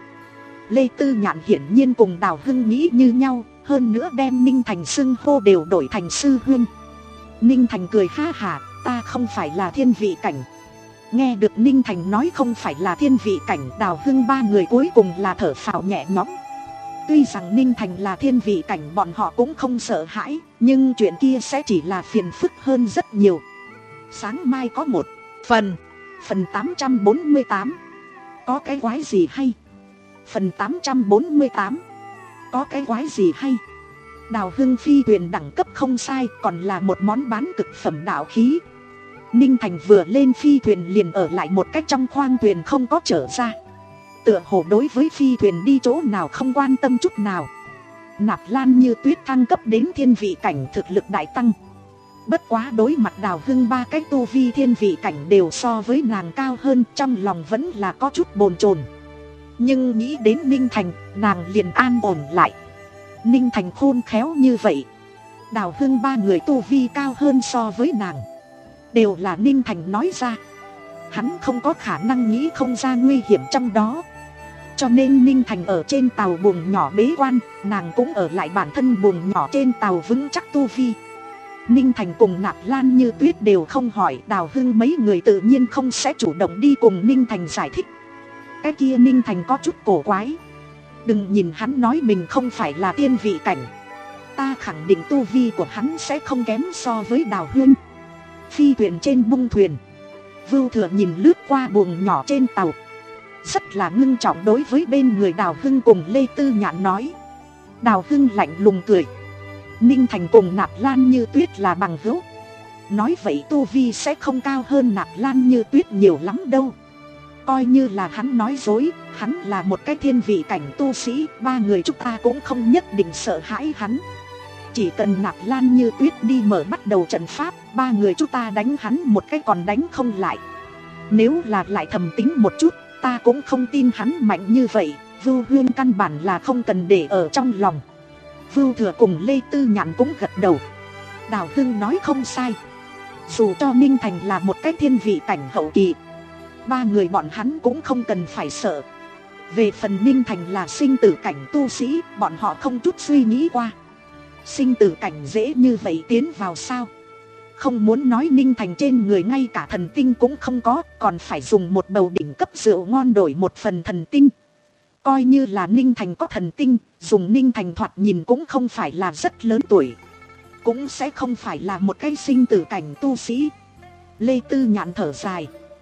Lê Tư Nhạn hiển nhiên cùng Đào Hưng nghĩ như nhau, hơn nữa đem Ninh Thành xưng hô đều đổi thành sư huynh. Ninh Thành cười ha hả, ta không phải là thiên vị cảnh. Nghe được Ninh Thành nói không phải là thiên vị cảnh, Đào Hưng ba người cuối cùng là thở phào nhẹ nhõm. Tuy rằng Ninh Thành là thiên vị cảnh bọn họ cũng không sợ hãi, nhưng chuyện kia sẽ chỉ là phiền phức hơn rất nhiều. Sáng mai có một phần, phần tám trăm bốn mươi tám. Có cái quái gì hay? Phần tám trăm bốn mươi tám. Có cái quái gì hay? Đào Hưng phi thuyền đẳng cấp không sai, còn là một món bán cực phẩm đạo khí. Ninh Thành vừa lên phi thuyền liền ở lại một cách trong khoang thuyền không có trở ra. Tựa hồ đối với phi thuyền đi chỗ nào không quan tâm chút nào. Nạp Lan Như Tuyết thăng cấp đến thiên vị cảnh thực lực đại tăng. Bất quá đối mặt Đào Hưng ba cái tu vi thiên vị cảnh đều so với nàng cao hơn, trong lòng vẫn là có chút bồn chồn. Nhưng nghĩ đến Ninh Thành, nàng liền an ổn lại. Ninh Thành khôn khéo như vậy, Đào Hưng ba người tu vi cao hơn so với nàng, đều là Ninh Thành nói ra. Hắn không có khả năng nghĩ không ra nguy hiểm trong đó. Cho nên Ninh Thành ở trên tàu buồng nhỏ bế quan, nàng cũng ở lại bản thân buồng nhỏ trên tàu vững chắc tu vi. Ninh Thành cùng Nạp Lan Như Tuyết đều không hỏi, Đào Hưng mấy người tự nhiên không sẽ chủ động đi cùng Ninh Thành giải thích. Cái kia Ninh Thành có chút cổ quái. Đừng nhìn hắn nói mình không phải là tiên vị cảnh, ta khẳng định tu vi của hắn sẽ không kém so với Đào Hưng. Phi thuyền trên bung thuyền, Vưu Thừa nhìn lướt qua buồng nhỏ trên tàu, rất là ngưng trọng đối với bên người Đào Hưng cùng Lê Tư Nhạn nói. Đào Hưng lạnh lùng cười. Ninh Thành cùng Nạp Lan Như Tuyết là bằng hữu, nói vậy tu vi sẽ không cao hơn Nạp Lan Như Tuyết nhiều lắm đâu. Coi như là hắn nói dối, hắn là một cái thiên vị cảnh tu sĩ, ba người chúng ta cũng không nhất định sợ hãi hắn. Chỉ cần Nạp Lan Như Tuyết đi mở bắt đầu trận pháp, ba người chúng ta đánh hắn một cái còn đánh không lại. Nếu là lại thầm tính một chút, ta cũng không tin hắn mạnh như vậy. Vưu Huyên căn bản là không cần để ở trong lòng. Vưu Thừa cùng Lê Tư Nhạn cũng gật đầu. Đào Hưng nói không sai. Dù cho Ninh Thành là một cái thiên vị cảnh hậu kỳ, ba người bọn hắn cũng không cần phải sợ. Về phần Ninh Thành là sinh tử cảnh tu sĩ, bọn họ không chút suy nghĩ qua. Sinh tử cảnh dễ như vậy tiến vào sao? Không muốn nói Ninh Thành trên người ngay cả thần tinh cũng không có, còn phải dùng một bầu đỉnh cấp rượu ngon đổi một phần thần tinh. Coi như là Ninh Thành có thần tinh, dùng Ninh Thành thoạt nhìn cũng không phải là rất lớn tuổi, cũng sẽ không phải là một cái sinh tử cảnh tu sĩ. Lê Tư Nhạn thở dài.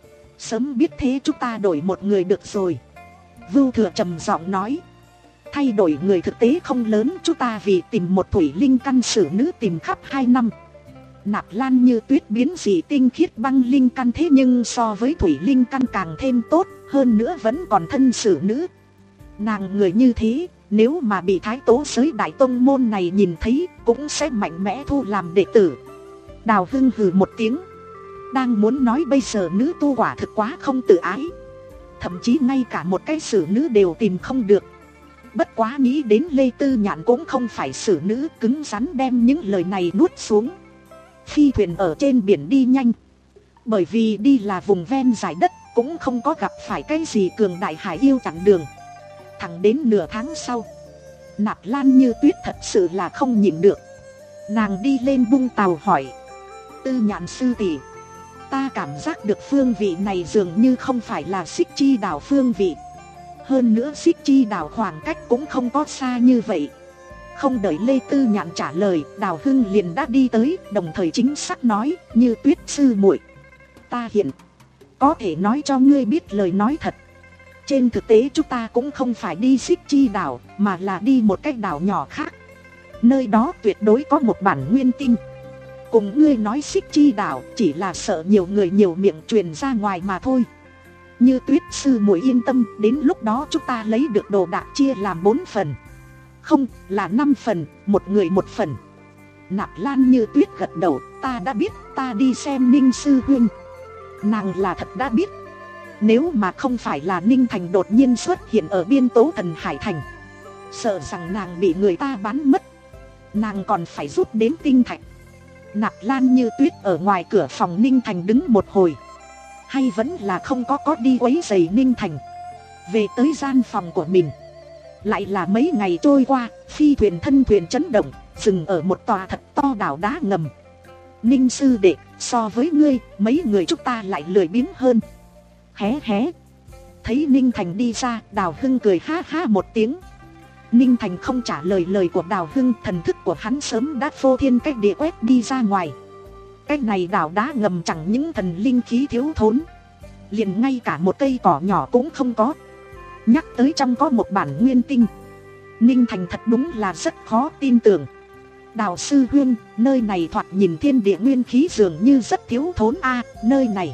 Sớm biết thế chúng ta đổi một người được rồi. Vưu Thừa trầm giọng nói. Thay đổi người thực tế không lớn, chúng ta vì tìm một thủy linh căn sử nữ tìm khắp hai năm. Nạp Lan Như Tuyết biến dị tinh khiết băng linh căn, thế nhưng so với thủy linh căn càng thêm tốt, hơn nữa vẫn còn thân sử nữ. Nàng người như thế, nếu mà bị Thái Tố giới đại tông môn này nhìn thấy, cũng sẽ mạnh mẽ thu làm đệ tử. Đào Hưng hừ một tiếng, đang muốn nói bây giờ nữ tu quả thực quá không tự ái, thậm chí ngay cả một cái sử nữ đều tìm không được. Bất quá nghĩ đến Lê Tư Nhạn cũng không phải sử nữ, cứng rắn đem những lời này nuốt xuống. Phi thuyền ở trên biển đi nhanh, bởi vì đi là vùng ven dải đất, cũng không có gặp phải cái gì cường đại hải yêu chặn đường. Thẳng đến nửa tháng sau, Nạp Lan Như Tuyết thật sự là không nhịn được. Nàng đi lên bung tàu hỏi. Tư Nhạn sư tỷ, ta cảm giác được phương vị này dường như không phải là Xích Chi đảo phương vị. Hơn nữa Xích Chi đảo khoảng cách cũng không có xa như vậy. Không đợi Lê Tư Nhạn trả lời, Đào Hưng liền đã đi tới, đồng thời chính xác nói. Như Tuyết sư muội, ta hiện có thể nói cho ngươi biết lời nói thật. Trên thực tế chúng ta cũng không phải đi Xích Chi đảo, mà là đi một cái đảo nhỏ khác. Nơi đó tuyệt đối có một bản nguyên tinh. Cùng ngươi nói Xích Chi đảo, chỉ là sợ nhiều người nhiều miệng truyền ra ngoài mà thôi. Như Tuyết sư muội yên tâm, đến lúc đó chúng ta lấy được đồ đạc chia làm bốn phần. Không, là năm phần, một người một phần. Nạp Lan Như Tuyết gật đầu. Ta đã biết, ta đi xem Ninh sư huynh. Nàng là thật đã biết. Nếu mà không phải là Ninh Thành đột nhiên xuất hiện ở biên Tố Thần Hải Thành, sợ rằng nàng bị người ta bán mất. Nàng còn phải rút đến tinh thạch. Nạp Lan Như Tuyết ở ngoài cửa phòng Ninh Thành đứng một hồi, hay vẫn là không có có đi quấy rầy Ninh Thành. Về tới gian phòng của mình, lại là mấy ngày trôi qua, phi thuyền thân thuyền chấn động, dừng ở một tòa thật to đảo đá ngầm. Ninh sư đệ, so với ngươi, mấy người chúng ta lại lười biếng hơn. Hé hé. Thấy Ninh Thành đi ra, Đào Hưng cười ha ha một tiếng. Ninh Thành không trả lời lời của Đào Hưng, thần thức của hắn sớm đã phô thiên cách địa quét đi ra ngoài. Cái này đảo đá ngầm chẳng những thần linh khí thiếu thốn, liền ngay cả một cây cỏ nhỏ cũng không có. Nhắc tới trong có một bản nguyên tinh, Ninh Thành thật đúng là rất khó tin tưởng. Đào sư huynh, nơi này thoạt nhìn thiên địa nguyên khí dường như rất thiếu thốn a. Nơi này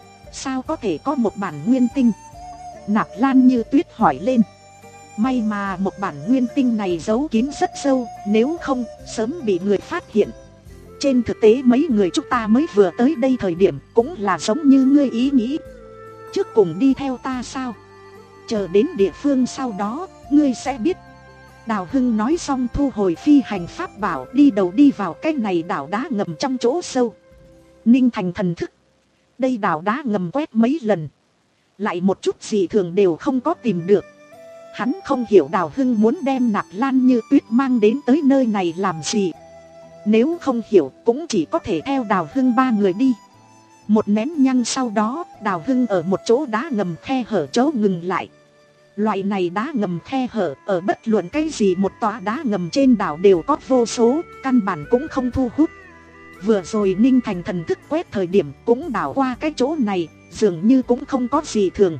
sao có thể có một bản nguyên tinh? Nạp Lan Như Tuyết hỏi lên. May mà một bản nguyên tinh này giấu kín rất sâu, nếu không sớm bị người phát hiện. Trên thực tế mấy người chúng ta mới vừa tới đây thời điểm cũng là giống như ngươi ý nghĩ. Trước cùng đi theo ta sao? Chờ đến địa phương sau đó, ngươi sẽ biết. Đào Hưng nói xong thu hồi phi hành pháp bảo, đi đầu đi vào cái này đảo đá ngầm trong chỗ sâu. Ninh Thành thần thức, đây đảo đá ngầm quét mấy lần, lại một chút gì thường đều không có tìm được. Hắn không hiểu Đào Hưng muốn đem Nạp Lan Như Tuyết mang đến tới nơi này làm gì. Nếu không hiểu cũng chỉ có thể theo Đào Hưng ba người đi. Một nén nhang sau đó, Đào Hưng ở một chỗ đá ngầm khe hở chỗ ngừng lại. Loại này đá ngầm khe hở ở bất luận cái gì một tòa đá ngầm trên đảo đều có vô số, căn bản cũng không thu hút. Vừa rồi Ninh Thành thần thức quét thời điểm cũng đảo qua cái chỗ này, dường như cũng không có gì thường.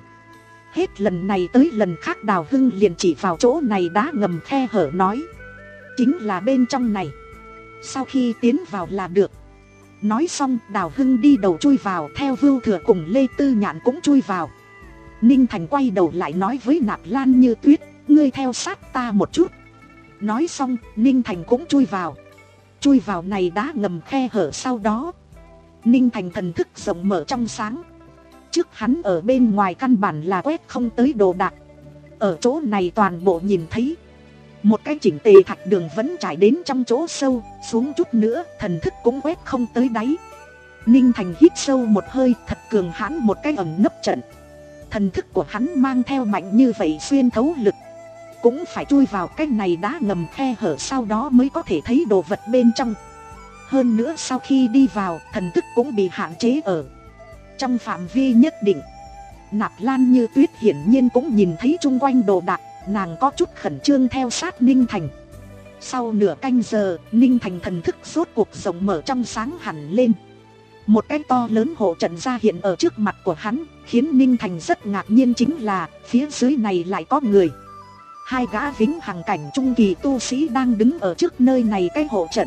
Hết lần này tới lần khác Đào Hưng liền chỉ vào chỗ này đá ngầm khe hở nói. Chính là bên trong này, sau khi tiến vào là được. Nói xong Đào Hưng đi đầu chui vào, theo Vưu Thừa cùng Lê Tư Nhạn cũng chui vào. Ninh Thành quay đầu lại nói với Nạp Lan Như Tuyết, ngươi theo sát ta một chút. Nói xong Ninh Thành cũng chui vào. Chui vào này đá ngầm khe hở, sau đó Ninh Thành thần thức rộng mở trong sáng. Trước hắn ở bên ngoài căn bản là quét không tới đồ đạc. Ở chỗ này toàn bộ nhìn thấy một cái chỉnh tề thạch đường vẫn trải đến trong chỗ sâu, xuống chút nữa thần thức cũng quét không tới đáy. Ninh Thành hít sâu một hơi, thật cường hãn một cái ẩn nấp trận. Thần thức của hắn mang theo mạnh như vậy xuyên thấu lực, cũng phải chui vào cái này đá ngầm khe hở, sau đó mới có thể thấy đồ vật bên trong. Hơn nữa sau khi đi vào, thần thức cũng bị hạn chế ở trong phạm vi nhất định. Nạp Lan Như Tuyết hiển nhiên cũng nhìn thấy chung quanh đồ đạc, nàng có chút khẩn trương theo sát Ninh Thành. Sau nửa canh giờ, Ninh Thành thần thức rốt cuộc rộng mở trong sáng hẳn lên. Một cái to lớn hộ trận ra hiện ở trước mặt của hắn, khiến Ninh Thành rất ngạc nhiên, chính là phía dưới này lại có người. Hai gã vĩnh hằng cảnh trung kỳ tu sĩ đang đứng ở trước nơi này cái hộ trận.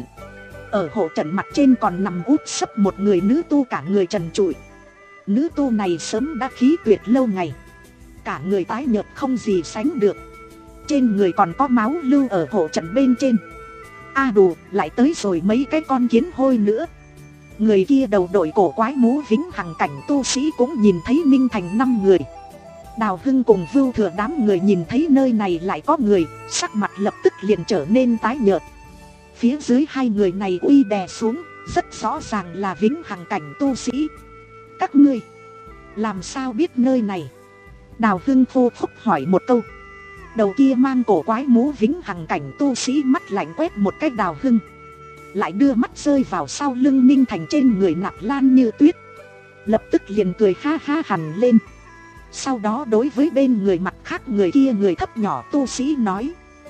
Ở hộ trận mặt trên còn nằm úp sấp một người nữ tu, cả người trần trụi. Nữ tu này sớm đã khí tuyệt lâu ngày, cả người tái nhợt không gì sánh được. Trên người còn có máu lưu ở hộ trận bên trên. A đù, lại tới rồi mấy cái con kiến hôi nữa. Người kia đầu đội cổ quái mũ vĩnh hằng cảnh tu sĩ cũng nhìn thấy Ninh Thành năm người. Đào Hưng cùng Vưu Thừa đám người nhìn thấy nơi này lại có người, sắc mặt lập tức liền trở nên tái nhợt. Phía dưới hai người này uy đè xuống, rất rõ ràng là vĩnh hằng cảnh tu sĩ. Các ngươi làm sao biết nơi này? Đào Hưng khô khốc hỏi một câu. Đầu kia mang cổ quái mũ vĩnh hằng cảnh tu sĩ mắt lạnh quét một cái Đào Hưng, lại đưa mắt rơi vào sau lưng Ninh Thành trên người Nạp Lan Như Tuyết, lập tức liền cười ha ha hẳn lên. Sau đó đối với bên người mặt khác người kia người thấp nhỏ tu sĩ nói,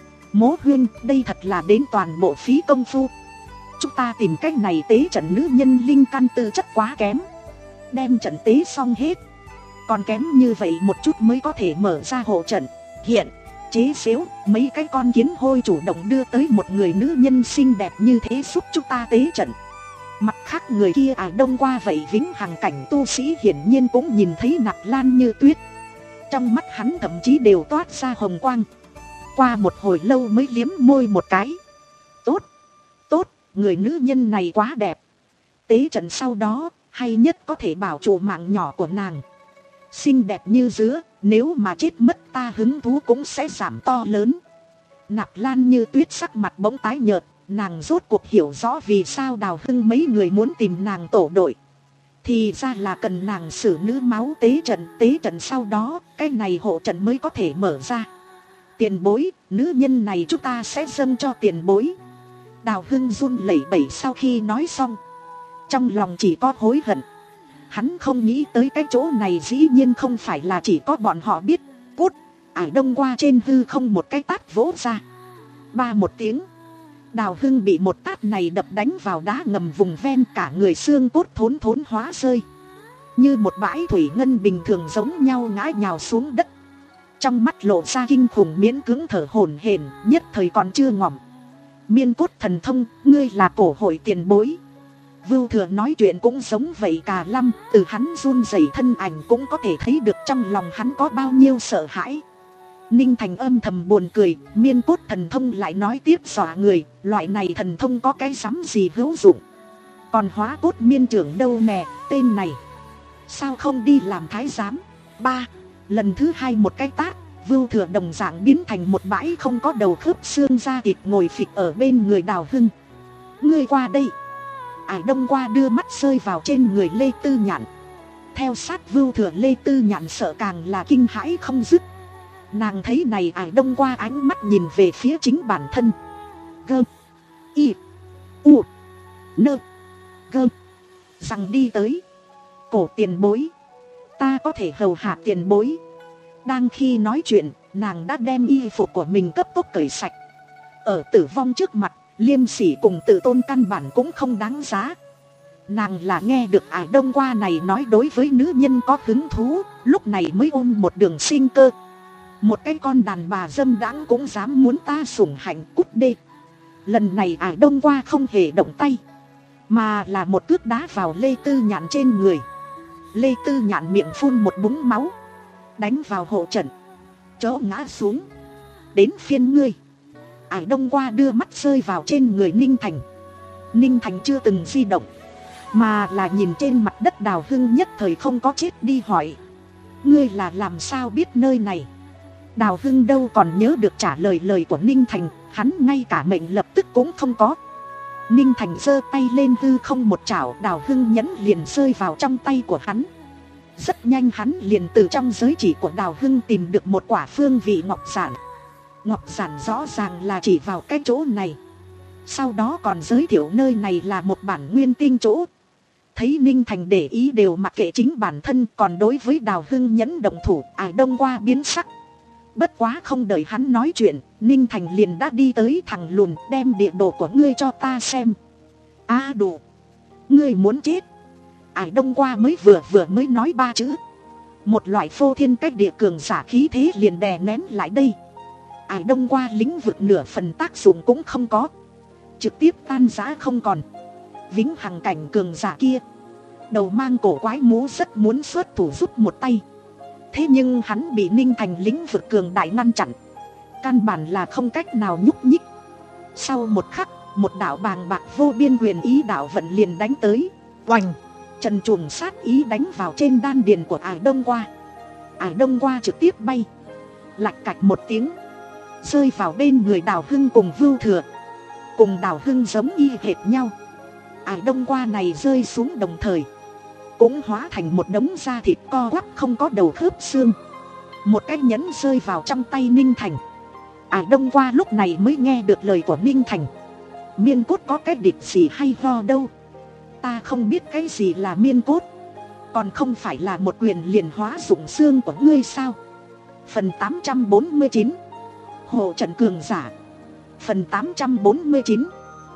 Mố huynh, đây thật là đến toàn bộ phí công phu. Chúng ta tìm cách này tế trận nữ nhân linh căn tư chất quá kém, đem trận tế xong hết, còn kém như vậy một chút mới có thể mở ra hộ trận. Hiện chế xếu, mấy cái con kiến hôi chủ động đưa tới một người nữ nhân xinh đẹp như thế giúp chúng ta tế trận. Mặt khác người kia à đông qua vậy vĩnh hằng cảnh tu sĩ hiển nhiên cũng nhìn thấy Nạp Lan Như Tuyết. Trong mắt hắn thậm chí đều toát ra hồng quang. Qua một hồi lâu mới liếm môi một cái. Tốt, tốt, người nữ nhân này quá đẹp. Tế trận sau đó, hay nhất có thể bảo trụ mạng nhỏ của nàng. Xinh đẹp như dứa, nếu mà chết mất ta hứng thú cũng sẽ giảm to lớn. Nạp Lan Như Tuyết sắc mặt bỗng tái nhợt, nàng rốt cuộc hiểu rõ vì sao Đào Hưng mấy người muốn tìm nàng tổ đội. Thì ra là cần nàng xử nữ máu tế trận, tế trận sau đó, cái này hộ trận mới có thể mở ra. Tiền bối, nữ nhân này chúng ta sẽ dâng cho tiền bối. Đào Hưng run lẩy bẩy sau khi nói xong, trong lòng chỉ có hối hận. Hắn không nghĩ tới cái chỗ này dĩ nhiên không phải là chỉ có bọn họ biết. Cút, ải đông qua trên hư không một cái tát vỗ ra. Ba một tiếng, Đào Hưng bị một tát này đập đánh vào đá ngầm vùng ven, cả người xương cốt thốn thốn hóa rơi. Như một bãi thủy ngân bình thường giống nhau ngã nhào xuống đất. Trong mắt lộ ra kinh khủng, miễn cưỡng thở hổn hển, nhất thời còn chưa ngỏm. Miên cốt thần thông, ngươi là cổ hội tiền bối. Vưu Thừa nói chuyện cũng giống vậy cả lăm, từ hắn run rẩy thân ảnh cũng có thể thấy được trong lòng hắn có bao nhiêu sợ hãi. Ninh Thành âm thầm buồn cười, miên cốt thần thông lại nói tiếp dọa người, loại này thần thông có cái rắm gì hữu dụng. Còn hóa cốt miên trưởng đâu nè, tên này sao không đi làm thái giám. Ba, lần thứ hai một cái tát, Vưu Thừa đồng dạng biến thành một bãi không có đầu khớp xương da thịt ngồi phịch ở bên người Đào Hưng. Ngươi qua đây. Ải đông qua đưa mắt rơi vào trên người Lê Tư Nhạn. Theo sát Vưu Thừa, Lê Tư Nhạn sợ càng là kinh hãi không dứt. Nàng thấy này ải đông qua ánh mắt nhìn về phía chính bản thân. Gơ, y, u, nơ, gơ, rằng đi tới. Cổ tiền bối, ta có thể hầu hạ tiền bối. Đang khi nói chuyện, nàng đã đem y phục của mình cấp tốc cởi sạch. Ở tử vong trước mặt, liêm sỉ cùng tự tôn căn bản cũng không đáng giá. Nàng là nghe được ải đông qua này nói đối với nữ nhân có hứng thú, lúc này mới ôm một đường sinh cơ. Một cái con đàn bà dâm đãng cũng dám muốn ta sủng hạnh, cút đê. Lần này ải đông qua không hề động tay. mà là một cước đá vào Lê Tư Nhạn trên người. Lê Tư Nhạn miệng phun một búng máu, đánh vào hộ trận, chỗ ngã xuống. Đến phiên ngươi. Ải Đông qua đưa mắt rơi vào trên người Ninh Thành. Ninh Thành chưa từng di động, mà là nhìn trên mặt đất. Đào Hưng nhất thời không có chết đi hỏi, ngươi là làm sao biết nơi này? Đào Hưng đâu còn nhớ được trả lời lời của Ninh Thành, hắn ngay cả mệnh lập tức cũng không có. Ninh Thành giơ tay lên hư không một chảo, Đào Hưng nhẫn liền rơi vào trong tay của hắn. Rất nhanh hắn liền từ trong giới chỉ của Đào Hưng tìm được một quả phương vị ngọc giản. Ngọc giản rõ ràng là chỉ vào cái chỗ này, sau đó còn giới thiệu nơi này là một bản nguyên tinh chỗ. Thấy Ninh Thành để ý đều mặc kệ chính bản thân, còn đối với Đào Hưng nhẫn động thủ, Ải Đông qua biến sắc. Bất quá không đợi hắn nói chuyện, Ninh Thành liền đã đi tới thẳng lùn, đem địa đồ của ngươi cho ta xem. A à, đủ, ngươi muốn chết. Ải Đông qua mới vừa vừa mới nói ba chữ, một loại phô thiên cách địa cường giả khí thế liền đè nén lại đây. Ải Đông qua lĩnh vực nửa phần tác dụng cũng không có, trực tiếp tan rã không còn. Vĩnh hằng cảnh cường giả kia, đầu mang cổ quái mũ, rất muốn xuất thủ giúp một tay. Thế nhưng hắn bị Ninh Thành lĩnh vực cường đại ngăn chặn, căn bản là không cách nào nhúc nhích. Sau một khắc, một đạo bàng bạc vô biên huyền ý đạo vận liền đánh tới. Oành! Trần truồng sát ý đánh vào trên đan điền của Ải Đông qua. Ải Đông qua trực tiếp bay, lạch cạch một tiếng, rơi vào bên người Đào Hưng cùng Vưu Thừa. Cùng Đào Hưng giống y hệt nhau. Ải Đông qua này rơi xuống đồng thời, cũng hóa thành một đống da thịt co quắp không có đầu khớp xương. Một cái nhẫn rơi vào trong tay Ninh Thành. Ải Đông qua lúc này mới nghe được lời của Ninh Thành. Miên cốt có cái địch gì hay ho đâu. Ta không biết cái gì là miên cốt, còn không phải là một quyền liền hóa dụng xương của ngươi sao? Phần tám trăm bốn mươi chín, Hộ trận cường giả. Phần tám trăm bốn mươi chín,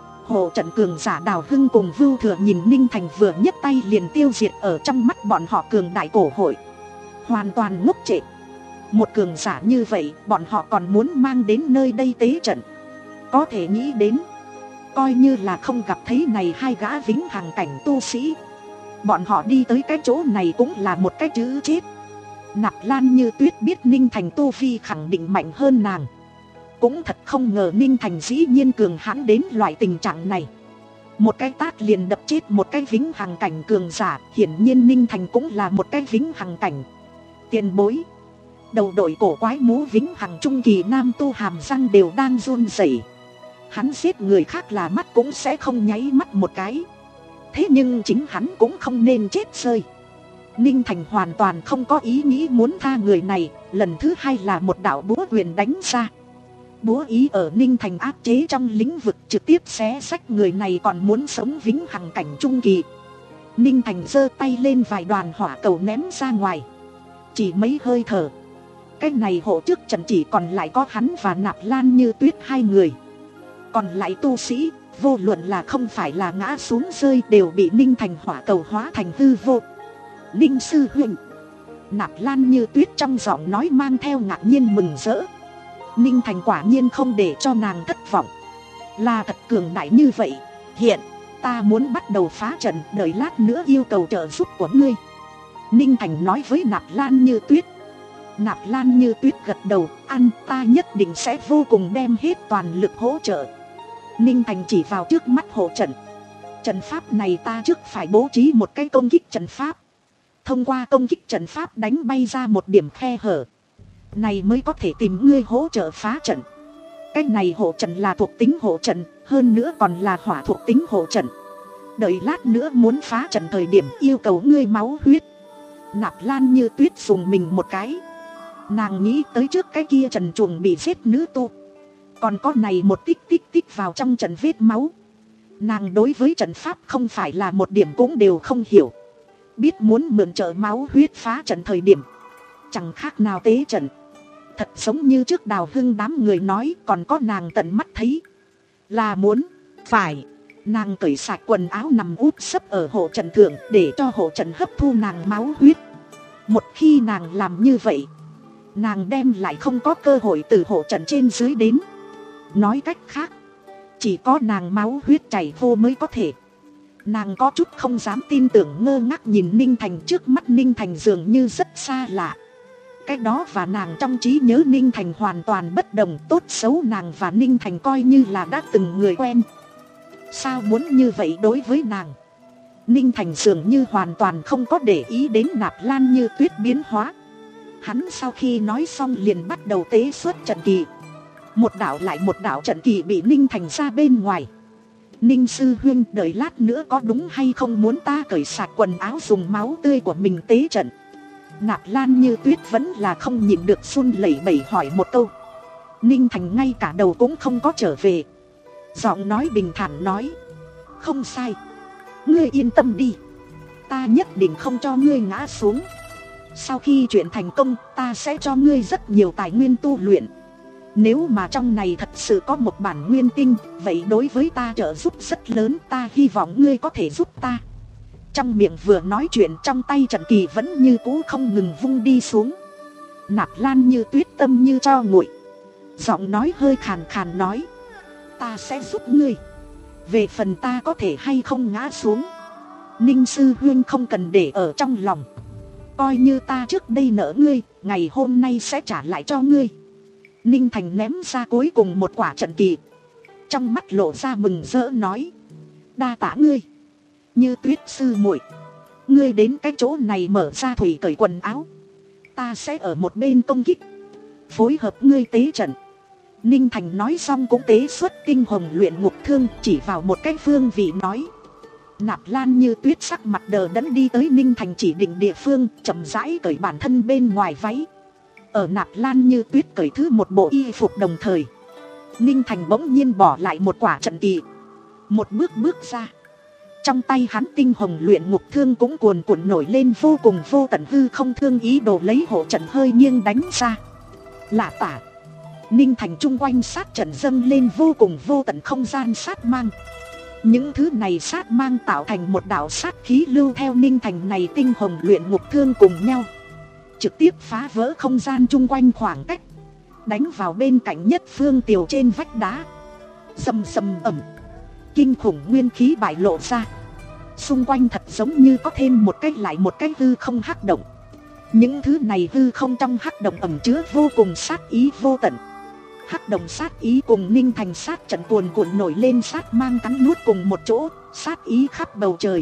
Hộ trận cường giả. Đào Hưng cùng Vưu Thừa nhìn Ninh Thành vừa nhấc tay liền tiêu diệt ở trong mắt bọn họ cường đại cổ hội, hoàn toàn ngốc trệ. Một cường giả như vậy bọn họ còn muốn mang đến nơi đây tế trận. Có thể nghĩ đến, coi như là không gặp thấy này hai gã vĩnh hằng cảnh tu sĩ, bọn họ đi tới cái chỗ này cũng là một cái chữ chết. Nạp Lan Như Tuyết biết Ninh Thành tu vi khẳng định mạnh hơn nàng, cũng thật không ngờ Ninh Thành dĩ nhiên cường hãn đến loại tình trạng này. Một cái tát liền đập chết một cái vĩnh hằng cảnh cường giả. Hiển nhiên Ninh Thành cũng là một cái vĩnh hằng cảnh tiền bối. Đầu đội cổ quái mũ vĩnh hằng trung kỳ nam tu hàm răng đều đang run rẩy. Hắn giết người khác là mắt cũng sẽ không nháy mắt một cái, thế nhưng chính hắn cũng không nên chết rơi. Ninh Thành hoàn toàn không có ý nghĩ muốn tha người này. Lần thứ hai là một đạo búa quyền đánh ra. Búa ý ở Ninh Thành áp chế trong lĩnh vực trực tiếp xé rách người này còn muốn sống vĩnh hằng cảnh trung kỳ. Ninh Thành giơ tay lên, vài đoàn hỏa cầu ném ra ngoài. Chỉ mấy hơi thở, cái này hộ trước trận chỉ còn lại có hắn và Nạp Lan Như Tuyết hai người. Còn lại tu sĩ, vô luận là không phải là ngã xuống rơi, đều bị Ninh Thành hỏa cầu hóa thành hư vô. Ninh sư huynh. Nạp Lan Như Tuyết trong giọng nói mang theo ngạc nhiên mừng rỡ. Ninh Thành quả nhiên không để cho nàng thất vọng, là thật cường đại như vậy. Hiện ta muốn bắt đầu phá trận, đợi lát nữa yêu cầu trợ giúp của ngươi. Ninh Thành nói với Nạp Lan Như Tuyết. Nạp Lan Như Tuyết gật đầu, ăn, ta nhất định sẽ vô cùng đem hết toàn lực hỗ trợ. Ninh Thành chỉ vào trước mắt hộ trận. Trận pháp này ta trước phải bố trí một cái công kích trận pháp. Thông qua công kích trận pháp đánh bay ra một điểm khe hở, này mới có thể tìm ngươi hỗ trợ phá trận. Cái này hộ trận là thuộc tính hộ trận, hơn nữa còn là hỏa thuộc tính hộ trận. Đợi lát nữa muốn phá trận thời điểm yêu cầu ngươi máu huyết. Nạp Lan Như Tuyết dùng mình một cái. Nàng nghĩ tới trước cái kia trần chuồng bị giết nữ tu, còn có này một tích tích tích vào trong trận vết máu. Nàng đối với trận pháp không phải là một điểm cũng đều không hiểu. Biết muốn mượn trợ máu huyết phá trận thời điểm, chẳng khác nào tế trận. Thật giống như trước Đào Hưng đám người nói, còn có nàng tận mắt thấy. Là muốn, phải, nàng cởi sạch quần áo nằm úp sấp ở hộ trận thượng, để cho hộ trận hấp thu nàng máu huyết. Một khi nàng làm như vậy, nàng đem lại không có cơ hội từ hộ trận trên dưới đến. Nói cách khác, chỉ có nàng máu huyết chảy vô mới có thể Nàng có chút không dám tin tưởng, ngơ ngác nhìn Ninh Thành. Trước mắt Ninh Thành dường như rất xa lạ. Cái đó và nàng trong trí nhớ Ninh Thành hoàn toàn bất đồng. Tốt xấu nàng và Ninh Thành coi như là đã từng người quen. Sao muốn như vậy đối với nàng? Ninh Thành dường như hoàn toàn không có để ý đến Nạp Lan Như Tuyết biến hóa. Hắn sau khi nói xong liền bắt đầu tế xuất trận kỳ. Một đạo lại một đạo trận kỳ bị Ninh Thành ra bên ngoài. Ninh sư huynh, đợi lát nữa có đúng hay không muốn ta cởi sạch quần áo dùng máu tươi của mình tế trận? Nạp Lan Như Tuyết vẫn là không nhịn được run lẩy bẩy hỏi một câu. Ninh Thành ngay cả đầu cũng không có trở về. Giọng nói bình thản nói, không sai, ngươi yên tâm đi, ta nhất định không cho ngươi ngã xuống. Sau khi chuyện thành công, ta sẽ cho ngươi rất nhiều tài nguyên tu luyện. Nếu mà trong này thật sự có một bản nguyên tinh, vậy đối với ta trợ giúp rất lớn. Ta hy vọng ngươi có thể giúp ta. Trong miệng vừa nói chuyện, trong tay trận kỳ vẫn như cũ không ngừng vung đi xuống. Nạp Lan Như Tuyết tâm như cho nguội, giọng nói hơi khàn khàn nói, ta sẽ giúp ngươi. Về phần ta có thể hay không ngã xuống, Ninh sư huynh không cần để ở trong lòng. Coi như ta trước đây nợ ngươi, ngày hôm nay sẽ trả lại cho ngươi. Ninh Thành ném ra cuối cùng một quả trận kỳ, trong mắt lộ ra mừng rỡ nói, đa tạ ngươi. Như Tuyết sư muội, ngươi đến cái chỗ này mở ra thủy cởi quần áo, ta sẽ ở một bên công kích, phối hợp ngươi tế trận. Ninh Thành nói xong cũng tế xuất kinh hồng luyện ngục thương, chỉ vào một cái phương vị nói. Nạp Lan Như Tuyết sắc mặt đờ đẫn đi tới Ninh Thành chỉ định địa phương, chậm rãi cởi bản thân bên ngoài váy. Ở Nạp Lan Như Tuyết cởi thứ một bộ y phục đồng thời, Ninh Thành bỗng nhiên bỏ lại một quả trận kỳ, một bước bước ra. Trong tay hắn tinh hồng luyện ngục thương cũng cuồn cuộn nổi lên vô cùng vô tận hư không thương, ý đồ lấy hộ trận hơi nghiêng đánh ra. Lạ tả, Ninh Thành chung quanh sát trận dâng lên vô cùng vô tận không gian sát mang. Những thứ này sát mang tạo thành một đạo sát khí lưu theo Ninh Thành này tinh hồng luyện ngục thương cùng nhau, trực tiếp phá vỡ không gian chung quanh khoảng cách, đánh vào bên cạnh nhất phương tiều trên vách đá. Sầm sầm ẩm, kinh khủng nguyên khí bại lộ ra. Xung quanh thật giống như có thêm một cái lại một cái hư không hắc động. Những thứ này hư không trong hắc động ẩn chứa vô cùng sát ý vô tận. Hắc động sát ý cùng Ninh Thành sát trận cuồn cuộn nổi lên sát mang cắn nuốt cùng một chỗ, sát ý khắp bầu trời.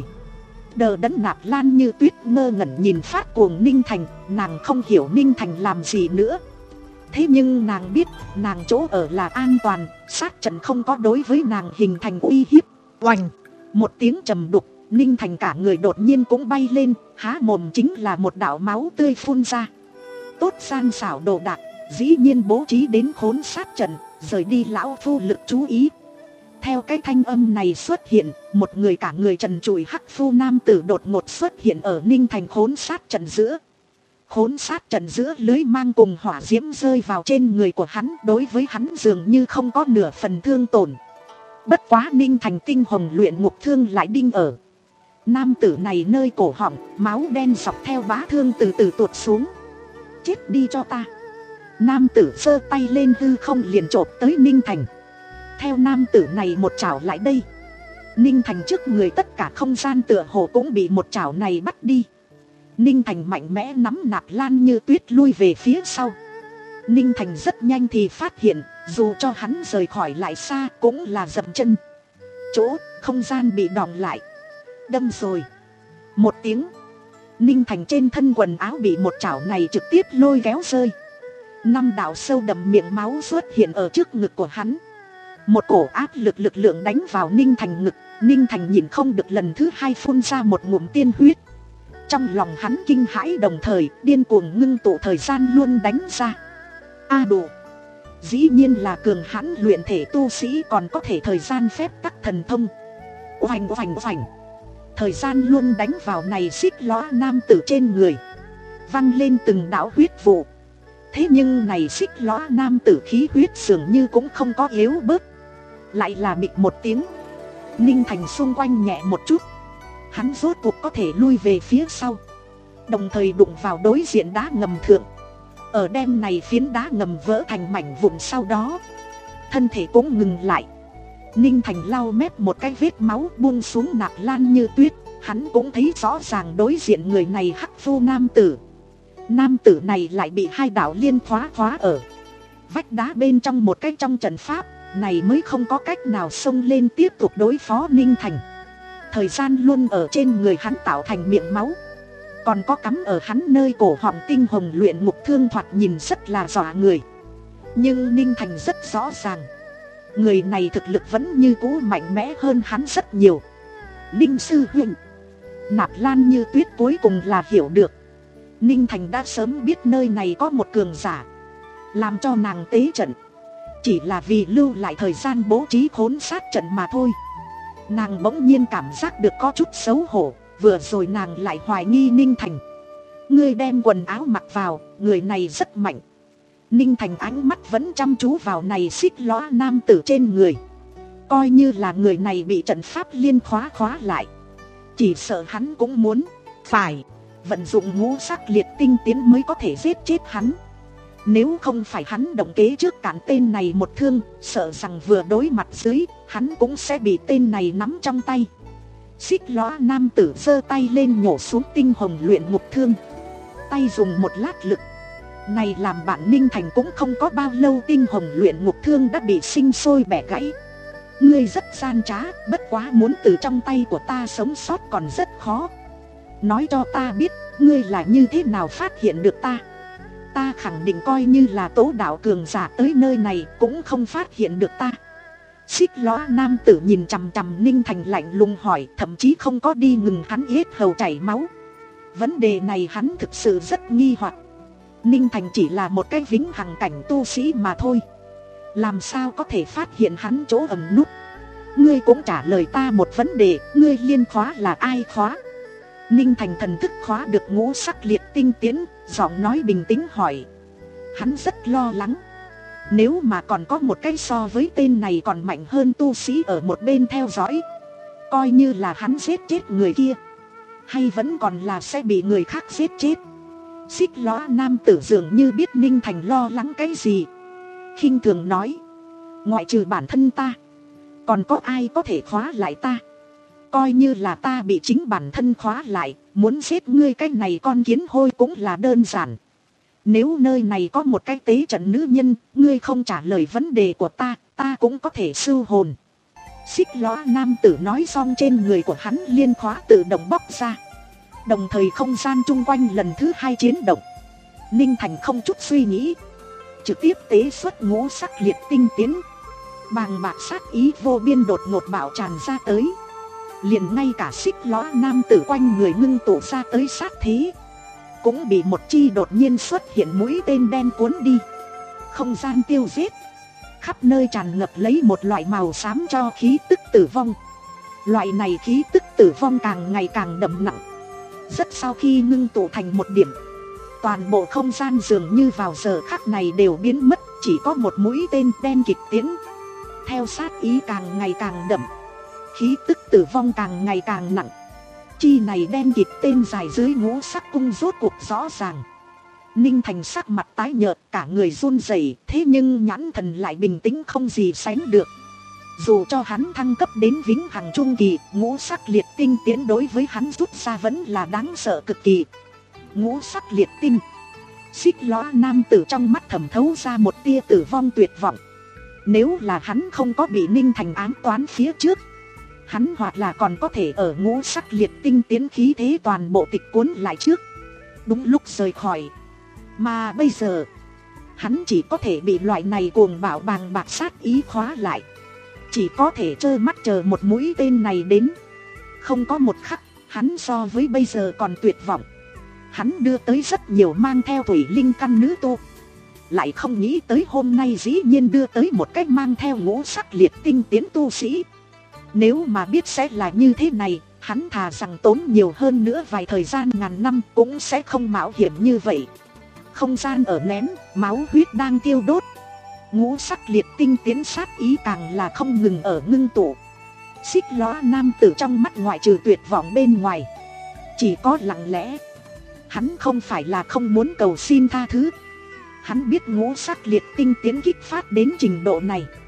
Đờ đẫn Nạp Lan Như Tuyết ngơ ngẩn nhìn phát cuồng Ninh Thành, nàng không hiểu Ninh Thành làm gì nữa. Thế nhưng nàng biết, nàng chỗ ở là an toàn, sát trận không có đối với nàng hình thành uy hiếp. Oành, một tiếng trầm đục, Ninh Thành cả người đột nhiên cũng bay lên, há mồm chính là một đạo máu tươi phun ra. Tốt gian xảo đồ đạc, dĩ nhiên bố trí đến khốn sát trận, rời đi lão phu lực chú ý. Theo cái thanh âm này xuất hiện, một người cả người trần trụi hắc phu nam tử đột ngột xuất hiện ở Ninh Thành khốn sát trận giữa. Khốn sát trận giữa lưới mang cùng hỏa diễm rơi vào trên người của hắn, đối với hắn dường như không có nửa phần thương tổn. Bất quá Ninh Thành tinh hồng luyện ngục thương lại đinh ở nam tử này nơi cổ họng, máu đen dọc theo bá thương từ từ tuột xuống. Chết đi cho ta. Nam tử giơ tay lên hư không liền chộp tới Ninh Thành. Theo nam tử này một chảo lại đây, Ninh Thành trước người tất cả không gian tựa hồ cũng bị một chảo này bắt đi. Ninh Thành mạnh mẽ nắm Nạp Lan Như Tuyết lui về phía sau. Ninh Thành rất nhanh thì phát hiện, dù cho hắn rời khỏi lại xa cũng là dậm chân. Chỗ không gian bị đọng lại. Đâm rồi. Một tiếng, Ninh Thành trên thân quần áo bị một chảo này trực tiếp lôi kéo rơi. Năm đạo sâu đậm miệng máu xuất hiện ở trước ngực của hắn. Một cổ áp lực lực lượng đánh vào Ninh Thành ngực. Ninh Thành nhìn không được lần thứ hai phun ra một ngụm tiên huyết. Trong lòng hắn kinh hãi đồng thời điên cuồng ngưng tụ thời gian luôn đánh ra. A đủ, dĩ nhiên là cường hãn luyện thể tu sĩ còn có thể thời gian phép tắc thần thông. Oành oành oành, thời gian luôn đánh vào này xích lõa nam tử trên người, văng lên từng đạo huyết vụ. Thế nhưng này xích lõa nam tử khí huyết dường như cũng không có yếu bớt. Lại là bịch một tiếng, Ninh Thành xung quanh nhẹ một chút, hắn rốt cuộc có thể lui về phía sau, đồng thời đụng vào đối diện đá ngầm thượng. Ở đêm này phiến đá ngầm vỡ thành mảnh vụn, sau đó thân thể cũng ngừng lại. Ninh Thành lau mép một cái vết máu buông xuống Nạp Lan Như Tuyết. Hắn cũng thấy rõ ràng đối diện người này hắc vô nam tử. Nam tử này lại bị hai đạo liên khóa khóa ở vách đá bên trong một cái trong trận pháp này, mới không có cách nào xông lên tiếp tục đối phó Ninh Thành. Thời gian luôn ở trên người hắn tạo thành miệng máu, còn có cắm ở hắn nơi cổ họng tinh hồng luyện ngục thương, thoạt nhìn rất là dọa người. Nhưng Ninh Thành rất rõ ràng, người này thực lực vẫn như cũ mạnh mẽ hơn hắn rất nhiều. Ninh sư huynh. Nạp Lan Như Tuyết cuối cùng là hiểu được, Ninh Thành đã sớm biết nơi này có một cường giả, làm cho nàng tế trận chỉ là vì lưu lại thời gian bố trí khốn sát trận mà thôi. Nàng bỗng nhiên cảm giác được có chút xấu hổ. Vừa rồi nàng lại hoài nghi Ninh Thành. Ngươi đem quần áo mặc vào, người này rất mạnh. Ninh Thành ánh mắt vẫn chăm chú vào này xích lõa nam tử trên người. Coi như là người này bị trận pháp liên khóa khóa lại, chỉ sợ hắn cũng muốn phải vận dụng ngũ sắc liệt tinh tiến mới có thể giết chết hắn. Nếu không phải hắn động kế trước cản tên này một thương, sợ rằng vừa đối mặt dưới, hắn cũng sẽ bị tên này nắm trong tay. Xích lõa nam tử giơ tay lên nhổ xuống tinh hồng luyện ngục thương. Tay dùng một lát lực này làm bạn Ninh Thành cũng không có bao lâu, tinh hồng luyện ngục thương đã bị sinh sôi bẻ gãy. Ngươi rất gian trá, bất quá muốn từ trong tay của ta sống sót còn rất khó. Nói cho ta biết, ngươi là như thế nào phát hiện được ta? Ta khẳng định coi như là tố đạo cường giả tới nơi này cũng không phát hiện được ta. Xích lõa nam tử nhìn chằm chằm Ninh Thành lạnh lùng hỏi, thậm chí không có đi ngừng hắn yết hầu chảy máu. Vấn đề này hắn thực sự rất nghi hoặc. Ninh Thành chỉ là một cái vĩnh hằng cảnh tu sĩ mà thôi, làm sao có thể phát hiện hắn chỗ ẩn nút? Ngươi cũng trả lời ta một vấn đề, ngươi liên khóa là ai khóa? Ninh Thành thần thức khóa được ngũ sắc liệt tinh tiến, giọng nói bình tĩnh hỏi. Hắn rất lo lắng, nếu mà còn có một cái so với tên này còn mạnh hơn tu sĩ ở một bên theo dõi, coi như là hắn giết chết người kia, hay vẫn còn là sẽ bị người khác giết chết. Xích lõa nam tử dường như biết Ninh Thành lo lắng cái gì, khinh thường nói, ngoại trừ bản thân ta, còn có ai có thể khóa lại ta? Coi như là ta bị chính bản thân khóa lại, muốn giết ngươi cái này con kiến hôi cũng là đơn giản. Nếu nơi này có một cái tế trận nữ nhân, ngươi không trả lời vấn đề của ta, ta cũng có thể sưu hồn. Xích lõa nam tử nói xong, trên người của hắn liên khóa tự động bóc ra, đồng thời không gian chung quanh lần thứ hai chiến động. Ninh Thành không chút suy nghĩ, trực tiếp tế xuất ngũ sắc liệt tinh tiến. Bàng bạc sát ý vô biên đột ngột bạo tràn ra tới, liền ngay cả xích lõa nam tử quanh người ngưng tụ ra tới sát thế cũng bị một chi đột nhiên xuất hiện mũi tên đen cuốn đi. Không gian tiêu giết, khắp nơi tràn ngập lấy một loại màu xám cho khí tức tử vong. Loại này khí tức tử vong càng ngày càng đậm nặng, rất sau khi ngưng tụ thành một điểm, toàn bộ không gian dường như vào giờ khắc này đều biến mất, chỉ có một mũi tên đen kịch tiến. Theo sát ý càng ngày càng đậm, khí tức tử vong càng ngày càng nặng, chi này đen kịt tên dài dưới ngũ sắc cung rốt cuộc rõ ràng. Ninh Thành sắc mặt tái nhợt, cả người run rẩy, thế nhưng nhãn thần lại bình tĩnh không gì sánh được. Dù cho hắn thăng cấp đến vĩnh hằng trung kỳ, ngũ sắc liệt tinh tiến đối với hắn rút ra vẫn là đáng sợ cực kỳ. Ngũ sắc liệt tinh, xích lõa nam tử trong mắt thẩm thấu ra một tia tử vong tuyệt vọng. Nếu là hắn không có bị Ninh Thành ám toán phía trước, hắn hoặc là còn có thể ở ngũ sắc liệt tinh tiến khí thế toàn bộ tịch cuốn lại trước, đúng lúc rời khỏi. Mà bây giờ, hắn chỉ có thể bị loại này cuồng bạo bàng bạc sát ý khóa lại, chỉ có thể trơ mắt chờ một mũi tên này đến. Không có một khắc, hắn so với bây giờ còn tuyệt vọng. Hắn đưa tới rất nhiều mang theo thủy linh căn nữ tu, lại không nghĩ tới hôm nay dĩ nhiên đưa tới một cách mang theo ngũ sắc liệt tinh tiến tu sĩ. Nếu mà biết sẽ là như thế này, hắn thà rằng tốn nhiều hơn nữa vài thời gian ngàn năm cũng sẽ không mạo hiểm như vậy. Không gian ở nén, máu huyết đang tiêu đốt, ngũ sắc liệt tinh tiến sát ý càng là không ngừng ở ngưng tụ. Xích lõa nam tử trong mắt ngoại trừ tuyệt vọng bên ngoài, chỉ có lặng lẽ. Hắn không phải là không muốn cầu xin tha thứ, hắn biết ngũ sắc liệt tinh tiến kích phát đến trình độ này,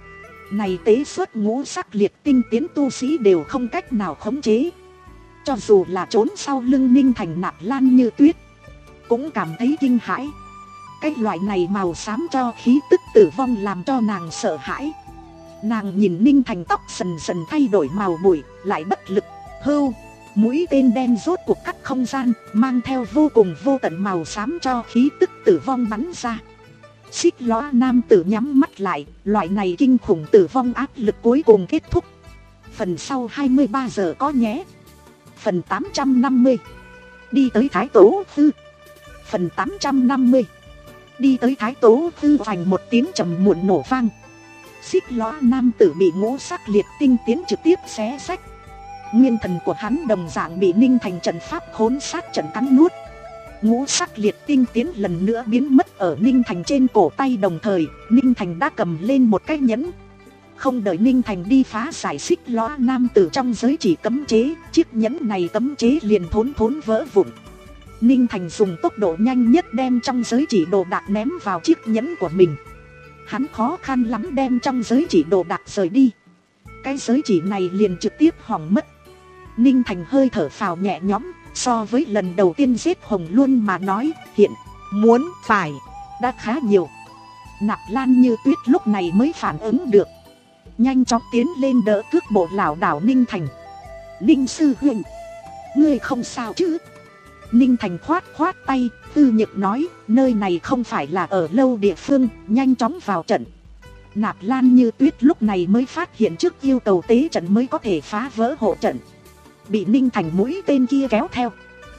Này tế xuất ngũ sắc liệt tinh tiến tu sĩ đều không cách nào khống chế. Cho dù là trốn sau lưng Ninh Thành Nạp Lan Như Tuyết cũng cảm thấy kinh hãi. Cái loại này màu xám cho khí tức tử vong làm cho nàng sợ hãi. Nàng nhìn Ninh Thành tóc dần dần thay đổi màu bụi, lại bất lực. Hưu, mũi tên đen rốt cuộc cắt không gian, mang theo vô cùng vô tận màu xám cho khí tức tử vong bắn ra. Xích lõa nam tử nhắm mắt lại, loại này kinh khủng tử vong áp lực cuối cùng kết thúc. Phần sau hai mươi ba giờ có nhé. Phần tám trăm năm mươi. Đi tới Thái Tố Tư. Phần tám trăm năm mươi. Đi tới Thái Tố Tư vành một tiếng trầm muộn nổ vang. Xích lõa nam tử bị ngũ sắc liệt tinh tiến trực tiếp xé rách. Nguyên thần của hắn đồng dạng bị Ninh Thành trận pháp khốn sát trận cắn nuốt. Ngũ sắc liệt tinh tiến lần nữa biến mất ở Ninh Thành trên cổ tay, đồng thời Ninh Thành đã cầm lên một cái nhẫn. Không đợi Ninh Thành đi phá giải xích lõa nam tử trong giới chỉ cấm chế, chiếc nhẫn này cấm chế liền thốn thốn vỡ vụn. Ninh Thành dùng tốc độ nhanh nhất đem trong giới chỉ đồ đạc ném vào chiếc nhẫn của mình. Hắn khó khăn lắm đem trong giới chỉ đồ đạc rời đi. Cái giới chỉ này liền trực tiếp hỏng mất. Ninh Thành hơi thở phào nhẹ nhõm, so với lần đầu tiên giết Hồng Luân mà nói, hiện muốn phải đã khá nhiều. Nạp Lan Như Tuyết lúc này mới phản ứng được, nhanh chóng tiến lên đỡ cước bộ lảo đảo Ninh Thành. Ninh sư huynh, ngươi không sao chứ? Ninh Thành khoát khoát tay, tư nhược nói, nơi này không phải là ở lâu địa phương, nhanh chóng vào trận. Nạp Lan Như Tuyết lúc này mới phát hiện trước yêu cầu tế trận mới có thể phá vỡ hộ trận, bị Ninh Thành mũi tên kia kéo theo,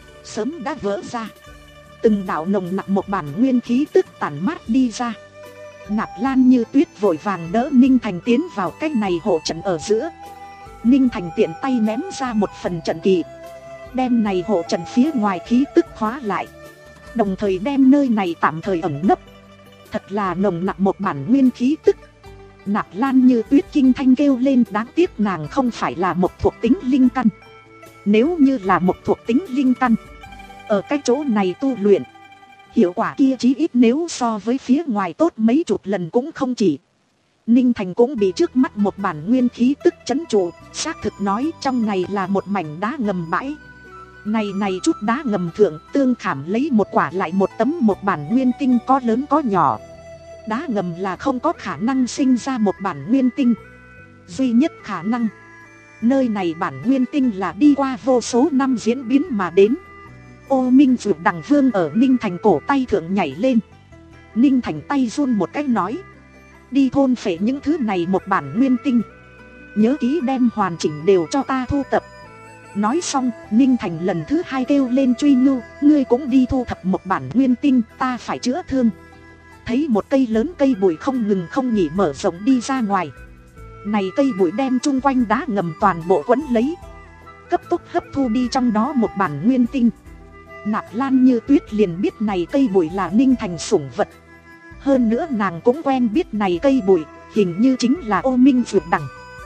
sớm đã vỡ ra. Từng đạo nồng nặc một bản nguyên khí tức tản mát đi ra. Nạp Lan Như Tuyết vội vàng đỡ Ninh Thành tiến vào cái này hộ trận ở giữa. Ninh Thành tiện tay ném ra một phần trận kỳ, đem này hộ trận phía ngoài khí tức khóa lại, đồng thời đem nơi này tạm thời ẩn nấp. Thật là nồng nặc một bản nguyên khí tức. Nạp Lan Như Tuyết kinh thanh kêu lên, đáng tiếc nàng không phải là một thuộc tính linh căn. Nếu như là một thuộc tính linh căn, ở cái chỗ này tu luyện, hiệu quả kia chí ít nếu so với phía ngoài tốt mấy chục lần cũng không chỉ. Ninh Thành cũng bị trước mắt một bản nguyên khí tức chấn trụ, xác thực nói trong này là một mảnh đá ngầm bãi. Này này chút đá ngầm thượng tương khảm lấy một quả lại một tấm một bản nguyên tinh có lớn có nhỏ. Đá ngầm là không có khả năng sinh ra một bản nguyên tinh. Duy nhất khả năng, nơi này bản nguyên tinh là đi qua vô số năm diễn biến mà đến. Ô Minh Dược Đằng Vương ở Ninh Thành cổ tay thượng nhảy lên. Ninh Thành tay run một cách nói, đi thôn phệ những thứ này một bản nguyên tinh, nhớ kỹ đem hoàn chỉnh đều cho ta thu tập. Nói xong, Ninh Thành lần thứ hai kêu lên Truy Ngưu, ngươi cũng đi thu thập một bản nguyên tinh, ta phải chữa thương. Thấy một cây lớn cây bụi không ngừng không nghỉ mở rộng đi ra ngoài. Này cây bụi đem chung quanh đá ngầm toàn bộ quấn lấy, cấp tốc hấp thu đi trong đó một bản nguyên tinh. Nạp Lan Như Tuyết liền biết này cây bụi là Ninh Thành sủng vật. Hơn nữa nàng cũng quen biết này cây bụi, hình như chính là Ô Minh Dược Đằng.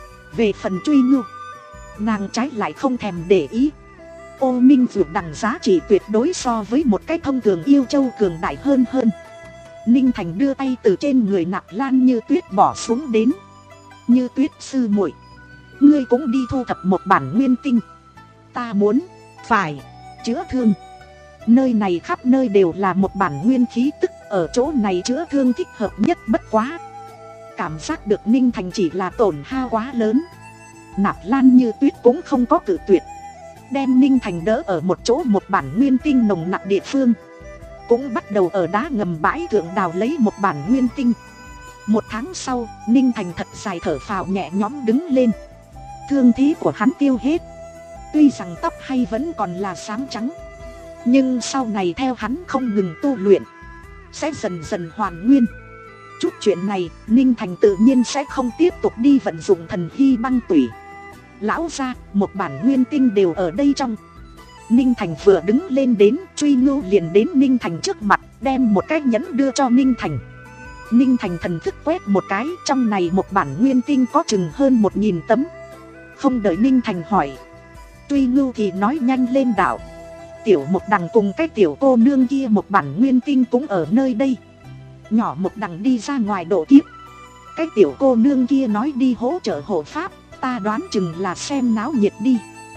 Về phần Truy Ngưu, nàng trái lại không thèm để ý. Ô Minh Dược Đằng giá trị tuyệt đối so với một cái thông thường yêu châu cường đại hơn hơn. Ninh Thành đưa tay từ trên người Nạp Lan Như Tuyết bỏ xuống đến. Như Tuyết sư muội, ngươi cũng đi thu thập một bản nguyên tinh, ta muốn phải chữa thương. Nơi này khắp nơi đều là một bản nguyên khí tức, ở chỗ này chữa thương thích hợp nhất bất quá. Cảm giác được Ninh Thành chỉ là tổn hao quá lớn. Nạp Lan Như Tuyết cũng không có cự tuyệt, đem Ninh Thành đỡ ở một chỗ một bản nguyên tinh nồng nặc địa phương, cũng bắt đầu ở đá ngầm bãi thượng đào lấy một bản nguyên tinh. Một tháng sau, Ninh Thành thật dài thở phào nhẹ nhõm đứng lên. Thương thế của hắn tiêu hết, tuy rằng tóc hay vẫn còn là xám trắng, nhưng sau này theo hắn không ngừng tu luyện, sẽ dần dần hoàn nguyên. Chút chuyện này, Ninh Thành tự nhiên sẽ không tiếp tục đi vận dụng thần hy băng tủy. Lão gia, một bản nguyên tinh đều ở đây trong. Ninh Thành vừa đứng lên đến, Truy Ngưu liền đến Ninh Thành trước mặt, đem một cái nhẫn đưa cho Ninh Thành. Ninh Thành thần thức quét một cái, trong này một bản nguyên tinh có chừng hơn một nghìn tấm. Không đợi Ninh Thành hỏi, Truy Ngưu thì nói nhanh lên đạo, Tiểu Một Đằng cùng cái tiểu cô nương kia một bản nguyên tinh cũng ở nơi đây. Nhỏ Một Đằng đi ra ngoài độ kiếp, Cái tiểu cô nương kia nói đi hỗ trợ hộ pháp, ta đoán chừng là xem náo nhiệt đi.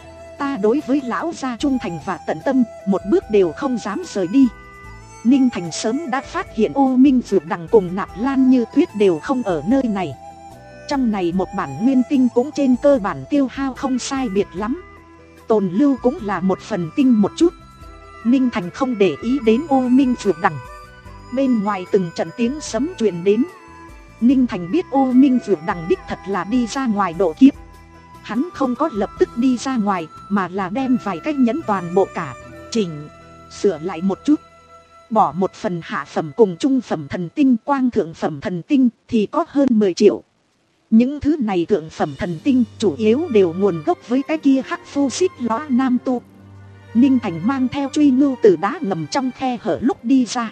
Ta đối với lão gia trung thành và tận tâm, một bước đều không dám rời đi. Ninh Thành sớm đã phát hiện Ô Minh Dược Đằng cùng Nạp Lan Như Tuyết đều không ở nơi này. Trong này một bản nguyên tinh cũng trên cơ bản tiêu hao không sai biệt lắm. Tồn lưu cũng là một phần tinh một chút. Ninh Thành không để ý đến Ô Minh Dược Đằng. Bên ngoài từng trận tiếng sấm truyền đến. Ninh Thành biết Ô Minh Dược Đằng đích thật là đi ra ngoài độ kiếp. Hắn không có lập tức đi ra ngoài, mà là đem vài cái nhẫn toàn bộ cả chỉnh sửa lại một chút. Bỏ một phần hạ phẩm cùng trung phẩm thần tinh, quang thượng phẩm thần tinh thì có hơn mười triệu. Những thứ này thượng phẩm thần tinh chủ yếu đều nguồn gốc với cái kia hắc phu xích lõa nam tu. Ninh Thành mang theo truy ngưu từ đá ngầm trong khe hở lúc đi ra.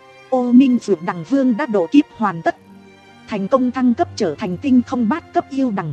Ô Minh Dược Đằng Vương đã độ kiếp hoàn tất, thành công thăng cấp trở thành tinh không bát cấp yêu đằng.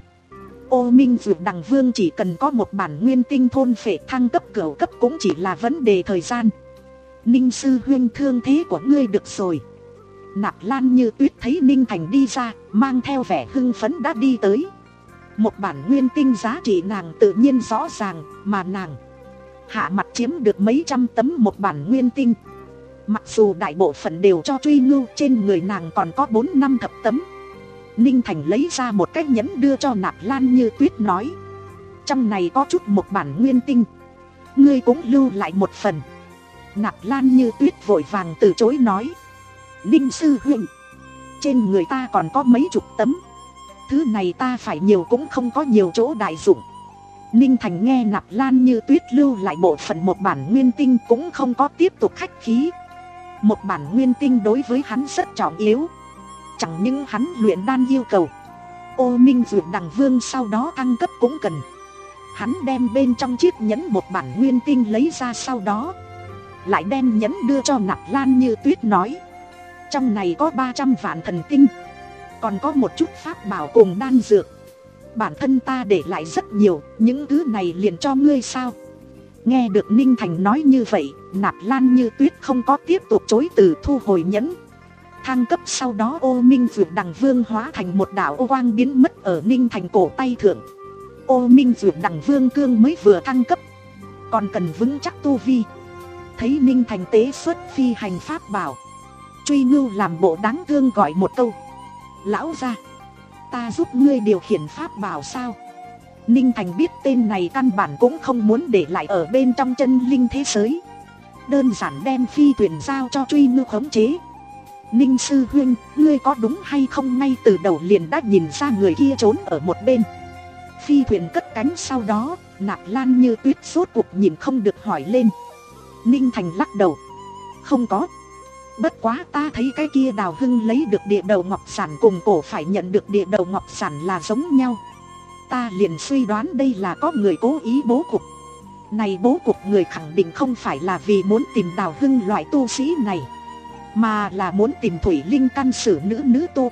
Ô Minh Dược Đằng Vương chỉ cần có một bản nguyên tinh thôn phệ thăng cấp cửu cấp cũng chỉ là vấn đề thời gian. Ninh sư huynh, thương thế của ngươi được rồi. Nạp Lan Như Tuyết thấy Ninh Thành đi ra, mang theo vẻ hưng phấn đã đi tới. Một bản nguyên tinh giá trị nàng tự nhiên rõ ràng, mà nàng hạ mặt chiếm được mấy trăm tấm một bản nguyên tinh. Mặc dù đại bộ phận đều cho truy ngưu, trên người nàng còn có bốn năm thập tấm. Ninh Thành lấy ra một cái nhẫn đưa cho Nạp Lan Như Tuyết nói: trong này có chút một bản nguyên tinh, ngươi cũng lưu lại một phần. Nạp Lan Như Tuyết vội vàng từ chối nói: Ninh sư huynh, trên người ta còn có mấy chục tấm, thứ này ta phải nhiều cũng không có nhiều chỗ đại dụng. Ninh Thành nghe Nạp Lan Như Tuyết lưu lại bộ phận một bản nguyên tinh cũng không có tiếp tục khách khí. Một bản nguyên tinh đối với hắn rất trọng yếu. Chẳng những hắn luyện đan yêu cầu, Ô Minh Dược Đằng Vương sau đó thăng cấp cũng cần. Hắn đem bên trong chiếc nhẫn một bản nguyên tinh lấy ra, sau đó lại đem nhẫn đưa cho Nạp Lan Như Tuyết nói: trong này có ba trăm vạn thần tinh, còn có một chút pháp bảo cùng đan dược. Bản thân ta để lại rất nhiều, những thứ này liền cho ngươi sao? Nghe được Ninh Thành nói như vậy, Nạp Lan Như Tuyết không có tiếp tục chối từ, thu hồi nhẫn. Thăng cấp sau đó Ô Minh Dược Đằng Vương hóa thành một đạo ô quang biến mất ở Ninh Thành cổ tay thượng. Ô Minh Dược Đằng Vương cương mới vừa thăng cấp, còn cần vững chắc tu vi. Thấy Ninh Thành tế xuất phi hành pháp bảo, truy ngưu làm bộ đáng thương gọi một câu: lão gia, ta giúp ngươi điều khiển pháp bảo sao? Ninh Thành biết tên này căn bản cũng không muốn để lại ở bên trong chân linh thế giới, đơn giản đem phi thuyền giao cho truy ngưu khống chế. Ninh sư huynh, ngươi có đúng hay không ngay từ đầu liền đã nhìn ra người kia trốn ở một bên? Phi thuyền cất cánh sau đó, Nạp Lan Như Tuyết rốt cuộc nhìn không được hỏi lên. Ninh Thành lắc đầu: không có. Bất quá ta thấy cái kia Đào Hưng lấy được địa đầu ngọc sản cùng cổ phải nhận được địa đầu ngọc sản là giống nhau. Ta liền suy đoán đây là có người cố ý bố cục. Này bố cục người khẳng định không phải là vì muốn tìm Đào Hưng loại tu sĩ này, mà là muốn tìm Thủy Linh căn sử nữ nữ tu.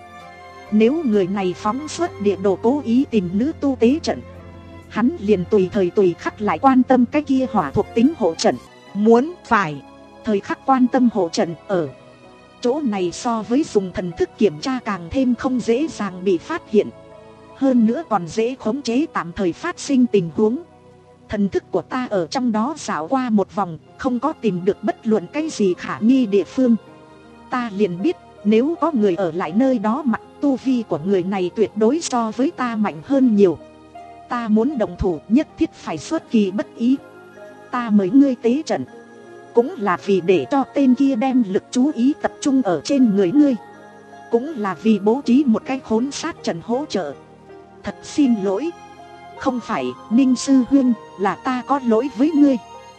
Nếu người này phóng xuất địa đồ cố ý tìm nữ tu tế trận, hắn liền tùy thời tùy khắc lại quan tâm cái kia hỏa thuộc tính hộ trận. Muốn phải thời khắc quan tâm hộ trận ở chỗ này so với dùng thần thức kiểm tra càng thêm không dễ dàng bị phát hiện. Hơn nữa còn dễ khống chế tạm thời phát sinh tình huống. Thần thức của ta ở trong đó dạo qua một vòng, không có tìm được bất luận cái gì khả nghi địa phương. Ta liền biết nếu có người ở lại nơi đó, mặt tu vi của người này tuyệt đối so với ta mạnh hơn nhiều. Ta muốn động thủ nhất thiết phải xuất kỳ bất ý. Ta mời ngươi tế trận cũng là vì để cho tên kia đem lực chú ý tập trung ở trên người ngươi, cũng là vì bố trí một cái khốn sát trận hỗ trợ. Thật xin lỗi. Không phải, Ninh sư huynh, là ta có lỗi với ngươi.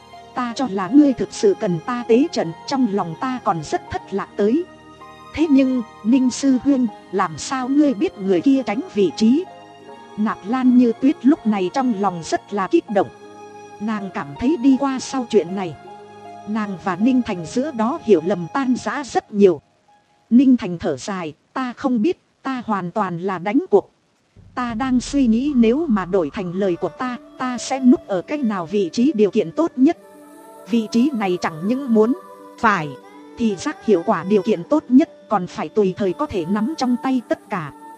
Ta cho là ngươi thực sự cần ta tế trận, trong lòng ta còn rất thất lạc tới. Thế nhưng, Ninh sư huynh, làm sao ngươi biết người kia tránh vị trí? Nạp Lan Như Tuyết lúc này trong lòng rất là kích động. Nàng cảm thấy đi qua sau chuyện này, nàng và Ninh Thành giữa đó hiểu lầm tan rã rất nhiều. Ninh Thành thở dài: ta không biết, ta hoàn toàn là đánh cuộc. Ta đang suy nghĩ nếu mà đổi thành lời của ta, ta sẽ núp ở cách nào vị trí điều kiện tốt nhất. Vị trí này chẳng những muốn phải thì giác hiệu quả điều kiện tốt nhất, còn phải tùy thời có thể nắm trong tay tất cả.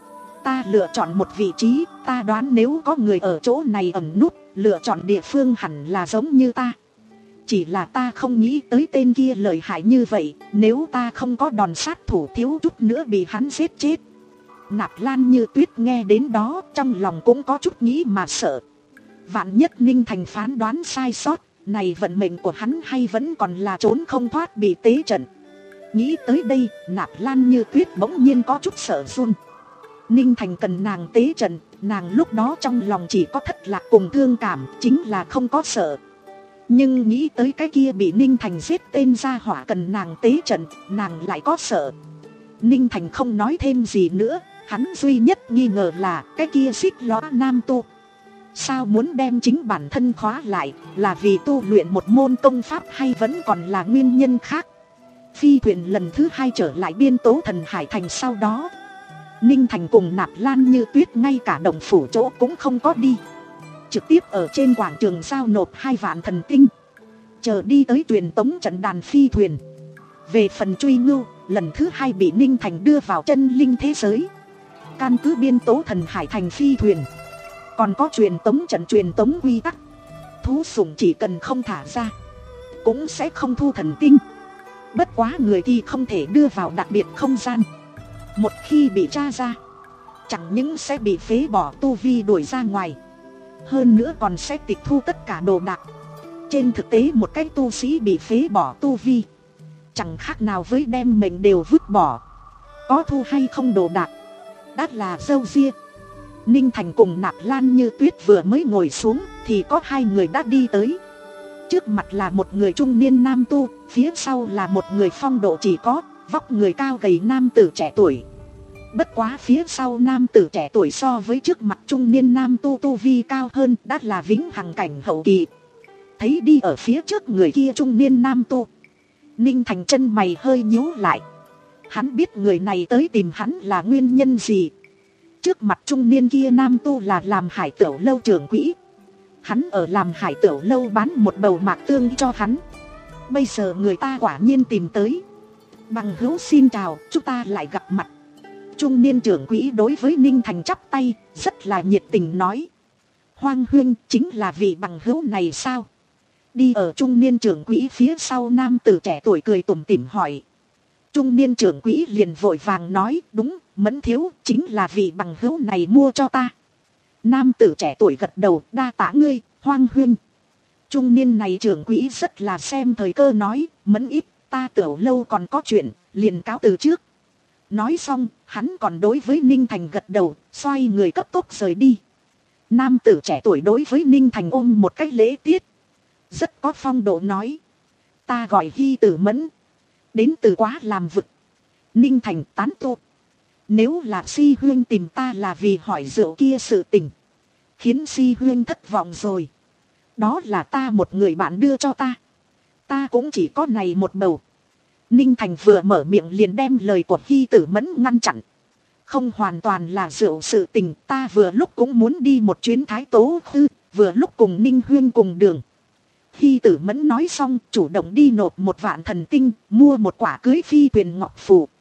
Ta lựa chọn một vị trí, ta đoán nếu có người ở chỗ này ẩn núp, lựa chọn địa phương hẳn là giống như ta. Chỉ là ta không nghĩ tới tên kia lợi hại như vậy, nếu ta không có đòn sát thủ thiếu chút nữa bị hắn giết chết. Nạp Lan Như Tuyết nghe đến đó trong lòng cũng có chút nghĩ mà sợ. Vạn nhất Ninh Thành phán đoán sai sót, này vận mệnh của hắn hay vẫn còn là trốn không thoát bị tế trận. Nghĩ tới đây, Nạp Lan Như Tuyết bỗng nhiên có chút sợ run. Ninh Thành cần nàng tế trận, nàng lúc đó trong lòng chỉ có thất lạc cùng thương cảm, chính là không có sợ. Nhưng nghĩ tới cái kia bị Ninh Thành giết tên gia hỏa cần nàng tế trận, nàng lại có sợ. Ninh Thành không nói thêm gì nữa, hắn duy nhất nghi ngờ là cái kia xích lóa nam tu. Sao muốn đem chính bản thân khóa lại, là vì tu luyện một môn công pháp hay vẫn còn là nguyên nhân khác. Phi thuyền lần thứ hai trở lại biên tố thần hải thành sau đó, Ninh Thành cùng Nạp Lan Như Tuyết ngay cả đồng phủ chỗ cũng không có đi, trực tiếp ở trên quảng trường giao nộp hai vạn thần tinh, chờ đi tới truyền tống trận đàn phi thuyền. Về phần truy ngưu, lần thứ hai bị Ninh Thành đưa vào chân linh thế giới. Căn cứ biên tố thần hải thành phi thuyền, còn có truyền tống trận truyền tống quy tắc, thú sủng chỉ cần không thả ra cũng sẽ không thu thần tinh. Bất quá người thì không thể đưa vào đặc biệt không gian, một khi bị tra ra, chẳng những sẽ bị phế bỏ tu vi đuổi ra ngoài, hơn nữa còn sẽ tịch thu tất cả đồ đạc. Trên thực tế một cái tu sĩ bị phế bỏ tu vi, chẳng khác nào với đem mình đều vứt bỏ. Có thu hay không đồ đạc, đã là râu ria. Ninh Thành cùng Nạp Lan Như Tuyết vừa mới ngồi xuống thì có hai người đã đi tới. Trước mặt là một người trung niên nam tu, phía sau là một người phong độ chỉ có, vóc người cao gầy nam tử trẻ tuổi. Bất quá phía sau nam tử trẻ tuổi so với trước mặt trung niên nam tu tu vi cao hơn, đã là vĩnh hằng cảnh hậu kỳ. Thấy đi ở phía trước người kia trung niên nam tu, Ninh Thành chân mày hơi nhíu lại. Hắn biết người này tới tìm hắn là nguyên nhân gì. Trước mặt trung niên kia nam tu là làm hải tửu lâu trưởng quỹ. Hắn ở làm hải tửu lâu bán một bầu mạc tương cho hắn. Bây giờ người ta quả nhiên tìm tới. Bằng hữu xin chào, chúng ta lại gặp mặt. Trung niên trưởng quỹ đối với Ninh Thành chắp tay, rất là nhiệt tình nói: Hoang Huynh chính là vị bằng hữu này sao? Đi ở trung niên trưởng quỹ phía sau nam tử trẻ tuổi cười tủm tỉm hỏi. Trung niên trưởng quỹ liền vội vàng nói: Đúng, Mẫn thiếu chính là vị bằng hữu này mua cho ta. Nam tử trẻ tuổi gật đầu: Đa tạ ngươi, Hoang Huynh. Trung niên này trưởng quỹ rất là xem thời cơ nói: Mẫn ít, ta tiểu lâu còn có chuyện, liền cáo từ trước. Nói xong, hắn còn đối với Ninh Thành gật đầu, xoay người cấp tốc rời đi. Nam tử trẻ tuổi đối với Ninh Thành ôm một cách lễ tiết, rất có phong độ nói: Ta gọi Hy Tử Mẫn, đến từ Quá Làm Vực. Ninh Thành tán tu. Nếu là Si Huyên tìm ta là vì hỏi rượu kia sự tình, khiến Si Huyên thất vọng rồi. Đó là ta một người bạn đưa cho ta, ta cũng chỉ có này một bầu. Ninh Thành vừa mở miệng liền đem lời của Hy Tử Mẫn ngăn chặn. Không hoàn toàn là rượu sự tình, ta vừa lúc cũng muốn đi một chuyến Thái Tố Hư, vừa lúc cùng Ninh Huyên cùng đường. Hy Tử Mẫn nói xong, chủ động đi nộp một vạn thần tinh, mua một quả cưới phi thuyền ngọc phù.